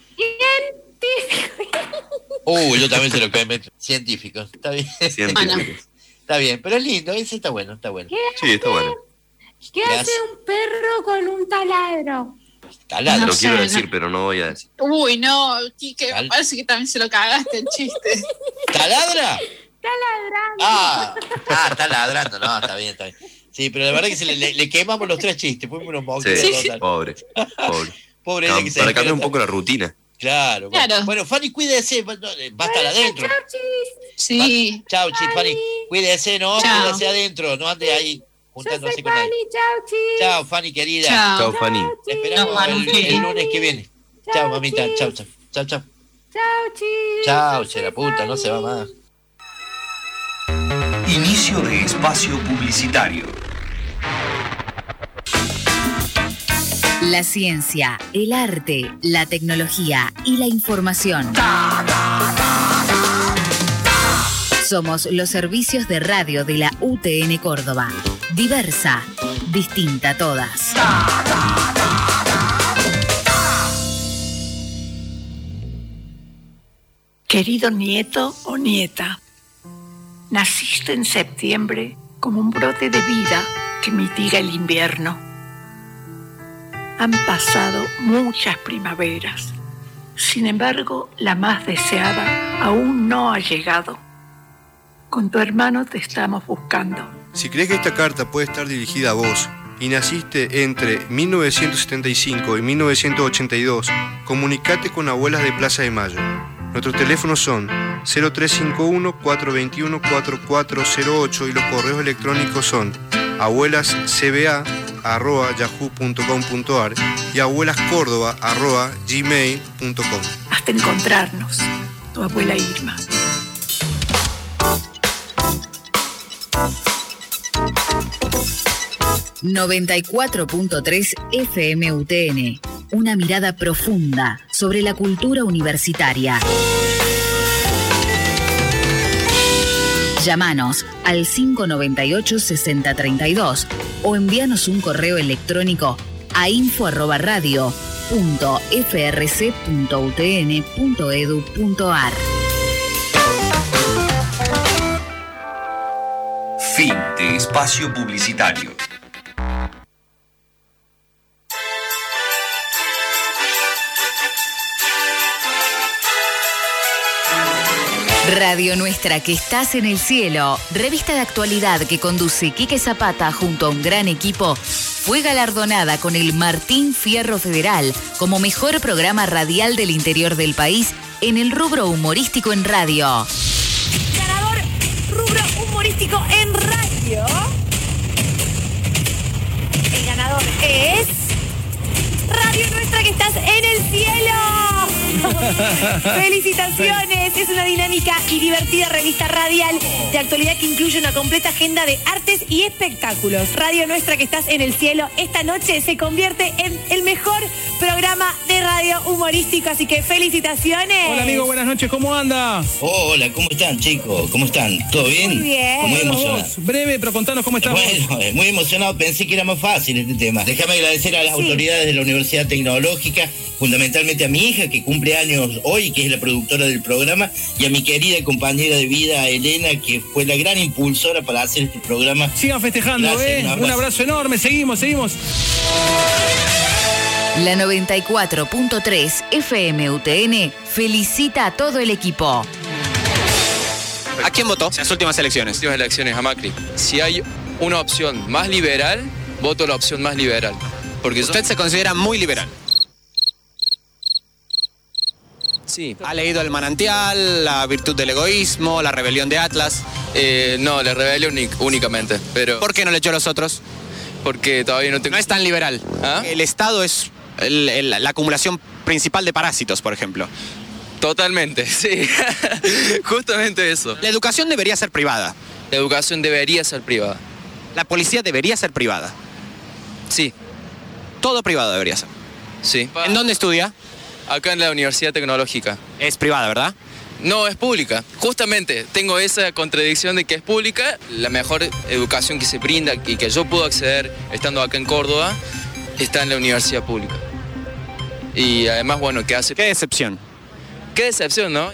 Científicos. Yo también se lo cae científicos. Está bien. Científicos. Está bien, pero es lindo, ese está bueno. Sí, está bueno. ¿Qué hace un perro con un taladro? Taladro. Lo sé, quiero no. decir, pero no voy a decir. Uy, no, Quique, me parece que también se lo cagaste el chiste. ¿Taladra? Está ladrando. Está ladrando, no, está bien. Sí, pero la verdad que le quemamos los 3 chistes, fuimos unos monstruos. Sí, pobre. Pobre ella que se Para cambiar un despierta. poco la rutina. Claro. Bueno, Fanny, cuídese, va a estar adentro. Sí. Chao, Fanny. Cuídese, ¿no? Chao. Cuídese adentro, no ande ahí juntándose con Fanny, nadie. chao, chis. Chao, Fanny, querida. Chao, Fanny. Te esperamos Chao, el Fanny. lunes que viene. Chao, mamita. Chao. Chao, chis. Chao, che, la puta, no se va más. Inicio de espacio publicitario. La ciencia, el arte, la tecnología y la información. Somos los servicios de radio de la UTN Córdoba. Diversa, distinta a todas. Querido nieto o nieta, naciste en septiembre como un brote de vida que mitiga el invierno. Han pasado muchas primaveras. Sin embargo, la más deseada aún no ha llegado. Con tu hermano te estamos buscando. Si crees que esta carta puede estar dirigida a vos y naciste entre 1975 y 1982, comunicate con Abuelas de Plaza de Mayo. Nuestros teléfonos son 0351-421-4408 y los correos electrónicos son abuelascba@yahoo.com.ar y abuelascordoba@gmail.com. Hasta encontrarnos, tu abuela Irma. ...94.3 FM UTN... ...una mirada profunda sobre la cultura universitaria. Llámanos al 598-6032... ...o envíanos un correo electrónico a info@radio.frc.utn.edu.ar. Fin de espacio publicitario. Radio Nuestra que estás en el cielo, revista de actualidad que conduce Quique Zapata junto a un gran equipo, fue galardonada con el Martín Fierro Federal como mejor programa radial del interior del país en el rubro humorístico en radio. Ganador, rubro humorístico en radio. El ganador es Radio Nuestra que estás en el cielo. ¡Felicitaciones! Es una dinámica y divertida revista radial de actualidad que incluye una completa agenda de artes y espectáculos. Radio Nuestra que estás en el cielo esta noche se convierte en el mejor programa de radio humorístico, así que felicitaciones. Hola amigo, buenas noches, ¿cómo anda? Hola, ¿cómo están chicos? ¿Cómo están? ¿Todo bien? Muy bien. Muy emocionado. Breve, pero contanos cómo estamos. Bueno, muy emocionado, pensé que era más fácil este tema. Déjame agradecer a las autoridades de la Universidad Tecnológica, fundamentalmente a mi hija que cumple cumpleaños hoy, que es la productora del programa, y a mi querida compañera de vida, Elena, que fue la gran impulsora para hacer este programa. Sigan festejando, Gracias, un abrazo enorme, seguimos. La 94.3 FM UTN felicita a todo el equipo. ¿A quién votó en las últimas elecciones? Últimas elecciones, a Macri. Si hay una opción más liberal, voto la opción más liberal. Porque usted se considera muy liberal. Sí. ¿Ha leído El manantial, La virtud del egoísmo, La rebelión de Atlas? No, La rebelión únicamente. Pero... ¿Por qué no leyó los otros? Porque todavía no tengo... No es tan liberal. ¿Ah? El Estado es la acumulación principal de parásitos, por ejemplo. Totalmente, sí. Justamente eso. La educación debería ser privada. La educación debería ser privada. La policía debería ser privada. Sí. Todo privado debería ser. Sí. ¿En dónde estudia? Acá en la Universidad Tecnológica. Es privada, ¿verdad? No, es pública. Justamente tengo esa contradicción de que es pública. La mejor educación que se brinda y que yo puedo acceder estando acá en Córdoba está en la universidad pública. Y además, bueno, ¿qué hace? Qué decepción. Qué decepción, ¿no?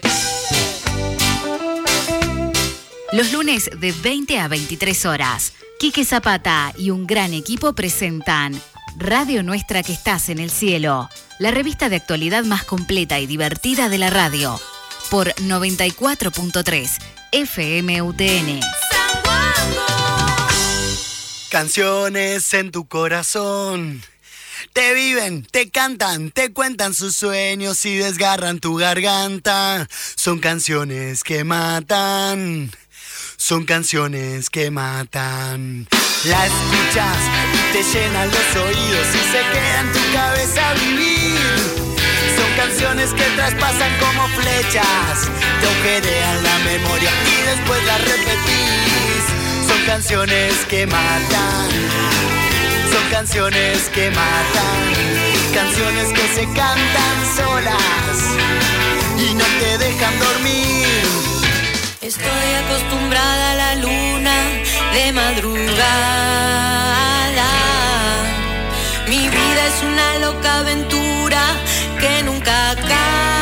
Los lunes de 20 a 23 horas, Quique Zapata y un gran equipo presentan Radio Nuestra que estás en el cielo, la revista de actualidad más completa y divertida de la radio, por 94.3 FM UTN. Canciones en tu corazón. Te viven, te cantan, te cuentan sus sueños y desgarran tu garganta. Son canciones que matan. Son canciones que matan. La escuchas y te llenan los oídos y se queda en tu cabeza a vivir. Son canciones que traspasan como flechas, te agujerean la memoria y después las repetís. Son canciones que matan. Son canciones que matan. Canciones que se cantan solas y no te dejan dormir. Estoy acostumbrada a la luna de madrugada. Mi vida es una loca aventura que nunca acabará.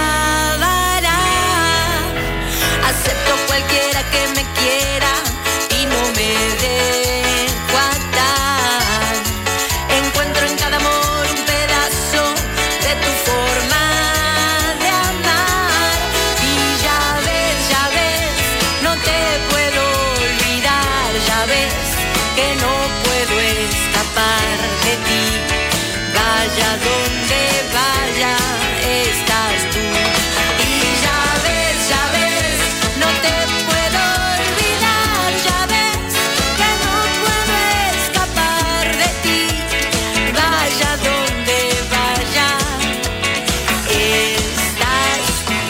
Acepto cualquiera que me quiera y no me dejo atar. Encuentro en cada amor un pedazo de tu forma de amar. Y ya ves, no te puedo olvidar. Ya ves que no puedo escapar de ti. Vaya donde vaya, estás tú. Y ya ves, no te puedo olvidar. Ya ves que no puedo escapar de ti. Vaya donde vaya, estás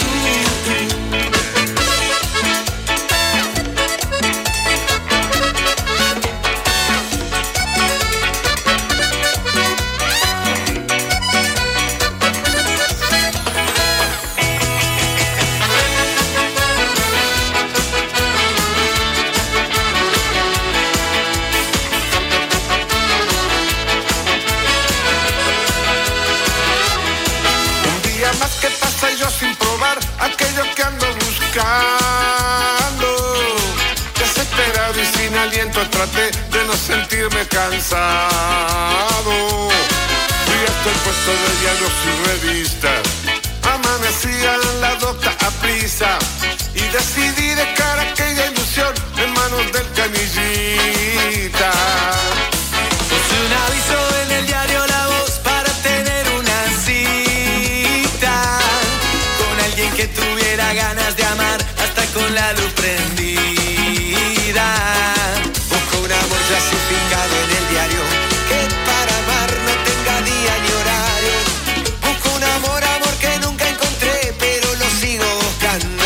Un día más que pasa y yo sin probar aquello que ando buscando. Desesperado y sin aliento traté de no sentirme cansado. Fui hasta el puesto de diarios y revistas. Amanecía en la docta a prisa y decidí dejar aquella ilusión en manos del canillita. Puse un aviso en el diario La Voz para tener una cita con alguien que tuviera ganas de amar hasta con la luz prendida. Busco un amor clasificado en el diario que para amar no tenga día ni horario. Busco un amor que nunca encontré, pero lo sigo buscando.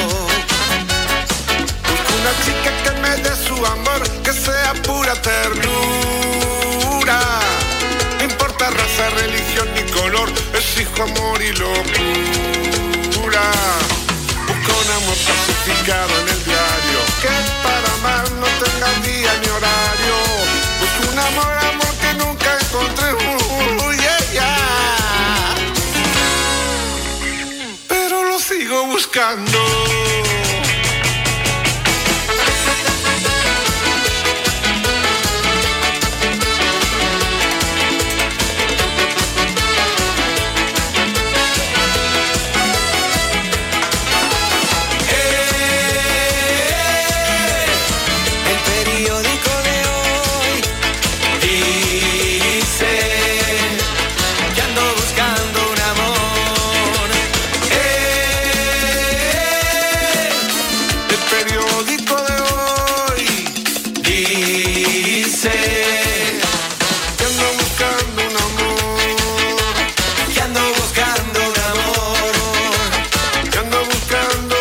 Busco una chica que me dé su amor, que sea pura ternura. No importa raza, religión ni color, es hijo, amor y locura. Busco un amor clasificado en el diario, que para amar no tenga día ni horario. Busco un amor que nunca encontré. Yeah, yeah. último disco de hoy. Dice que ando buscando un amor, que ando buscando un amor, que ando buscando.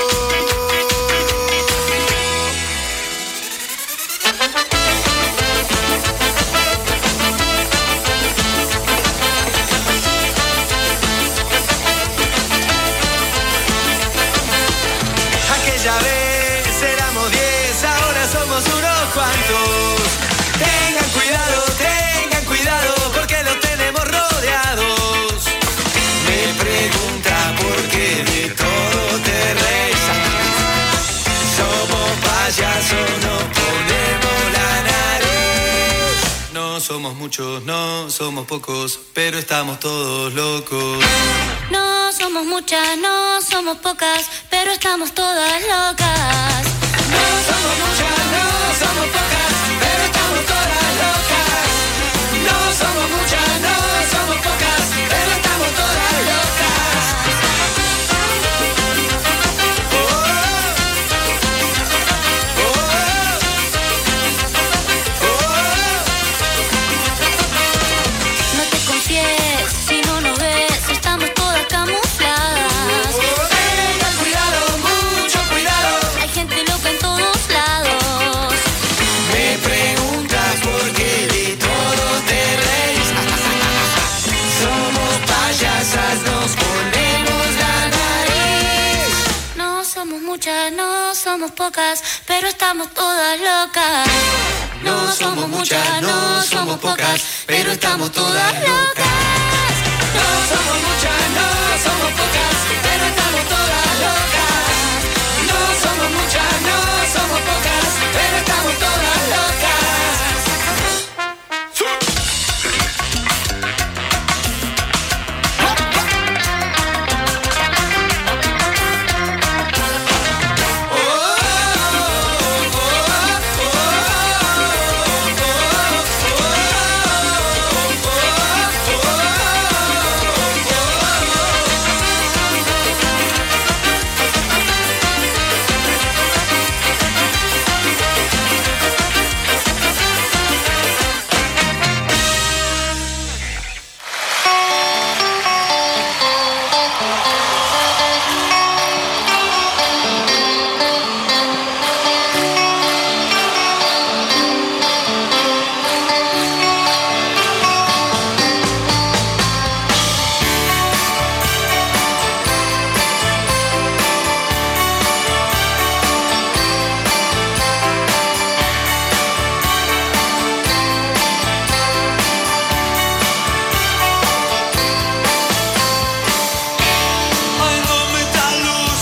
Aquella vez éramos 10, ahora somos unos cuantos. Tengan cuidado, porque los tenemos rodeados. Me pregunta por qué de todo te reís. Somos payasos, nos ponemos la nariz. No somos muchos, no somos pocos, pero estamos todos locos. No somos muchas, no somos pocas, pero estamos todas locas. No somos muchas, no somos pocas, pero estamos todas locas. No somos muchas, no somos pocas, pero estamos todas locas. No te confíes, si no nos ves, estamos todas camufladas. Tengan cuidado, mucho cuidado. Hay gente loca en todos lados. Me preguntas por qué de todo te reís. Somos payasas, nos ponemos la nariz. No somos muchas, no somos pocas, pero estamos todas locas. No somos muchas, no somos pocas, pero estamos todas locas. No somos muchas, no somos pocas, pero estamos todas locas. No somos muchas, no somos pocas, pero estamos todas locas. Ay, dame esta luz,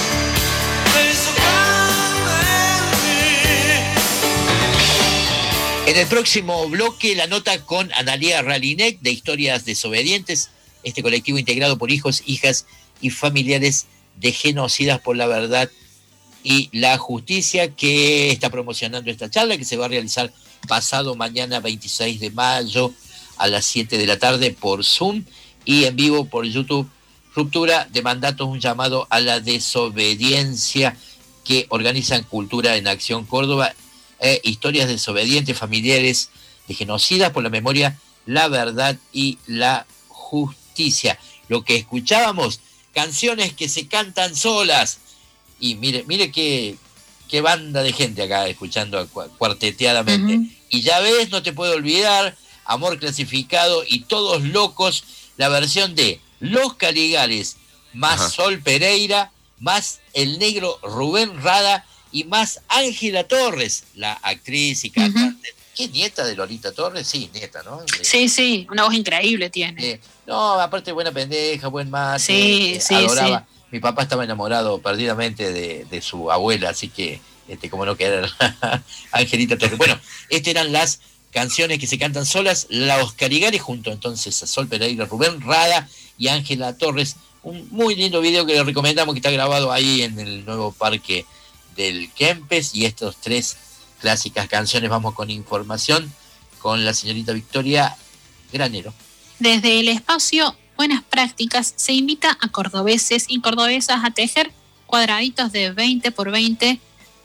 En el próximo bloque, la nota con Analía Ralinek de Historias Desobedientes, este colectivo integrado por hijos, hijas y familiares de genocidas por la verdad y la justicia, que está promocionando esta charla que se va a realizar pasado mañana 26 de mayo a las 7 de la tarde por Zoom y en vivo por YouTube. Ruptura de mandatos, un llamado a la desobediencia, que organizan Cultura en Acción Córdoba, Historias Desobedientes, familiares de genocidas por la memoria, la verdad y la justicia. Lo que escuchábamos, canciones que se cantan solas. Y mire qué banda de gente acá escuchando cuarteteadamente. Uh-huh. Y ya ves, no te puedo olvidar, Amor Clasificado y Todos Locos, la versión de Los Caligares, más Ajá. Sol Pereira, más el negro Rubén Rada y más Ángela Torres, la actriz y cantante. Uh-huh. ¿Qué nieta de Lolita Torres? Sí, nieta, ¿no? Sí, una voz increíble tiene. No, aparte buena pendeja, buen mate, sí, adoraba. Sí. Mi papá estaba enamorado perdidamente de su abuela, así que, como no querer, Angelita Torres. Bueno, estas eran las canciones que se cantan solas, Los Caligares junto entonces a Sol Pereira, Rubén Rada y Ángela Torres. Un muy lindo video que les recomendamos, que está grabado ahí en el nuevo parque del Kempes, y estas tres clásicas canciones. Vamos con información con la señorita Victoria Granero. Desde el espacio Buenas Prácticas se invita a cordobeses y cordobesas a tejer cuadraditos de 20 por 20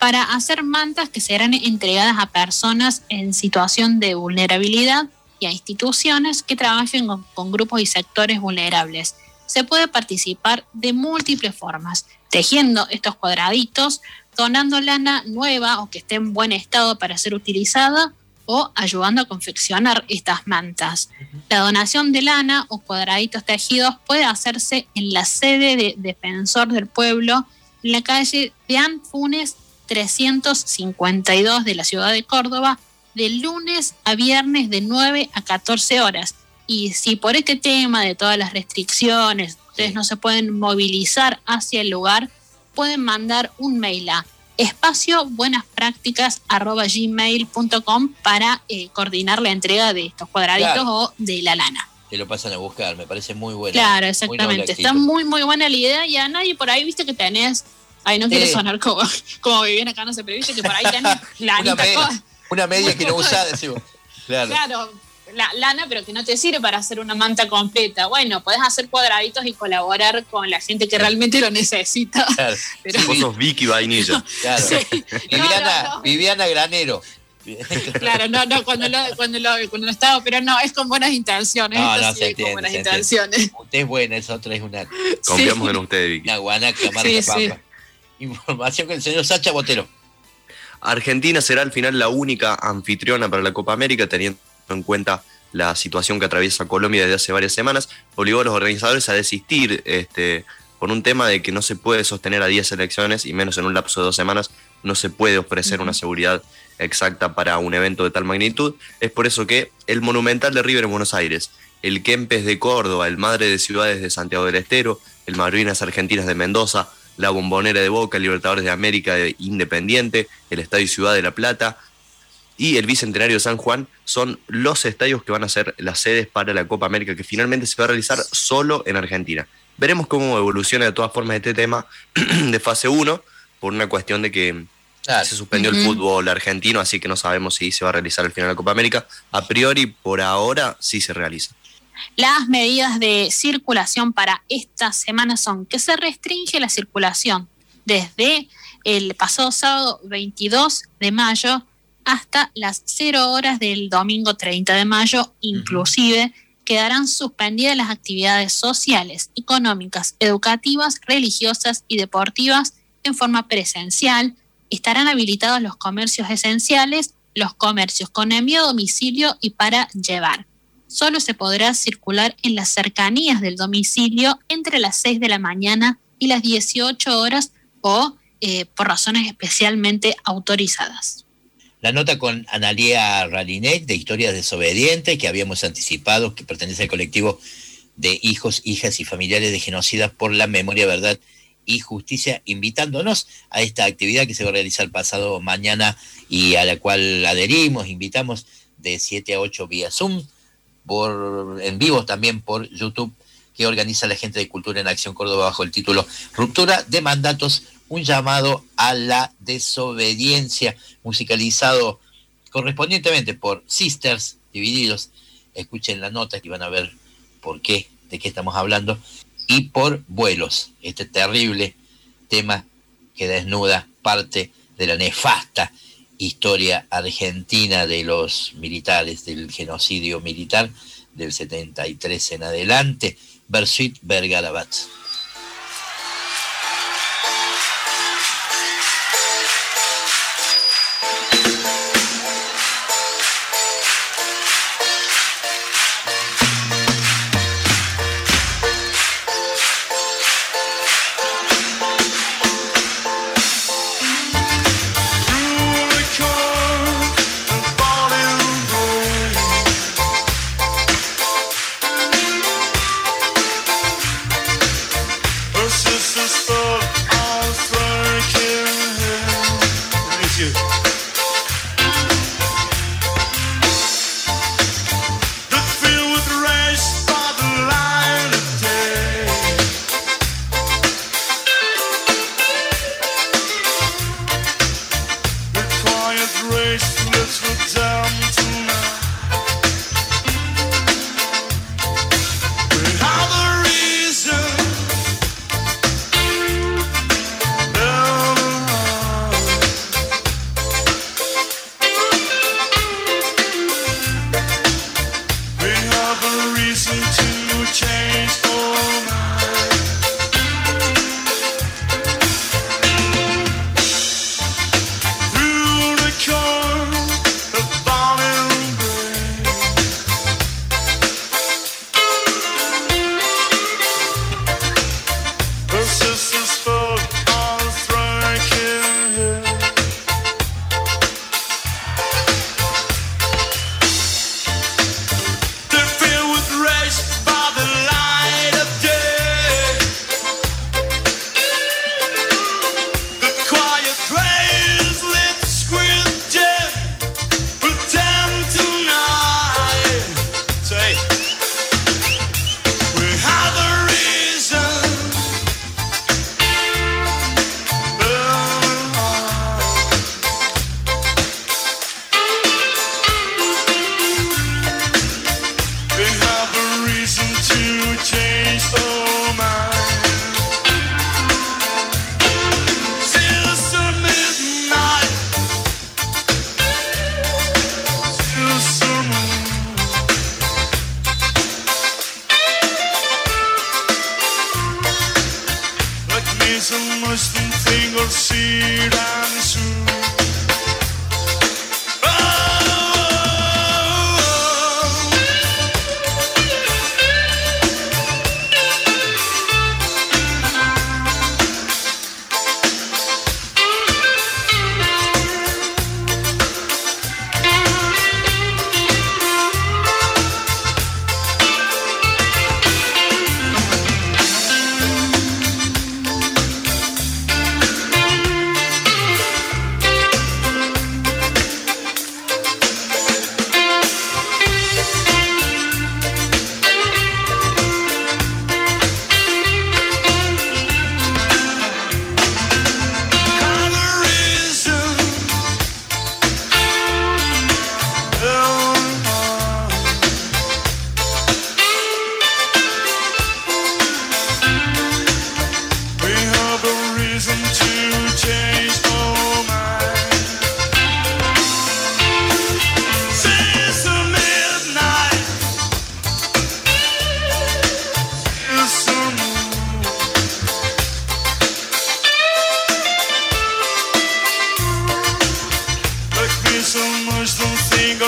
para hacer mantas que serán entregadas a personas en situación de vulnerabilidad y a instituciones que trabajen con grupos y sectores vulnerables. Se puede participar de múltiples formas, tejiendo estos cuadraditos, donando lana nueva o que esté en buen estado para ser utilizada, o ayudando a confeccionar estas mantas. La donación de lana o cuadraditos tejidos puede hacerse en la sede de Defensor del Pueblo, en la calle Deán Funes 352 de la ciudad de Córdoba, de lunes a viernes de 9 a 14 horas. Y si por este tema de todas las restricciones ustedes no se pueden movilizar hacia el lugar, pueden mandar un mail a espaciobuenasprácticas@gmail.com para coordinar la entrega de estos cuadraditos o de la lana. Te lo pasan a buscar, me parece muy buena. Claro, exactamente. Está muy buena la idea y a nadie por ahí, viste que tenés, ahí no quiere sonar como Viviana acá, no sé, pero viste que por ahí tenés una media que no usás, decimos. Claro, la lana, pero que no te sirve para hacer una manta completa. Bueno, podés hacer cuadraditos y colaborar con la gente que realmente lo necesita. Claro. Pero... Vos sos Vicky Vainilla. Claro. Sí. Viviana Granero. Claro, cuando estaba, pero no, es con buenas intenciones. Con buenas intenciones. Usted es buena, esa otra es una... Confiamos en usted, Vicky. Una guanaca, marca papa. Información con el señor Sacha Botero. Argentina será al final la única anfitriona para la Copa América, teniendo en cuenta la situación que atraviesa Colombia desde hace varias semanas. Obligó a los organizadores a desistir por un tema de que no se puede sostener a 10 selecciones y menos en un lapso de 2 semanas. No se puede ofrecer una seguridad exacta para un evento de tal magnitud. Es por eso que el Monumental de River en Buenos Aires, el Kempes de Córdoba, el Madre de Ciudades de Santiago del Estero, el Malvinas Argentinas de Mendoza, la Bombonera de Boca, el Libertadores de América de Independiente, el Estadio Ciudad de La Plata y el Bicentenario de San Juan son los estadios que van a ser las sedes para la Copa América, que finalmente se va a realizar solo en Argentina. Veremos cómo evoluciona de todas formas este tema de fase 1, por una cuestión de que se suspendió el fútbol argentino, así que no sabemos si se va a realizar al final de la Copa América. A priori, por ahora, sí se realiza. Las medidas de circulación para esta semana son que se restringe la circulación desde el pasado sábado 22 de mayo hasta las 0 horas del domingo 30 de mayo, inclusive quedarán suspendidas las actividades sociales, económicas, educativas, religiosas y deportivas en forma presencial. Estarán habilitados los comercios esenciales, los comercios con envío a domicilio y para llevar. Solo se podrá circular en las cercanías del domicilio entre las 6 de la mañana y las 18 horas o por razones especialmente autorizadas. La nota con Analía Ralinet de Historias Desobedientes, que habíamos anticipado, que pertenece al colectivo de hijos, hijas y familiares de genocidas por la memoria, verdad y justicia, invitándonos a esta actividad que se va a realizar pasado mañana y a la cual adherimos, invitamos de 7 a 8 vía Zoom, en vivo también por YouTube, que organiza la gente de Cultura en Acción Córdoba bajo el título Ruptura de Mandatos, un llamado a la desobediencia, musicalizado correspondientemente por Sisters Divididos. Escuchen la nota y van a ver de qué estamos hablando, y por Vuelos, este terrible tema que desnuda parte de la nefasta historia argentina de los militares, del genocidio militar del 73 en adelante. Bersuit Vergarabat.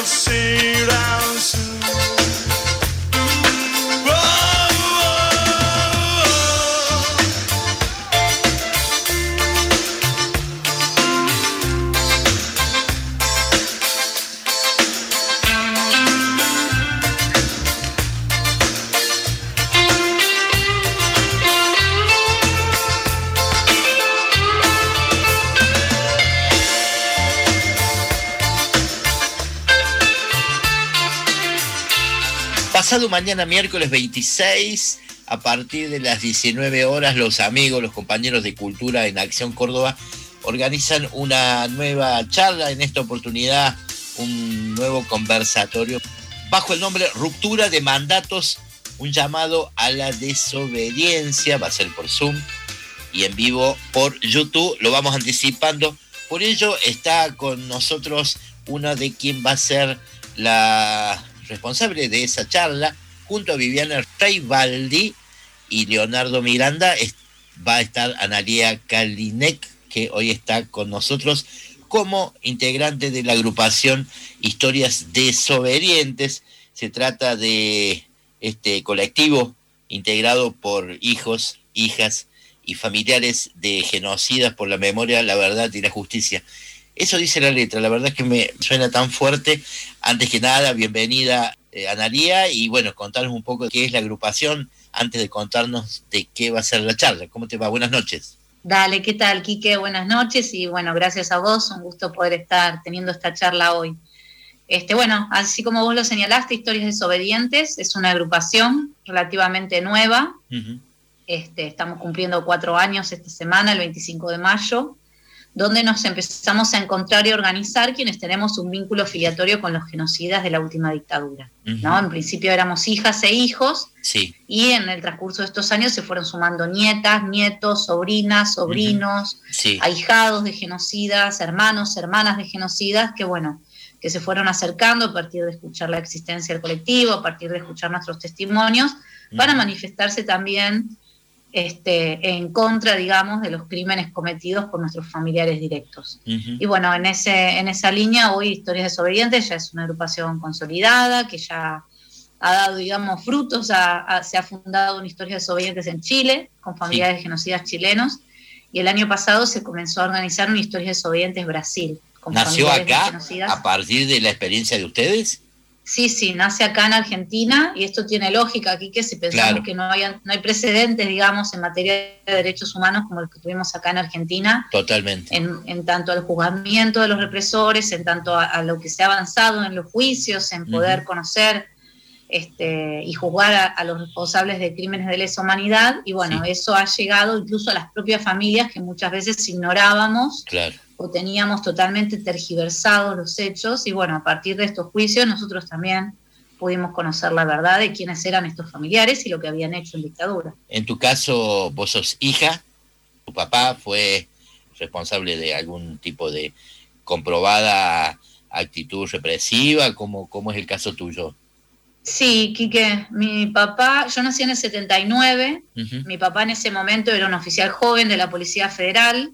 We'll see you down soon. Pasado mañana, miércoles 26, a partir de las 19 horas, los amigos, los compañeros de Cultura en Acción Córdoba organizan una nueva charla. En esta oportunidad, un nuevo conversatorio bajo el nombre Ruptura de Mandatos, un llamado a la desobediencia. Va a ser por Zoom y en vivo por YouTube. Lo vamos anticipando. Por ello está con nosotros una de quien va a ser la responsable de esa charla, junto a Viviana Reibaldi y Leonardo Miranda. Va a estar Analía Kalinek, que hoy está con nosotros como integrante de la agrupación Historias Desobedientes. Se trata de este colectivo integrado por hijos, hijas y familiares de genocidas por la memoria, la verdad y la justicia. Eso dice la letra, la verdad es que me suena tan fuerte. Antes que nada, bienvenida Analía, y bueno, contarnos un poco de qué es la agrupación antes de contarnos de qué va a ser la charla. ¿Cómo te va? Buenas noches. Dale, ¿qué tal, Quique? Buenas noches y bueno, gracias a vos, un gusto poder estar teniendo esta charla hoy. Bueno, así como vos lo señalaste, Historias Desobedientes es una agrupación relativamente nueva. Uh-huh. Estamos cumpliendo 4 años esta semana, el 25 de mayo, donde nos empezamos a encontrar y organizar quienes tenemos un vínculo filiatorio con los genocidas de la última dictadura. Uh-huh. ¿No? En principio éramos hijas e hijos, sí, y en el transcurso de estos años se fueron sumando nietas, nietos, sobrinas, sobrinos, uh-huh, sí, ahijados de genocidas, hermanos, hermanas de genocidas, que bueno, que se fueron acercando a partir de escuchar la existencia del colectivo, a partir de escuchar nuestros testimonios, uh-huh, para manifestarse también en contra, digamos, de los crímenes cometidos por nuestros familiares directos. Uh-huh. Y bueno, en esa línea, hoy Historias Desobedientes ya es una agrupación consolidada, que ya ha dado, digamos, frutos, se ha fundado una Historias Desobedientes en Chile, con familiares, sí, genocidas chilenos, y el año pasado se comenzó a organizar una Historias Desobedientes Brasil. Con ¿Nació acá a partir de la experiencia de ustedes? Sí, nace acá en Argentina, y esto tiene lógica aquí, que si pensamos, claro, que no hay precedentes, digamos, en materia de derechos humanos como los que tuvimos acá en Argentina. Totalmente. En tanto al juzgamiento de los represores, en tanto a lo que se ha avanzado en los juicios, en poder, uh-huh, conocer y juzgar a los responsables de crímenes de lesa humanidad, y bueno, sí, eso ha llegado incluso a las propias familias que muchas veces ignorábamos. Claro. O teníamos totalmente tergiversados los hechos, y bueno, a partir de estos juicios nosotros también pudimos conocer la verdad de quiénes eran estos familiares y lo que habían hecho en dictadura. En tu caso, vos sos hija, tu papá fue responsable de algún tipo de comprobada actitud represiva. ¿Cómo es el caso tuyo? Sí, Quique, mi papá, yo nací en el 79, uh-huh, mi papá en ese momento era un oficial joven de la Policía Federal,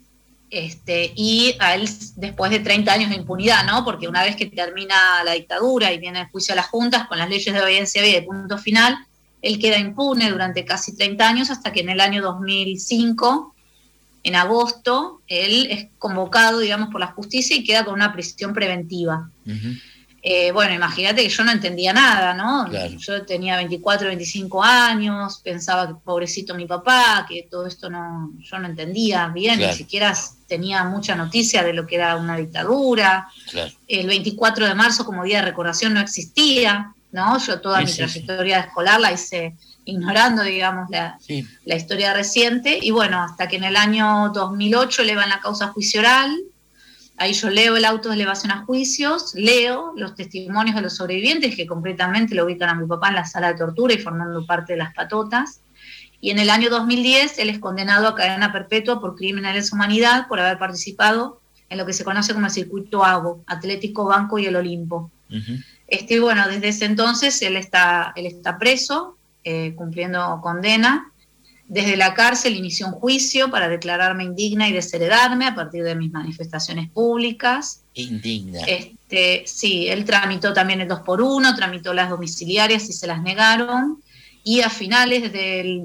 y a él, después de 30 años de impunidad, ¿no? Porque una vez que termina la dictadura y viene el juicio a las juntas con las leyes de obediencia y de punto final, él queda impune durante casi 30 años, hasta que en el año 2005, en agosto, él es convocado, digamos, por la justicia y queda con una prisión preventiva. Uh-huh. Bueno, imagínate que yo no entendía nada, ¿no? Claro. Yo tenía 24, 25 años, pensaba que pobrecito mi papá, que todo esto yo no entendía bien, claro, ni siquiera tenía mucha noticia de lo que era una dictadura. Claro. El 24 de marzo como día de recordación no existía, ¿no? Yo toda mi trayectoria escolar la hice ignorando, digamos, la historia reciente, y bueno, hasta que en el año 2008 elevan la causa a juicio oral. Ahí yo leo el auto de elevación a juicios, leo los testimonios de los sobrevivientes, que concretamente lo ubican a mi papá en la sala de tortura y formando parte de las patotas. Y en el año 2010 él es condenado a cadena perpetua por crímenes de lesa humanidad, por haber participado en lo que se conoce como el circuito ABO, Atlético, Banco y el Olimpo. Uh-huh. Bueno, desde ese entonces él está preso, cumpliendo condena. Desde la cárcel inició un juicio para declararme indigna y desheredarme a partir de mis manifestaciones públicas. Indigna. Sí, él tramitó también el 2x1, tramitó las domiciliarias y se las negaron. Y a finales del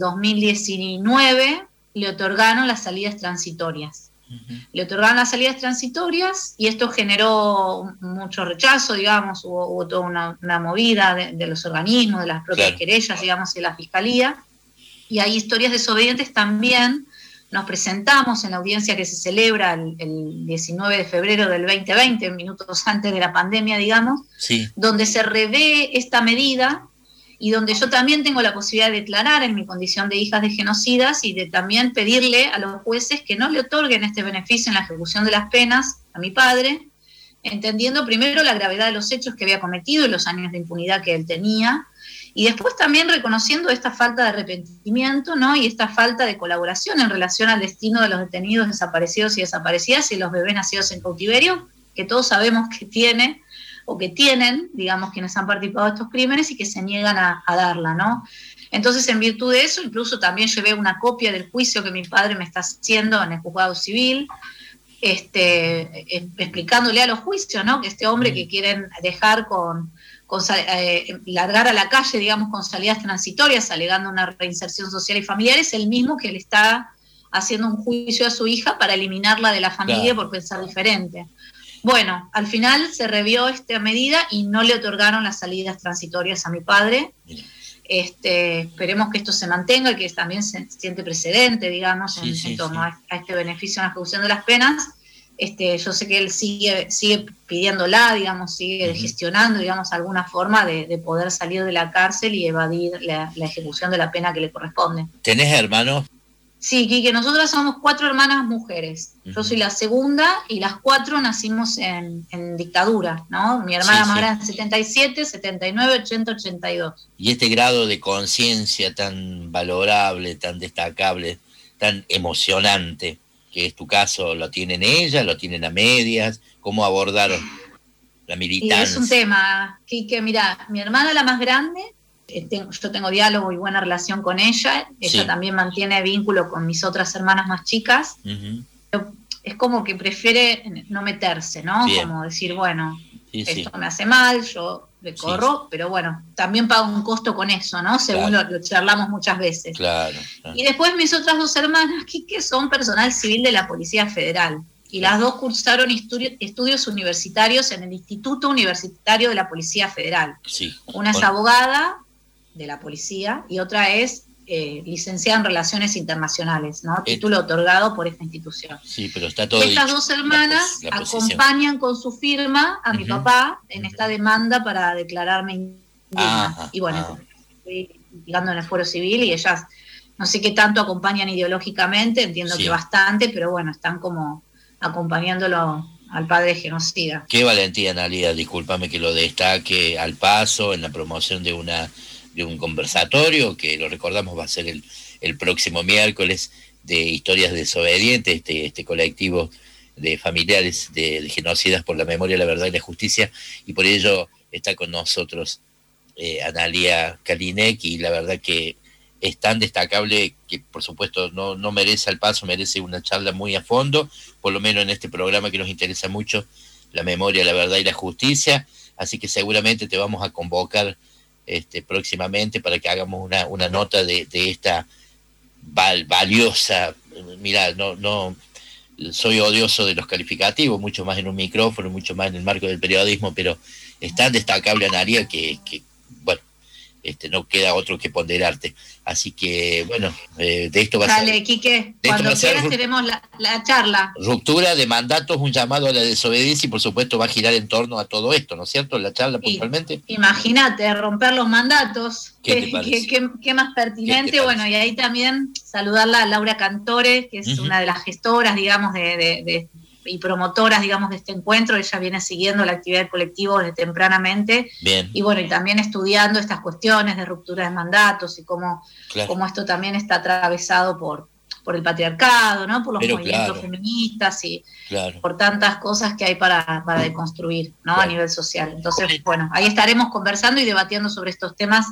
2019 le otorgaron las salidas transitorias. Le otorgaron las salidas transitorias y esto generó mucho rechazo, digamos, hubo toda una movida de los organismos, de las propias querellas, digamos, y de la Fiscalía. Y hay historias desobedientes también. Nos presentamos en la audiencia que se celebra el 19 de febrero del 2020, minutos antes de la pandemia, digamos, donde se revé esta medida y donde yo también tengo la posibilidad de declarar en mi condición de hijas de genocidas y de también pedirle a los jueces que no le otorguen este beneficio en la ejecución de las penas a mi padre, entendiendo primero la gravedad de los hechos que había cometido y los años de impunidad que él tenía, y después también reconociendo esta falta de arrepentimiento, ¿no? Y esta falta de colaboración en relación al destino de los detenidos desaparecidos y desaparecidas y los bebés nacidos en cautiverio, que todos sabemos que tiene o que tienen, digamos, quienes han participado de estos crímenes y que se niegan a darla, ¿no? Entonces, en virtud de eso, incluso también llevé una copia del juicio que mi padre me está haciendo en el juzgado civil, explicándole a los juicios, ¿no? Que este hombre que quieren dejar largar a la calle, digamos, con salidas transitorias, alegando una reinserción social y familiar, es el mismo que le está haciendo un juicio a su hija para eliminarla de la familia por pensar diferente. Bueno, al final se revió esta medida y no le otorgaron las salidas transitorias a mi padre. Esperemos que esto se mantenga y que también se siente precedente, digamos, en torno a este beneficio en la ejecución de las penas. Yo sé que él sigue pidiéndola, digamos, sigue gestionando, digamos, alguna forma de poder salir de la cárcel y evadir la ejecución de la pena que le corresponde. ¿Tenés hermanos? Sí, Quique, nosotras somos 4 hermanas mujeres. Yo soy la segunda y las 4 nacimos en dictadura, ¿no? Mi hermana más grande en 77, 79, 80, 82. Y este grado de conciencia tan valorable, tan destacable, tan emocionante, que es tu caso, ¿lo tienen ellas, lo tienen a medias? ¿Cómo abordaron la militancia? Y es un tema, Quique, mira, mi hermana la más grande, yo tengo diálogo y buena relación con ella también mantiene vínculo con mis otras hermanas más chicas. Es como que prefiere no meterse, ¿no? Bien. Como decir, bueno, esto me hace mal, yo le corro, pero bueno, también pago un costo con eso, ¿no? Según lo charlamos muchas veces. Claro. Y después mis otras 2 hermanas, que son personal civil de la Policía Federal, y las 2 cursaron estudios universitarios en el Instituto Universitario de la Policía Federal. Una es abogada de la policía y otra es licenciada en Relaciones Internacionales, ¿no? Título otorgado por esta institución. Sí, pero está todo Estas 2 hermanas acompañan con su firma a mi papá en esta demanda para declararme indigna. Y bueno, estoy llegando en el Fuero Civil y ellas no sé qué tanto acompañan ideológicamente, entiendo que bastante, pero bueno, están como acompañándolo al padre genocida. Qué valentía, Analia, discúlpame que lo destaque al paso en la promoción de un conversatorio que, lo recordamos, va a ser el próximo miércoles, de Historias Desobedientes, este colectivo de familiares de genocidas por la memoria, la verdad y la justicia, y por ello está con nosotros Analia Kalinek, y la verdad que es tan destacable que, por supuesto, no merece al paso, merece una charla muy a fondo, por lo menos en este programa que nos interesa mucho, la memoria, la verdad y la justicia, así que seguramente te vamos a convocar próximamente para que hagamos una nota de esta valiosa. Mirá, no soy odioso de los calificativos, mucho más en un micrófono, mucho más en el marco del periodismo, pero es tan destacable, Analia, que bueno, no queda otro que ponderarte. Así que, bueno, de esto va a ser... Dale, Quique, cuando quieras tenemos la charla. Ruptura de mandatos, un llamado a la desobediencia y, por supuesto, va a girar en torno a todo esto, ¿no es cierto? La charla puntualmente. Imagínate, romper los mandatos. ¿Qué más pertinente? Bueno, y ahí también saludarla a Laura Cantore, que es una de las gestoras, digamos, y promotoras, digamos, de este encuentro. Ella viene siguiendo la actividad del colectivo desde tempranamente. Bien. Y bueno, y también estudiando estas cuestiones de ruptura de mandatos y cómo esto también está atravesado por el patriarcado, ¿no? Por los movimientos feministas y por tantas cosas que hay para deconstruir, ¿no? A nivel social. Entonces, bueno, ahí estaremos conversando y debatiendo sobre estos temas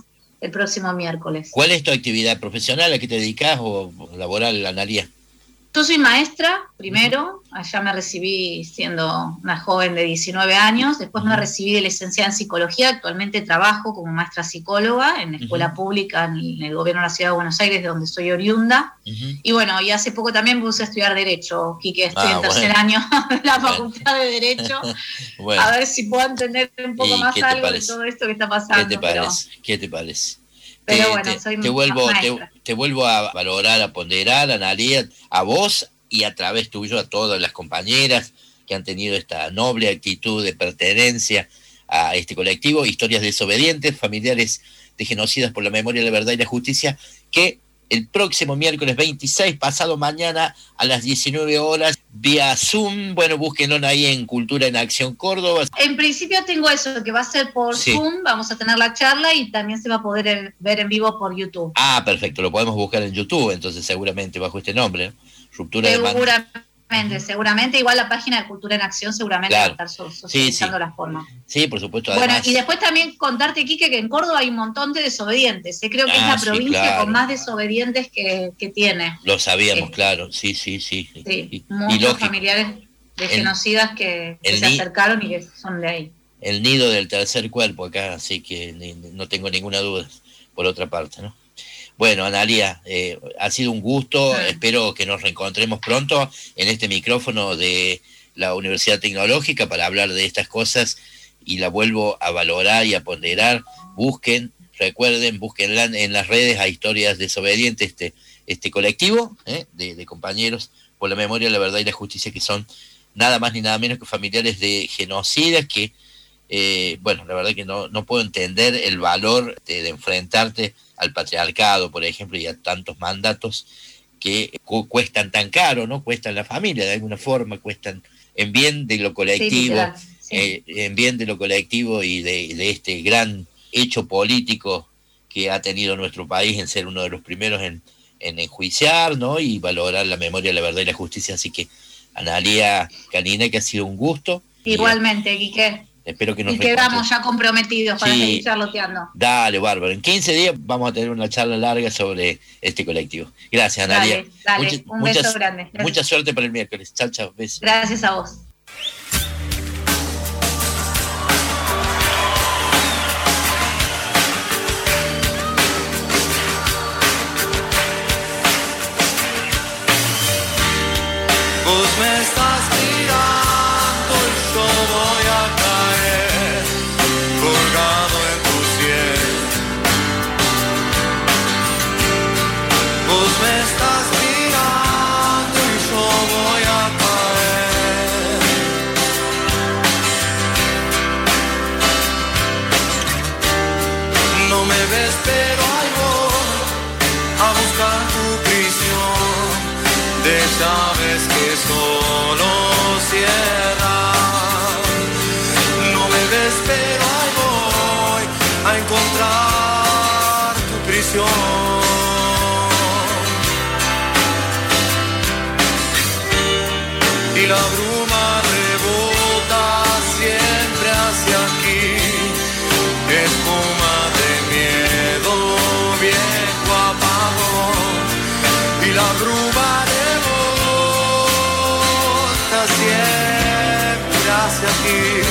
el próximo miércoles. ¿Cuál es tu actividad profesional? ¿A qué te dedicas o laboral, Analía? Yo soy maestra, primero, allá me recibí siendo una joven de 19 años, después me recibí de licenciada en psicología, actualmente trabajo como maestra psicóloga en escuela pública en el gobierno de la Ciudad de Buenos Aires, de donde soy oriunda, y bueno, y hace poco también me puse a estudiar Derecho, Quique, estoy en tercer año de la Facultad de Derecho, a ver si puedo entender un poco más algo de todo esto que está pasando. ¿Qué te parece? Pero bueno, soy maestra. Te vuelvo a valorar, a ponderar, Analía, a vos y a través tuyo a todas las compañeras que han tenido esta noble actitud de pertenencia a este colectivo, Historias Desobedientes, familiares de genocidas por la memoria, la verdad y la justicia, que el próximo miércoles 26, pasado mañana a las 19 horas, vía Zoom, bueno, búsquenlo ahí en Cultura en Acción Córdoba. En principio tengo eso, que va a ser por Zoom, vamos a tener la charla y también se va a poder ver en vivo por YouTube. Ah, perfecto, lo podemos buscar en YouTube, entonces seguramente bajo este nombre, ¿no? Ruptura de Mando. Seguramente, igual la página de Cultura en Acción seguramente va a estar socializando la forma. Sí, por supuesto. Además, bueno, y después también contarte, Quique, que en Córdoba hay un montón de desobedientes. Creo que es la provincia con más desobedientes que tiene. Lo sabíamos, claro, sí. Muchos familiares de genocidas que se acercaron y que son de ahí. El nido del tercer cuerpo acá, así que no tengo ninguna duda, por otra parte, ¿no? Bueno, Analía, ha sido un gusto, espero que nos reencontremos pronto en este micrófono de la Universidad Tecnológica para hablar de estas cosas y la vuelvo a valorar y a ponderar. Recuerden, búsquenla en las redes a Historias Desobedientes, este colectivo de compañeros por la memoria, la verdad y la justicia, que son nada más ni nada menos que familiares de genocidas que, bueno, la verdad que no puedo entender el valor de enfrentarte al patriarcado, por ejemplo, y a tantos mandatos que cuestan tan caro, ¿no? Cuestan la familia, de alguna forma, cuestan en bien de lo colectivo, en bien de lo colectivo y de este gran hecho político que ha tenido nuestro país en ser uno de los primeros en enjuiciar, ¿no? Y valorar la memoria, la verdad y la justicia. Así que, Analía Canina, que ha sido un gusto. Igualmente, Quique. Espero que nos quedamos ya comprometidos para seguir charloteando. Dale, bárbaro. En 15 días vamos a tener una charla larga sobre este colectivo. Gracias, Analía. Dale, un beso grande. Gracias. Mucha suerte para el miércoles. Chao, besos. Gracias a vos. Vos me estás mirando y yo voy a caer colgado en tu cielo. Vos me estás mirando y yo voy a caer. No me ves pero ahí voy a buscar tu prisión de llaves que solo cierra. No me ves pero ahí voy a encontrar tu prisión. Y la bruma rebota siempre hacia aquí, espuma de miedo, viejo apagón. Y la bruma siempre hacia ti.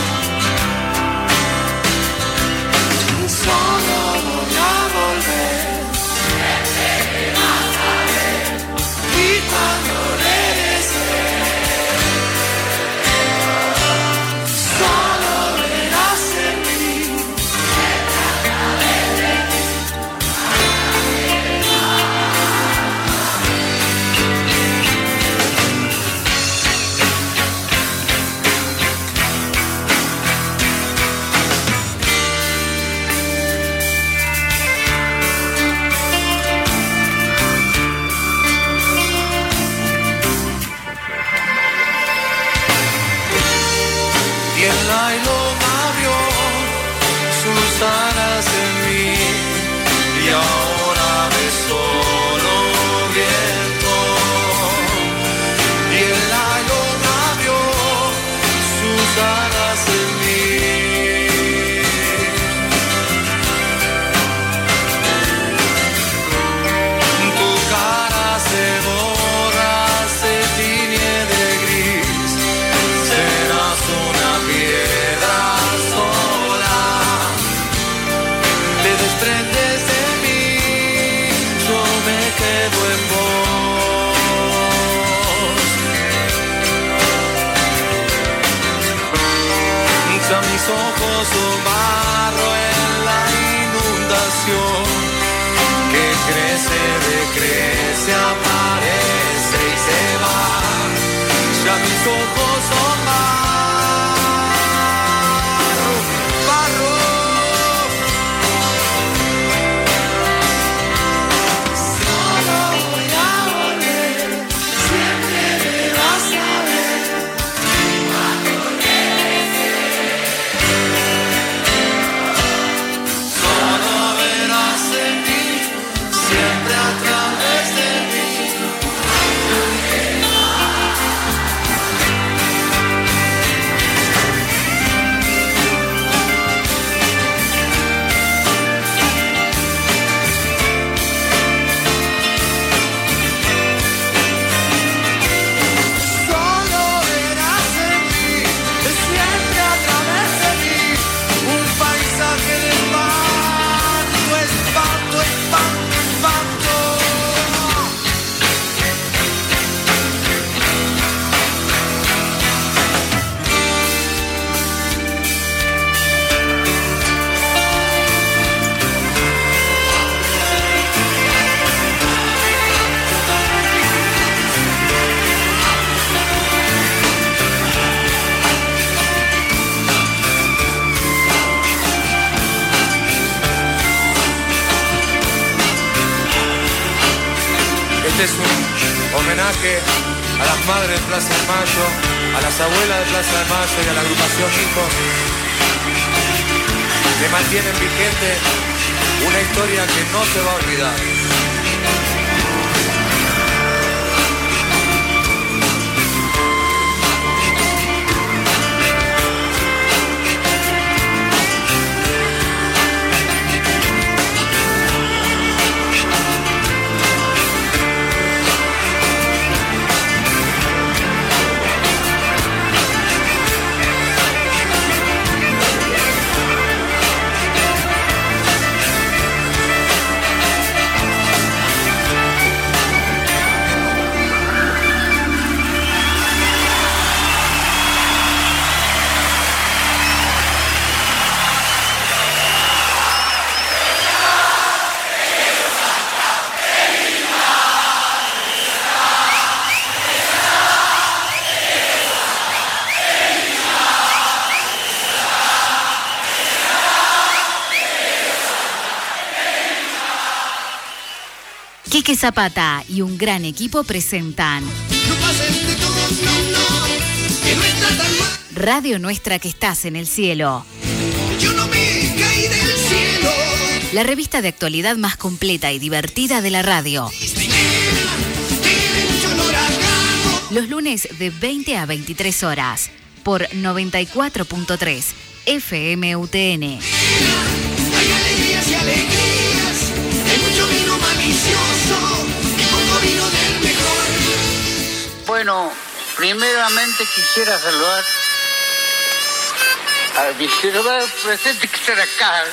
Solo voy a volver, siempre te vas a ver. Y cuando regrese, solo verás en mí. Y el nylon abrió sus alas en mí y ahora ves solo viento. Y el nylon abrió sus alas en mí. mis ojos un barro en la inundación, que crece, decrece, aparece y se va. Ya mis ojos son barro, barro. Solo voy a volver, siempre me vas a ver. Cuando solo verás en mí, siempre a través de mí. Solo verás en mí, siempre a través de mí, un paisaje de espanto, espanto, espanto, espanto. Este es un homenaje a las madres de Plaza de Mayo, a las abuelas de Plaza de Mayo y a la agrupación Hijos, que mantienen vigente una historia que no se va a olvidar. Quique Zapata y un gran equipo presentan Radio Nuestra que estás en el cielo. Yo no me caí del cielo. La revista de actualidad más completa y divertida de la radio. Los lunes de 20 a 23 horas por 94.3 FM UTN. Hay alegrías y alegrías, hay mucho vino malicioso y poco vino del mejor. Bueno, primeramente quisiera saludar al viceministro presente que está acá.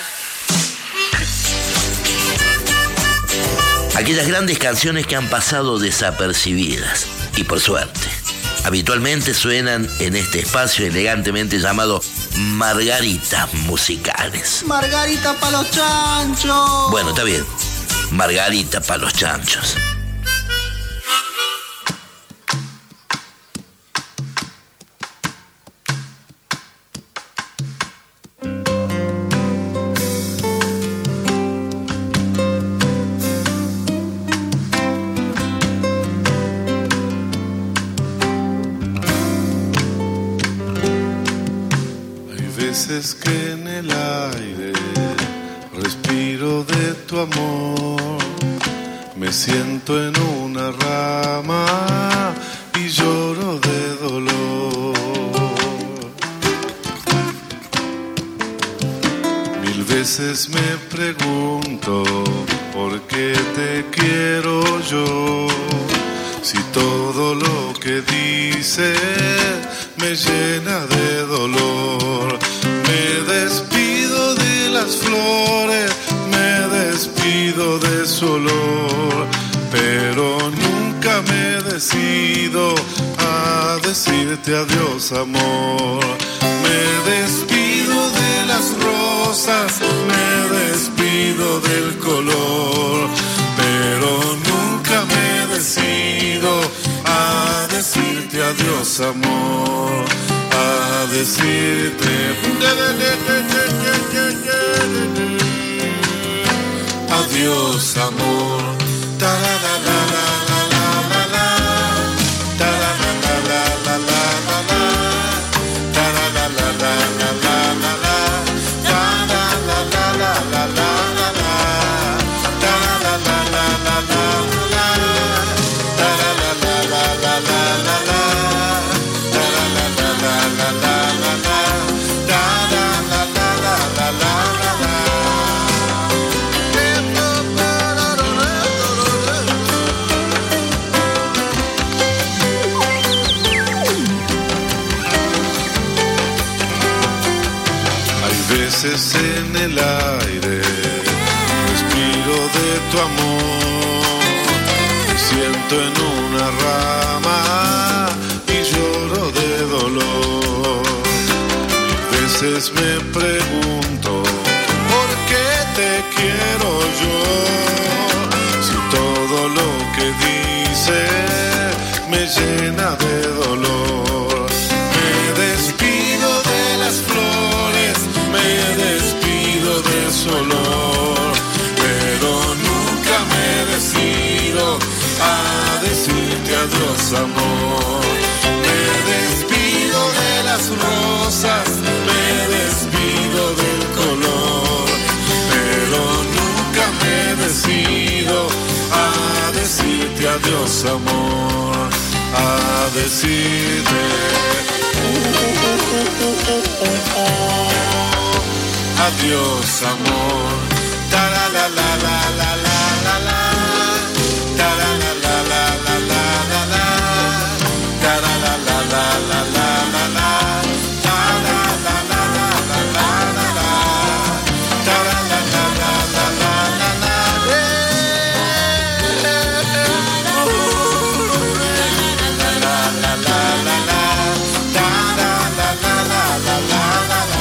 Aquellas grandes canciones que han pasado desapercibidas, y por suerte, habitualmente suenan en este espacio elegantemente llamado Margaritas Musicales. Margarita pa' los chanchos. Bueno, está bien, Margarita pa' los chanchos. Veces que en el aire respiro de tu amor, me siento en una rama y lloro de dolor. Mil veces me pregunto por qué te quiero yo, si todo lo que dices me llena de dolor. Me despido de las flores, me despido de su olor, pero nunca me decido a decirte adiós, amor. Me despido adiós amor, a decirte adiós amor. En el aire respiro de tu amor, me siento en una rama y lloro de dolor. Mil veces me pregunto por qué te quiero yo, si todo lo que dice me llena de dolor. Me despido de las flores, me despido de su olor, pero nunca me decido a decirte adiós amor. Me despido de las rosas, me despido del color, pero nunca me decido a decirte adiós amor, a decirte adiós amor. Ta la la la la la la la. Ta la la la la la la la la. Ta la la la la la la la la. Ta la la la la la la la la. Ta la la la la la la la la. La la la la la. Ta la la la la la la la la.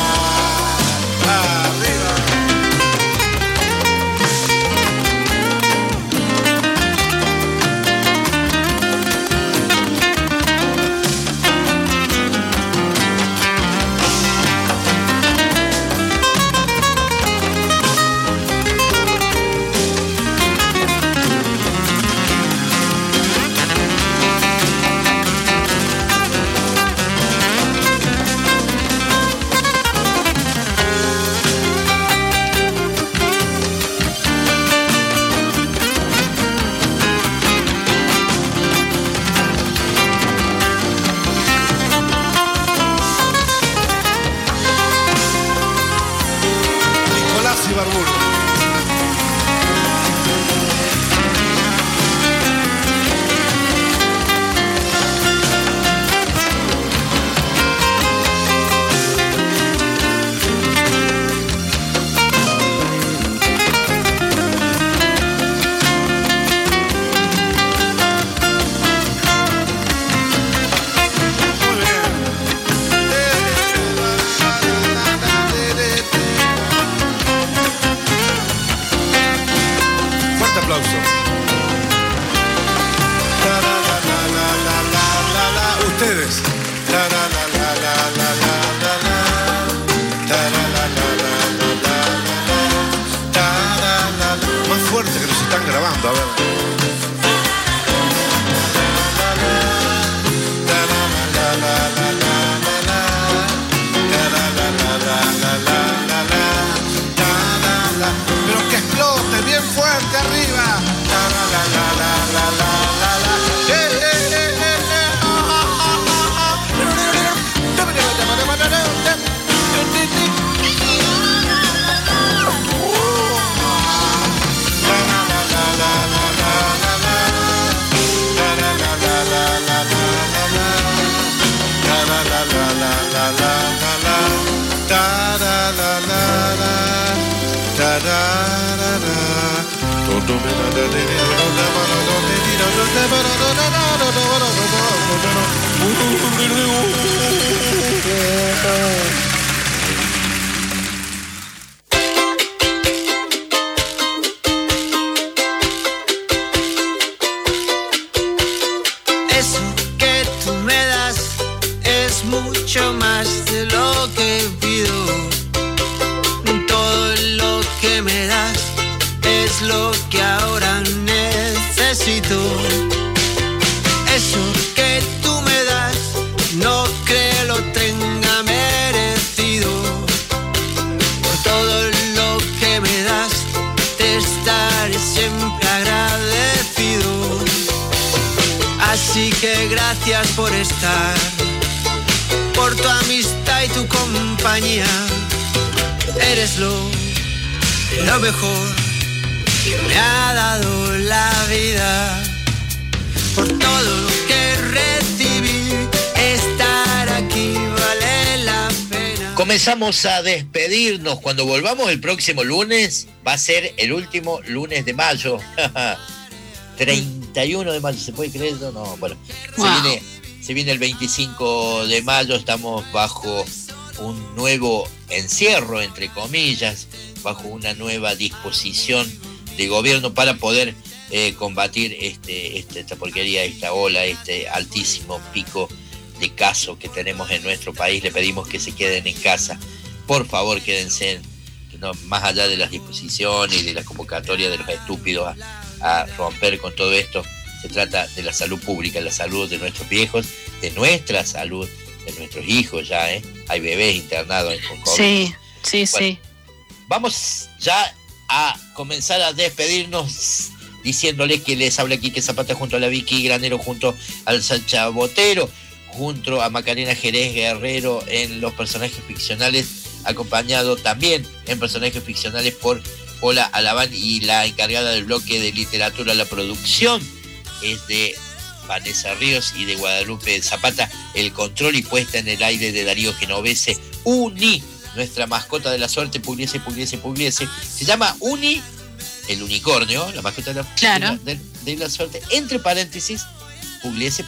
Eso que tú me das gracias por estar, por tu amistad y tu compañía. Eres lo mejor que me ha dado la vida. Por todo lo que recibí, estar aquí vale la pena. Comenzamos a despedirnos. Cuando volvamos el próximo lunes, va a ser el último lunes de mayo. 31 de mayo, ¿se puede creer eso? No, bueno. Wow. Se viene el 25 de mayo, estamos bajo un nuevo encierro, entre comillas, bajo una nueva disposición de gobierno para poder combatir esta porquería, esta ola, este altísimo pico de casos que tenemos en nuestro país. Le pedimos que se queden en casa. Por favor, quédense, no, más allá de las disposiciones y de la convocatoria de los estúpidos a romper con todo esto. Se trata de la salud pública, la salud de nuestros viejos, de nuestra salud, de nuestros hijos ya, Hay bebés internados con COVID. Sí. Bueno, vamos ya a comenzar a despedirnos diciéndoles que les habla Quique Zapata junto a la Vicky Granero, junto al Sacha Botero, junto a Macarena Jerez Guerrero en los personajes ficcionales, acompañado también en personajes ficcionales por Paula Alabán, y la encargada del bloque de literatura, la producción es de Vanessa Ríos y de Guadalupe Zapata, el control y puesta en el aire de Darío Genovese. Uni, nuestra mascota de la suerte, Pugliese. Se llama Uni, el unicornio, la mascota de la suerte, entre paréntesis, Pugliese,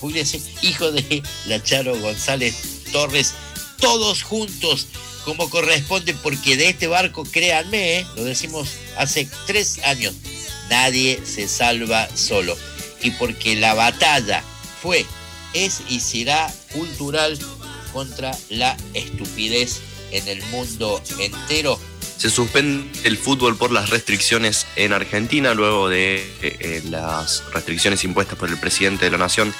hijo de la Charo González Torres, todos juntos, como corresponde, porque de este barco, créanme, lo decimos hace 3 años, nadie se salva solo. Y porque la batalla fue, es y será cultural contra la estupidez en el mundo entero. Se suspende el fútbol por las restricciones en Argentina, luego de las restricciones impuestas por el presidente de la Nación.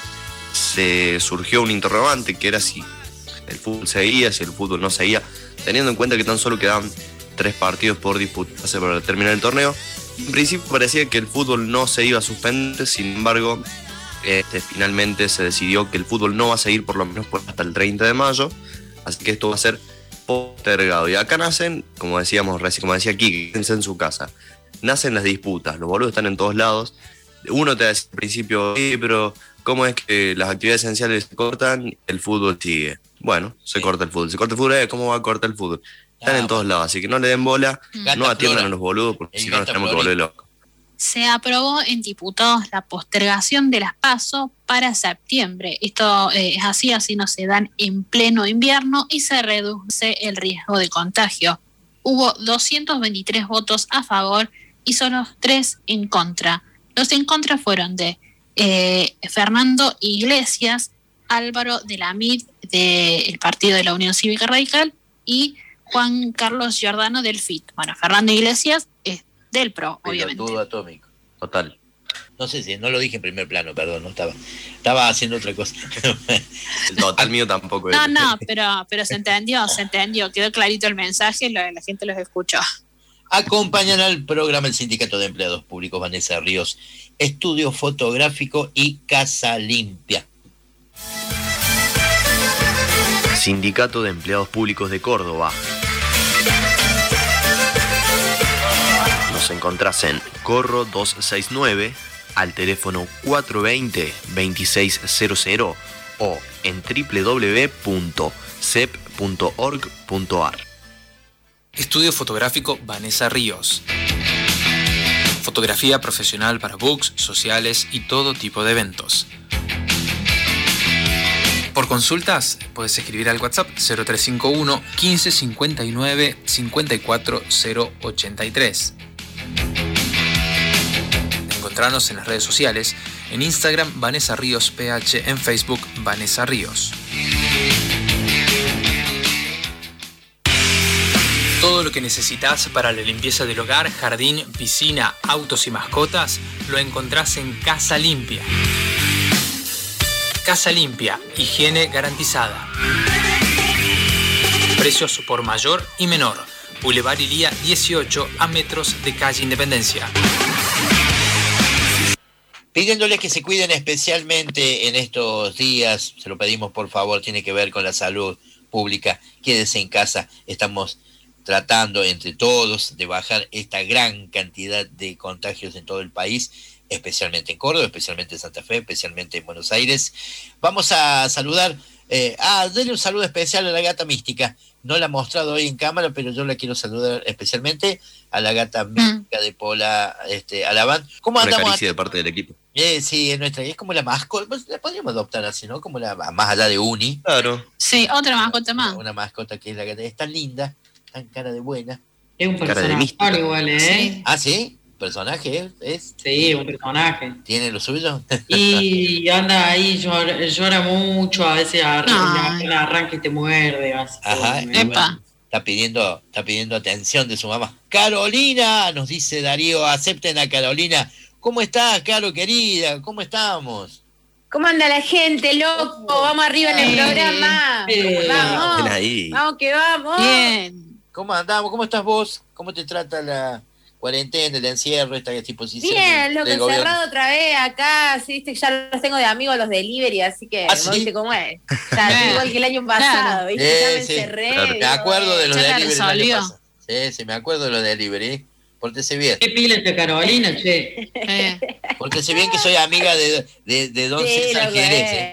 Se surgió un interrogante que era si el fútbol seguía, si el fútbol no seguía, teniendo en cuenta que tan solo quedaban 3 partidos por disputarse para terminar el torneo. En principio parecía que el fútbol no se iba a suspender, sin embargo, finalmente se decidió que el fútbol no va a seguir por lo menos hasta el 30 de mayo, así que esto va a ser postergado. Y acá nacen, como decía Kiki, quédense en su casa, nacen las disputas, los boludos están en todos lados. Uno te dice al principio, pero ¿cómo es que las actividades esenciales se cortan? El fútbol sigue. Bueno, se corta el fútbol. ¿Cómo va a cortar el fútbol? Están en todos lados, así que no le den bola, no atiendan a los boludos, porque si no nos tenemos que volver locos. Se aprobó en diputados la postergación de las PASO para septiembre. Esto es así no se dan en pleno invierno y se reduce el riesgo de contagio. Hubo 223 votos a favor y solo 3 en contra. Los en contra fueron de Fernando Iglesias, Álvaro de la MID del Partido de la Unión Cívica Radical y Juan Carlos Giordano del FIT. Bueno, Fernando Iglesias es del PRO, obviamente. Todo atómico. Total. No sé si, no lo dije en primer plano, perdón, no estaba haciendo otra cosa. El total mío tampoco. No, pero se entendió, quedó clarito el mensaje, la gente los escuchó. Acompañan al programa el Sindicato de Empleados Públicos Vanessa Ríos, Estudio Fotográfico y Casa Limpia. Sindicato de Empleados Públicos de Córdoba. Nos encontrás en Corro 269 al teléfono 420-2600 o en www.cep.org.ar. Estudio fotográfico Vanessa Ríos. Fotografía profesional para books, sociales y todo tipo de eventos. Por consultas, puedes escribir al WhatsApp 0351 1559 54083. Encontrarnos en las redes sociales, en Instagram Vanessa Ríos PH, en Facebook Vanessa Ríos. Todo lo que necesitas para la limpieza del hogar, jardín, piscina, autos y mascotas, lo encontrás en Casa Limpia. Casa Limpia, higiene garantizada. Precios por mayor y menor. Boulevard Ilía 18, a metros de calle Independencia. Pidiéndoles que se cuiden especialmente en estos días, se lo pedimos por favor, tiene que ver con la salud pública. Quédese en casa, estamos tratando entre todos de bajar esta gran cantidad de contagios en todo el país, especialmente en Córdoba, especialmente en Santa Fe, especialmente en Buenos Aires. Vamos a saludar, darle un saludo especial a la gata mística. No la he mostrado hoy en cámara, pero yo la quiero saludar especialmente a la gata mística de Pola Alabán. ¿Cómo andamos? Una caricia de parte del equipo. Sí, es como la mascota, pues, la podríamos adoptar así, ¿no? Como más allá de Uni. Claro. Sí, otra mascota más. Una mascota que es la gata, es tan linda, tan cara de buena. Es un personaje igual, ¿eh? Sí. ¿Ah, sí? ¿Personaje es? Sí, un personaje. ¿Tiene lo suyo? Y anda ahí, llora mucho, a veces arranca y te muerde. Ajá, está pidiendo atención de su mamá. Carolina, nos dice Darío, acepten a Carolina. ¿Cómo estás, Caro, querida? ¿Cómo estamos? ¿Cómo anda la gente, loco? Vamos arriba en el programa. Vamos. Ahí. Vamos que vamos. Bien. ¿Cómo andamos? ¿Cómo estás vos? ¿Cómo te trata la cuarentena, el encierro, esta disposición? Bien, loco, del gobierno? encerrado otra vez acá, sí, viste, ya los tengo de amigos los delivery, así que ¿sí? viste cómo es. Ya, igual que el año pasado, viste, ya me encerré. Claro. Me acuerdo de los Ya la delivery del año resolvió. pasado. Sí, me acuerdo de los delivery. Pórtese bien. ¿Qué pila esta Carolina, che? Pórtese bien que soy amiga de Don César loco, Jerez.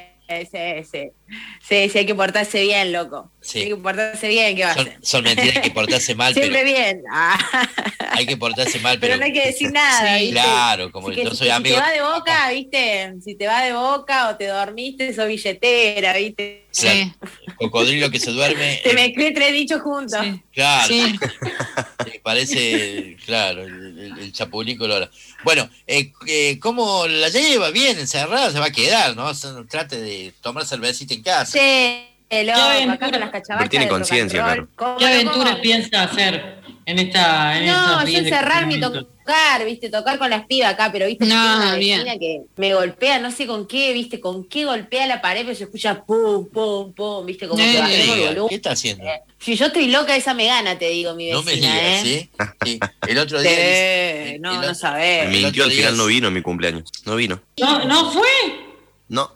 Sí, hay que portarse bien, loco. Sí. Hay que portarse bien, ¿qué va a hacer? Son mentiras, hay que portarse mal, Siempre pero bien. hay que portarse mal, Pero no hay que decir nada, ¿viste? Claro, como Así que yo soy si amigo. te va de boca, ¿viste? Si te va de boca o te dormiste, sos billetera, ¿viste? Sí. Cocodrilo que se duerme. Te mezclé tres dichos juntos. Claro. Sí. Sí, parece, claro, el chapulín colorado. Bueno, ¿cómo la lleva? Bien, encerrada, se va a quedar, ¿no? Trate de tomar cervecita en casa. Sí, loco, acá con las cachabachas. Pero tiene conciencia, claro. ¿Qué aventuras piensa hacer en esta No, yo vida de encerrarme y confinamiento? tocar, ¿viste? Tocar con las pibas acá, pero ¿viste? No, Tengo una bien. vecina que me golpea, no sé con qué, ¿viste? Con qué golpea la pared, pero se escucha pum, pum, pum, ¿viste? Como que bajemos el volumen. ¿Qué está haciendo? Si yo estoy loca, esa me gana, te digo, mi vecina, No me digas, ¿eh? ¿sí? El otro día... No sabés. Me mintió, al final no vino en mi cumpleaños. No vino. ¿No fue? No.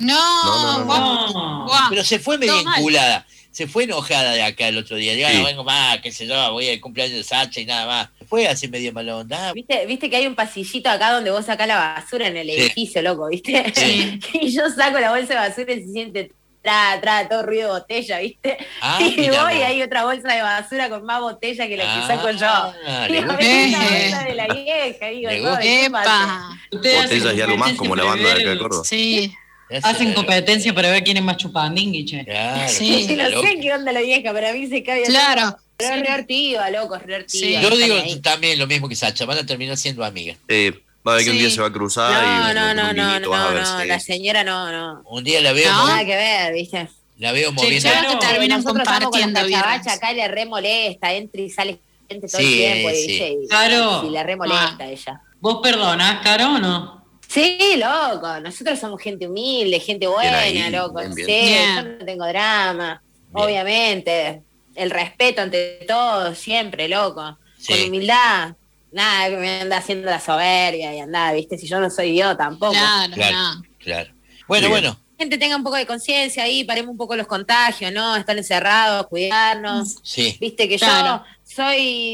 No. Pero se fue medio Todo mal. enculada. Se fue enojada de acá el otro día. Digo, Sí. no vengo más, qué sé yo, voy al cumpleaños de Sacha y nada más. Se fue así medio mala onda. ¿Viste que hay un pasillito acá donde vos sacás la basura en el Sí. edificio, loco, ¿viste? Sí. Y yo saco la bolsa de basura y se siente todo ruido de botella, ¿viste? Ah, y mira voy y vos. hay otra bolsa de basura con más botella que la que Ah, saco yo. le Y gusta. me la bolsa de la vieja, digo, Le no, gusta. ¿qué pasa? Epa. Ustedes Botellas y algo más como la banda de acá de hacen Córdoba. Sí. hacen competencia para ver quién es más chupandingui, che. Claro, Sí. Sí, no sé qué onda la vieja, pero a mí se cae. Claro. Pero es re ortiva, loco, es re ortiva. Yo están digo ahí. también lo mismo que Sacha, van a terminar siendo amigas. Va a ver que un Sí. día se va a cruzar No, y no, un no, vinito vas a ver no, si- la señora no. Un día la veo, No. Nada que ver, ¿viste? la veo moviendo. claro que terminan Nosotros estamos con compartiendo la cachabacha birras. acá y le re molesta, entra y sale gente todo Sí, el tiempo, sí. ¿viste? Y, Claro. y le re molesta ella. ¿Vos perdonás, Caro, o no? Sí, loco, nosotros somos gente humilde, gente buena, ahí, loco. bien, bien. Sí, Bien. yo no tengo drama, Bien. obviamente. El respeto ante todo, siempre, loco. Sí. Con humildad. Nada que me anda haciendo la soberbia y anda, ¿viste? Si yo no soy yo tampoco. Claro, Claro, no. claro. Bueno, Bien. bueno. Gente tenga un poco de conciencia ahí, paremos un poco los contagios, ¿no? Estar encerrados, cuidarnos. Sí. Viste que Claro. yo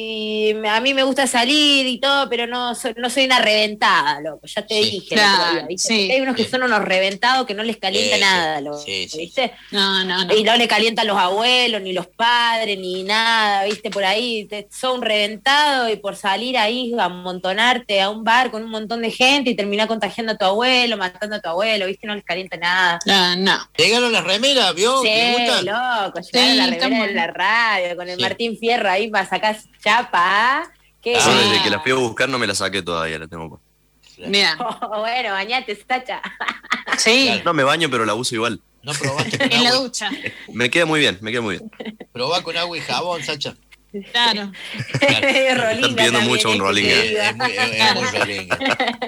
a mí me gusta salir y todo, pero no soy una reventada, loco. Ya te Sí. dije el otro día, Claro, ¿viste? sí. Porque hay unos que Sí. son unos reventados que no les calienta Sí, nada, sí. loco, Sí, sí. ¿viste? No. Y no le calientan los abuelos, ni los padres, ni nada, ¿viste? Por ahí son reventados y por salir ahí a amontonarte a un bar con un montón de gente y terminar contagiando a tu abuelo, matando a tu abuelo, ¿viste? No les calienta nada. No. Llegaron las remeras, ¿vio? Sí, ¿Te gustan? loco, Sí, llegaron la está remera muy en la radio, con el Sí. Martín Fierro ahí para sacar chapa. ¿Qué? Yo Ah. desde que la fui a buscar no me la saqué todavía, la tengo. Bien. Bueno, bañate, Sacha. Sí. Claro. No me baño, pero la uso igual. No probaste con En la agua. ducha. Me queda muy bien, me queda muy bien. Probá con agua y jabón, Sacha. Claro. Rolinga Están pidiendo también, mucho un Rolinga. te digo. Es muy rolinga.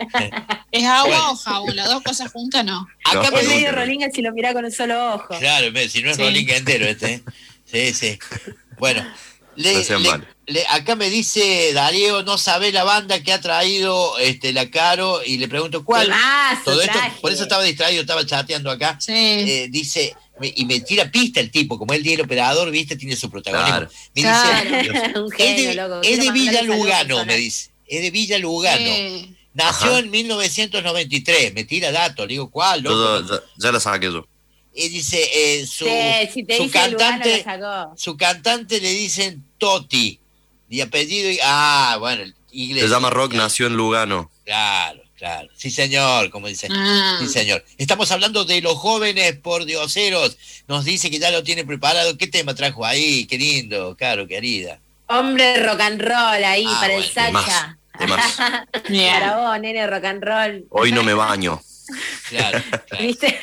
¿Es agua Bueno. o jabón? Las dos cosas juntas no. Acá No, me Es medio dice. Rolinga si lo mira con un solo ojo. Claro, si no es Sí. rolinga entero este. ¿Eh? Sí. Bueno, No sean malos. Acá me dice Darío, no sabe la banda que ha traído la Caro, y le pregunto cuál. Todo esto, por eso estaba distraído, estaba chateando acá. Sí. Dice, y me tira pista el tipo, como él tiene el operador, viste, tiene su protagonismo. Me dice, Un genio, loco. es de Quiero Villa mandarle Lugano, saludos me dice. Es de Villa Lugano. Nació en 1993. Me tira datos, le digo, ¿cuál? Loco? Ya la saqué yo. Y dice, si te su dice cantante, Lugano, la sacó. su cantante le dicen Toti. Y apellido, bueno, inglés. Se llama Rock, nació en Lugano. Claro. Sí, señor, como dice. Sí, señor. Estamos hablando de los jóvenes por dioseros. Nos dice que ya lo tiene preparado. ¿Qué tema trajo ahí? Qué lindo, Caro, querida. Hombre rock and roll ahí para el Sacha. Demás. Para vos, nene, rock and roll. Hoy no me baño. Claro. ¿Viste?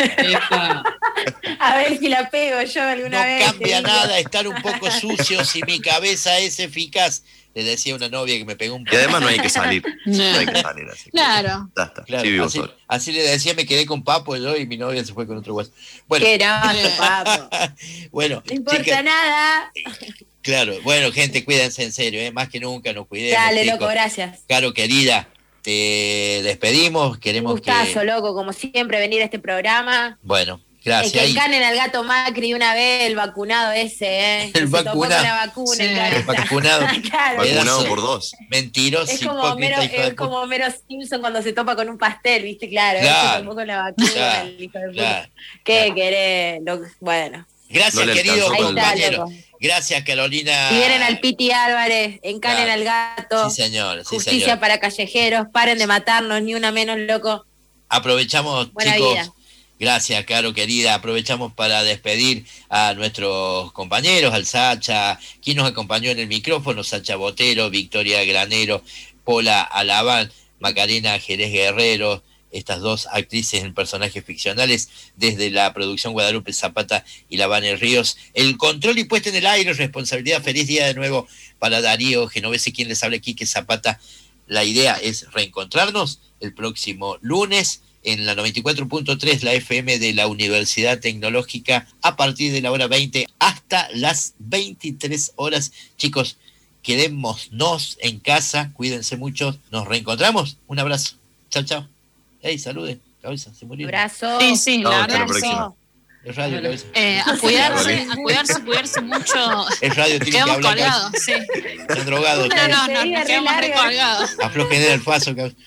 A ver si la pego yo alguna vez. No cambia nada estar un poco sucio si mi cabeza es eficaz. Le decía a una novia que me pegó un... Y además no hay que salir. No. No hay que salir así. Claro. Ya está. Claro, Sí, vivo solo. así le decía, me quedé con Papo yo y mi novia se fue con otro guaso. Bueno. Qué grande, Papo. Bueno, no importa chicas, nada. Claro, bueno, gente, cuídense en serio, más que nunca nos cuidemos. Dale, chicos. loco, gracias. Caro, querida, te despedimos, queremos Un gustazo, que... loco, como siempre, venir a este programa. Bueno, El gracias. que Ahí- encanen al gato Macri una vez, el vacunado ese, ¿eh? El Se topó con vacunado. la vacuna. Sí. claro. El vacunado. Claro. Vacunado por 2. Mentiroso, Es como hipócrita, hijo de puta. como Homero Simpson cuando se topa con un pastel, ¿viste? Claro, Claro. se topó con la vacuna, Claro, el hijo de puta. claro, ¿Qué querés? Bueno. Gracias, No le querido alcanzó con el compañero. loco. Gracias, Carolina. Si vienen al Piti Álvarez, encanen Claro. al gato. Sí, señor. Sí, Justicia señor. para callejeros, paren de matarnos, ni una menos, loco. Aprovechamos, Buena chicos. vida. Gracias, Caro, querida. Aprovechamos para despedir a nuestros compañeros, al Sacha, quien nos acompañó en el micrófono, Sacha Botero, Victoria Granero, Pola Alabán, Macarena Jerez Guerrero, estas dos actrices en personajes ficcionales, desde la producción Guadalupe Zapata y La Vane Ríos. El control y puesta en el aire, responsabilidad. Feliz día de nuevo para Darío Genovese, quien les habla, Quique Zapata. La idea es reencontrarnos el próximo lunes en la 94.3, la FM de la Universidad Tecnológica, a partir de la hora 20 hasta las 23 horas. Chicos, quedémonos en casa, cuídense mucho, nos reencontramos. Un abrazo. Chao, chao. Hey, saluden. Cabeza, se murió. Abrazo. Sí, No, la hasta la verdad. próxima. Es radio, cabeza. A cuidarse mucho. Es radio, tienen que Quedamos hablar. colgados, sí. Están drogados. No, nos Despedida quedamos re re larga. colgados. Aflojen el paso, cabeza.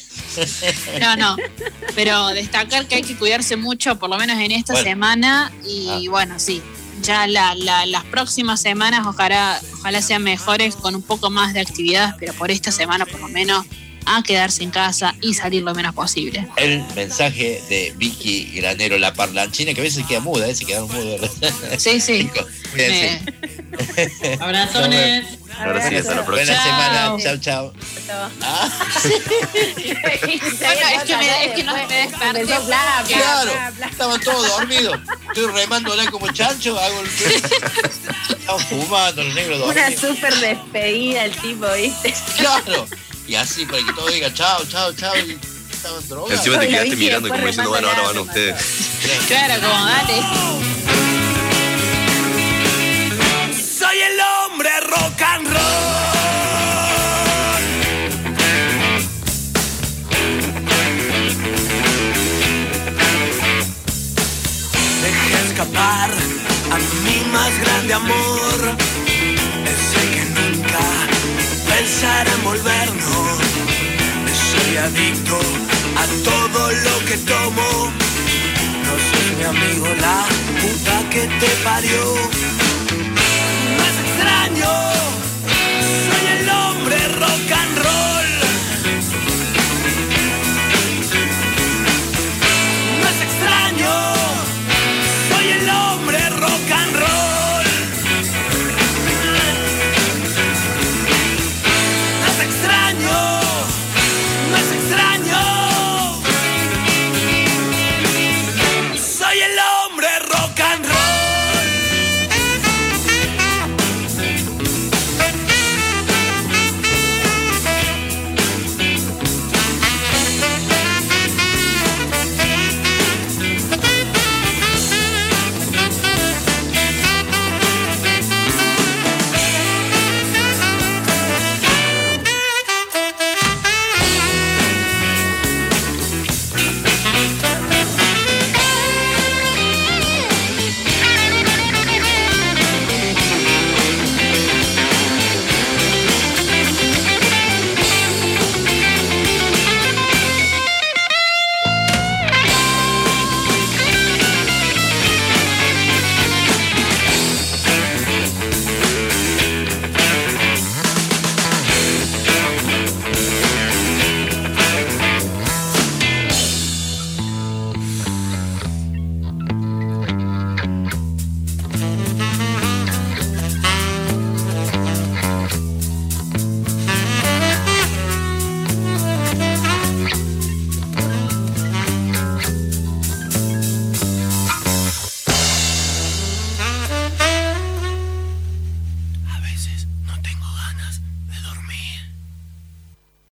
No. Pero destacar que hay que cuidarse mucho, por lo menos en esta Bueno. semana. Y bueno, sí. Ya las próximas semanas ojalá sean mejores con un poco más de actividades, pero por esta semana por lo menos a quedarse en casa y salir lo menos posible. El mensaje de Vicky Granero, la parlanchina, que a veces queda muda, se quedan mudos. Sí. Chicos, cuídense. Abrazones. Ahora sí, hasta la próxima. Buena Chao. semana. Chao. Bueno, es que no me desperté. Empezó bla, bla, Claro, bla, bla. estaban todos dormidos. Estoy remándola como chancho, hago el... Estaban fumando los negros Una dormidos. súper despedida el tipo, ¿viste? Claro. Y así, para que todos digan chao. Y estaban drogados. Encima te Lo quedaste vi mirando como después diciendo, bueno, ahora van remándola, ustedes. Claro, como dale. Soy el hombre rock and roll. Dejé escapar a mi más grande amor, ese que nunca pensará en volvernos. Soy adicto a todo lo que tomo. No sos mi amigo, la puta que te parió.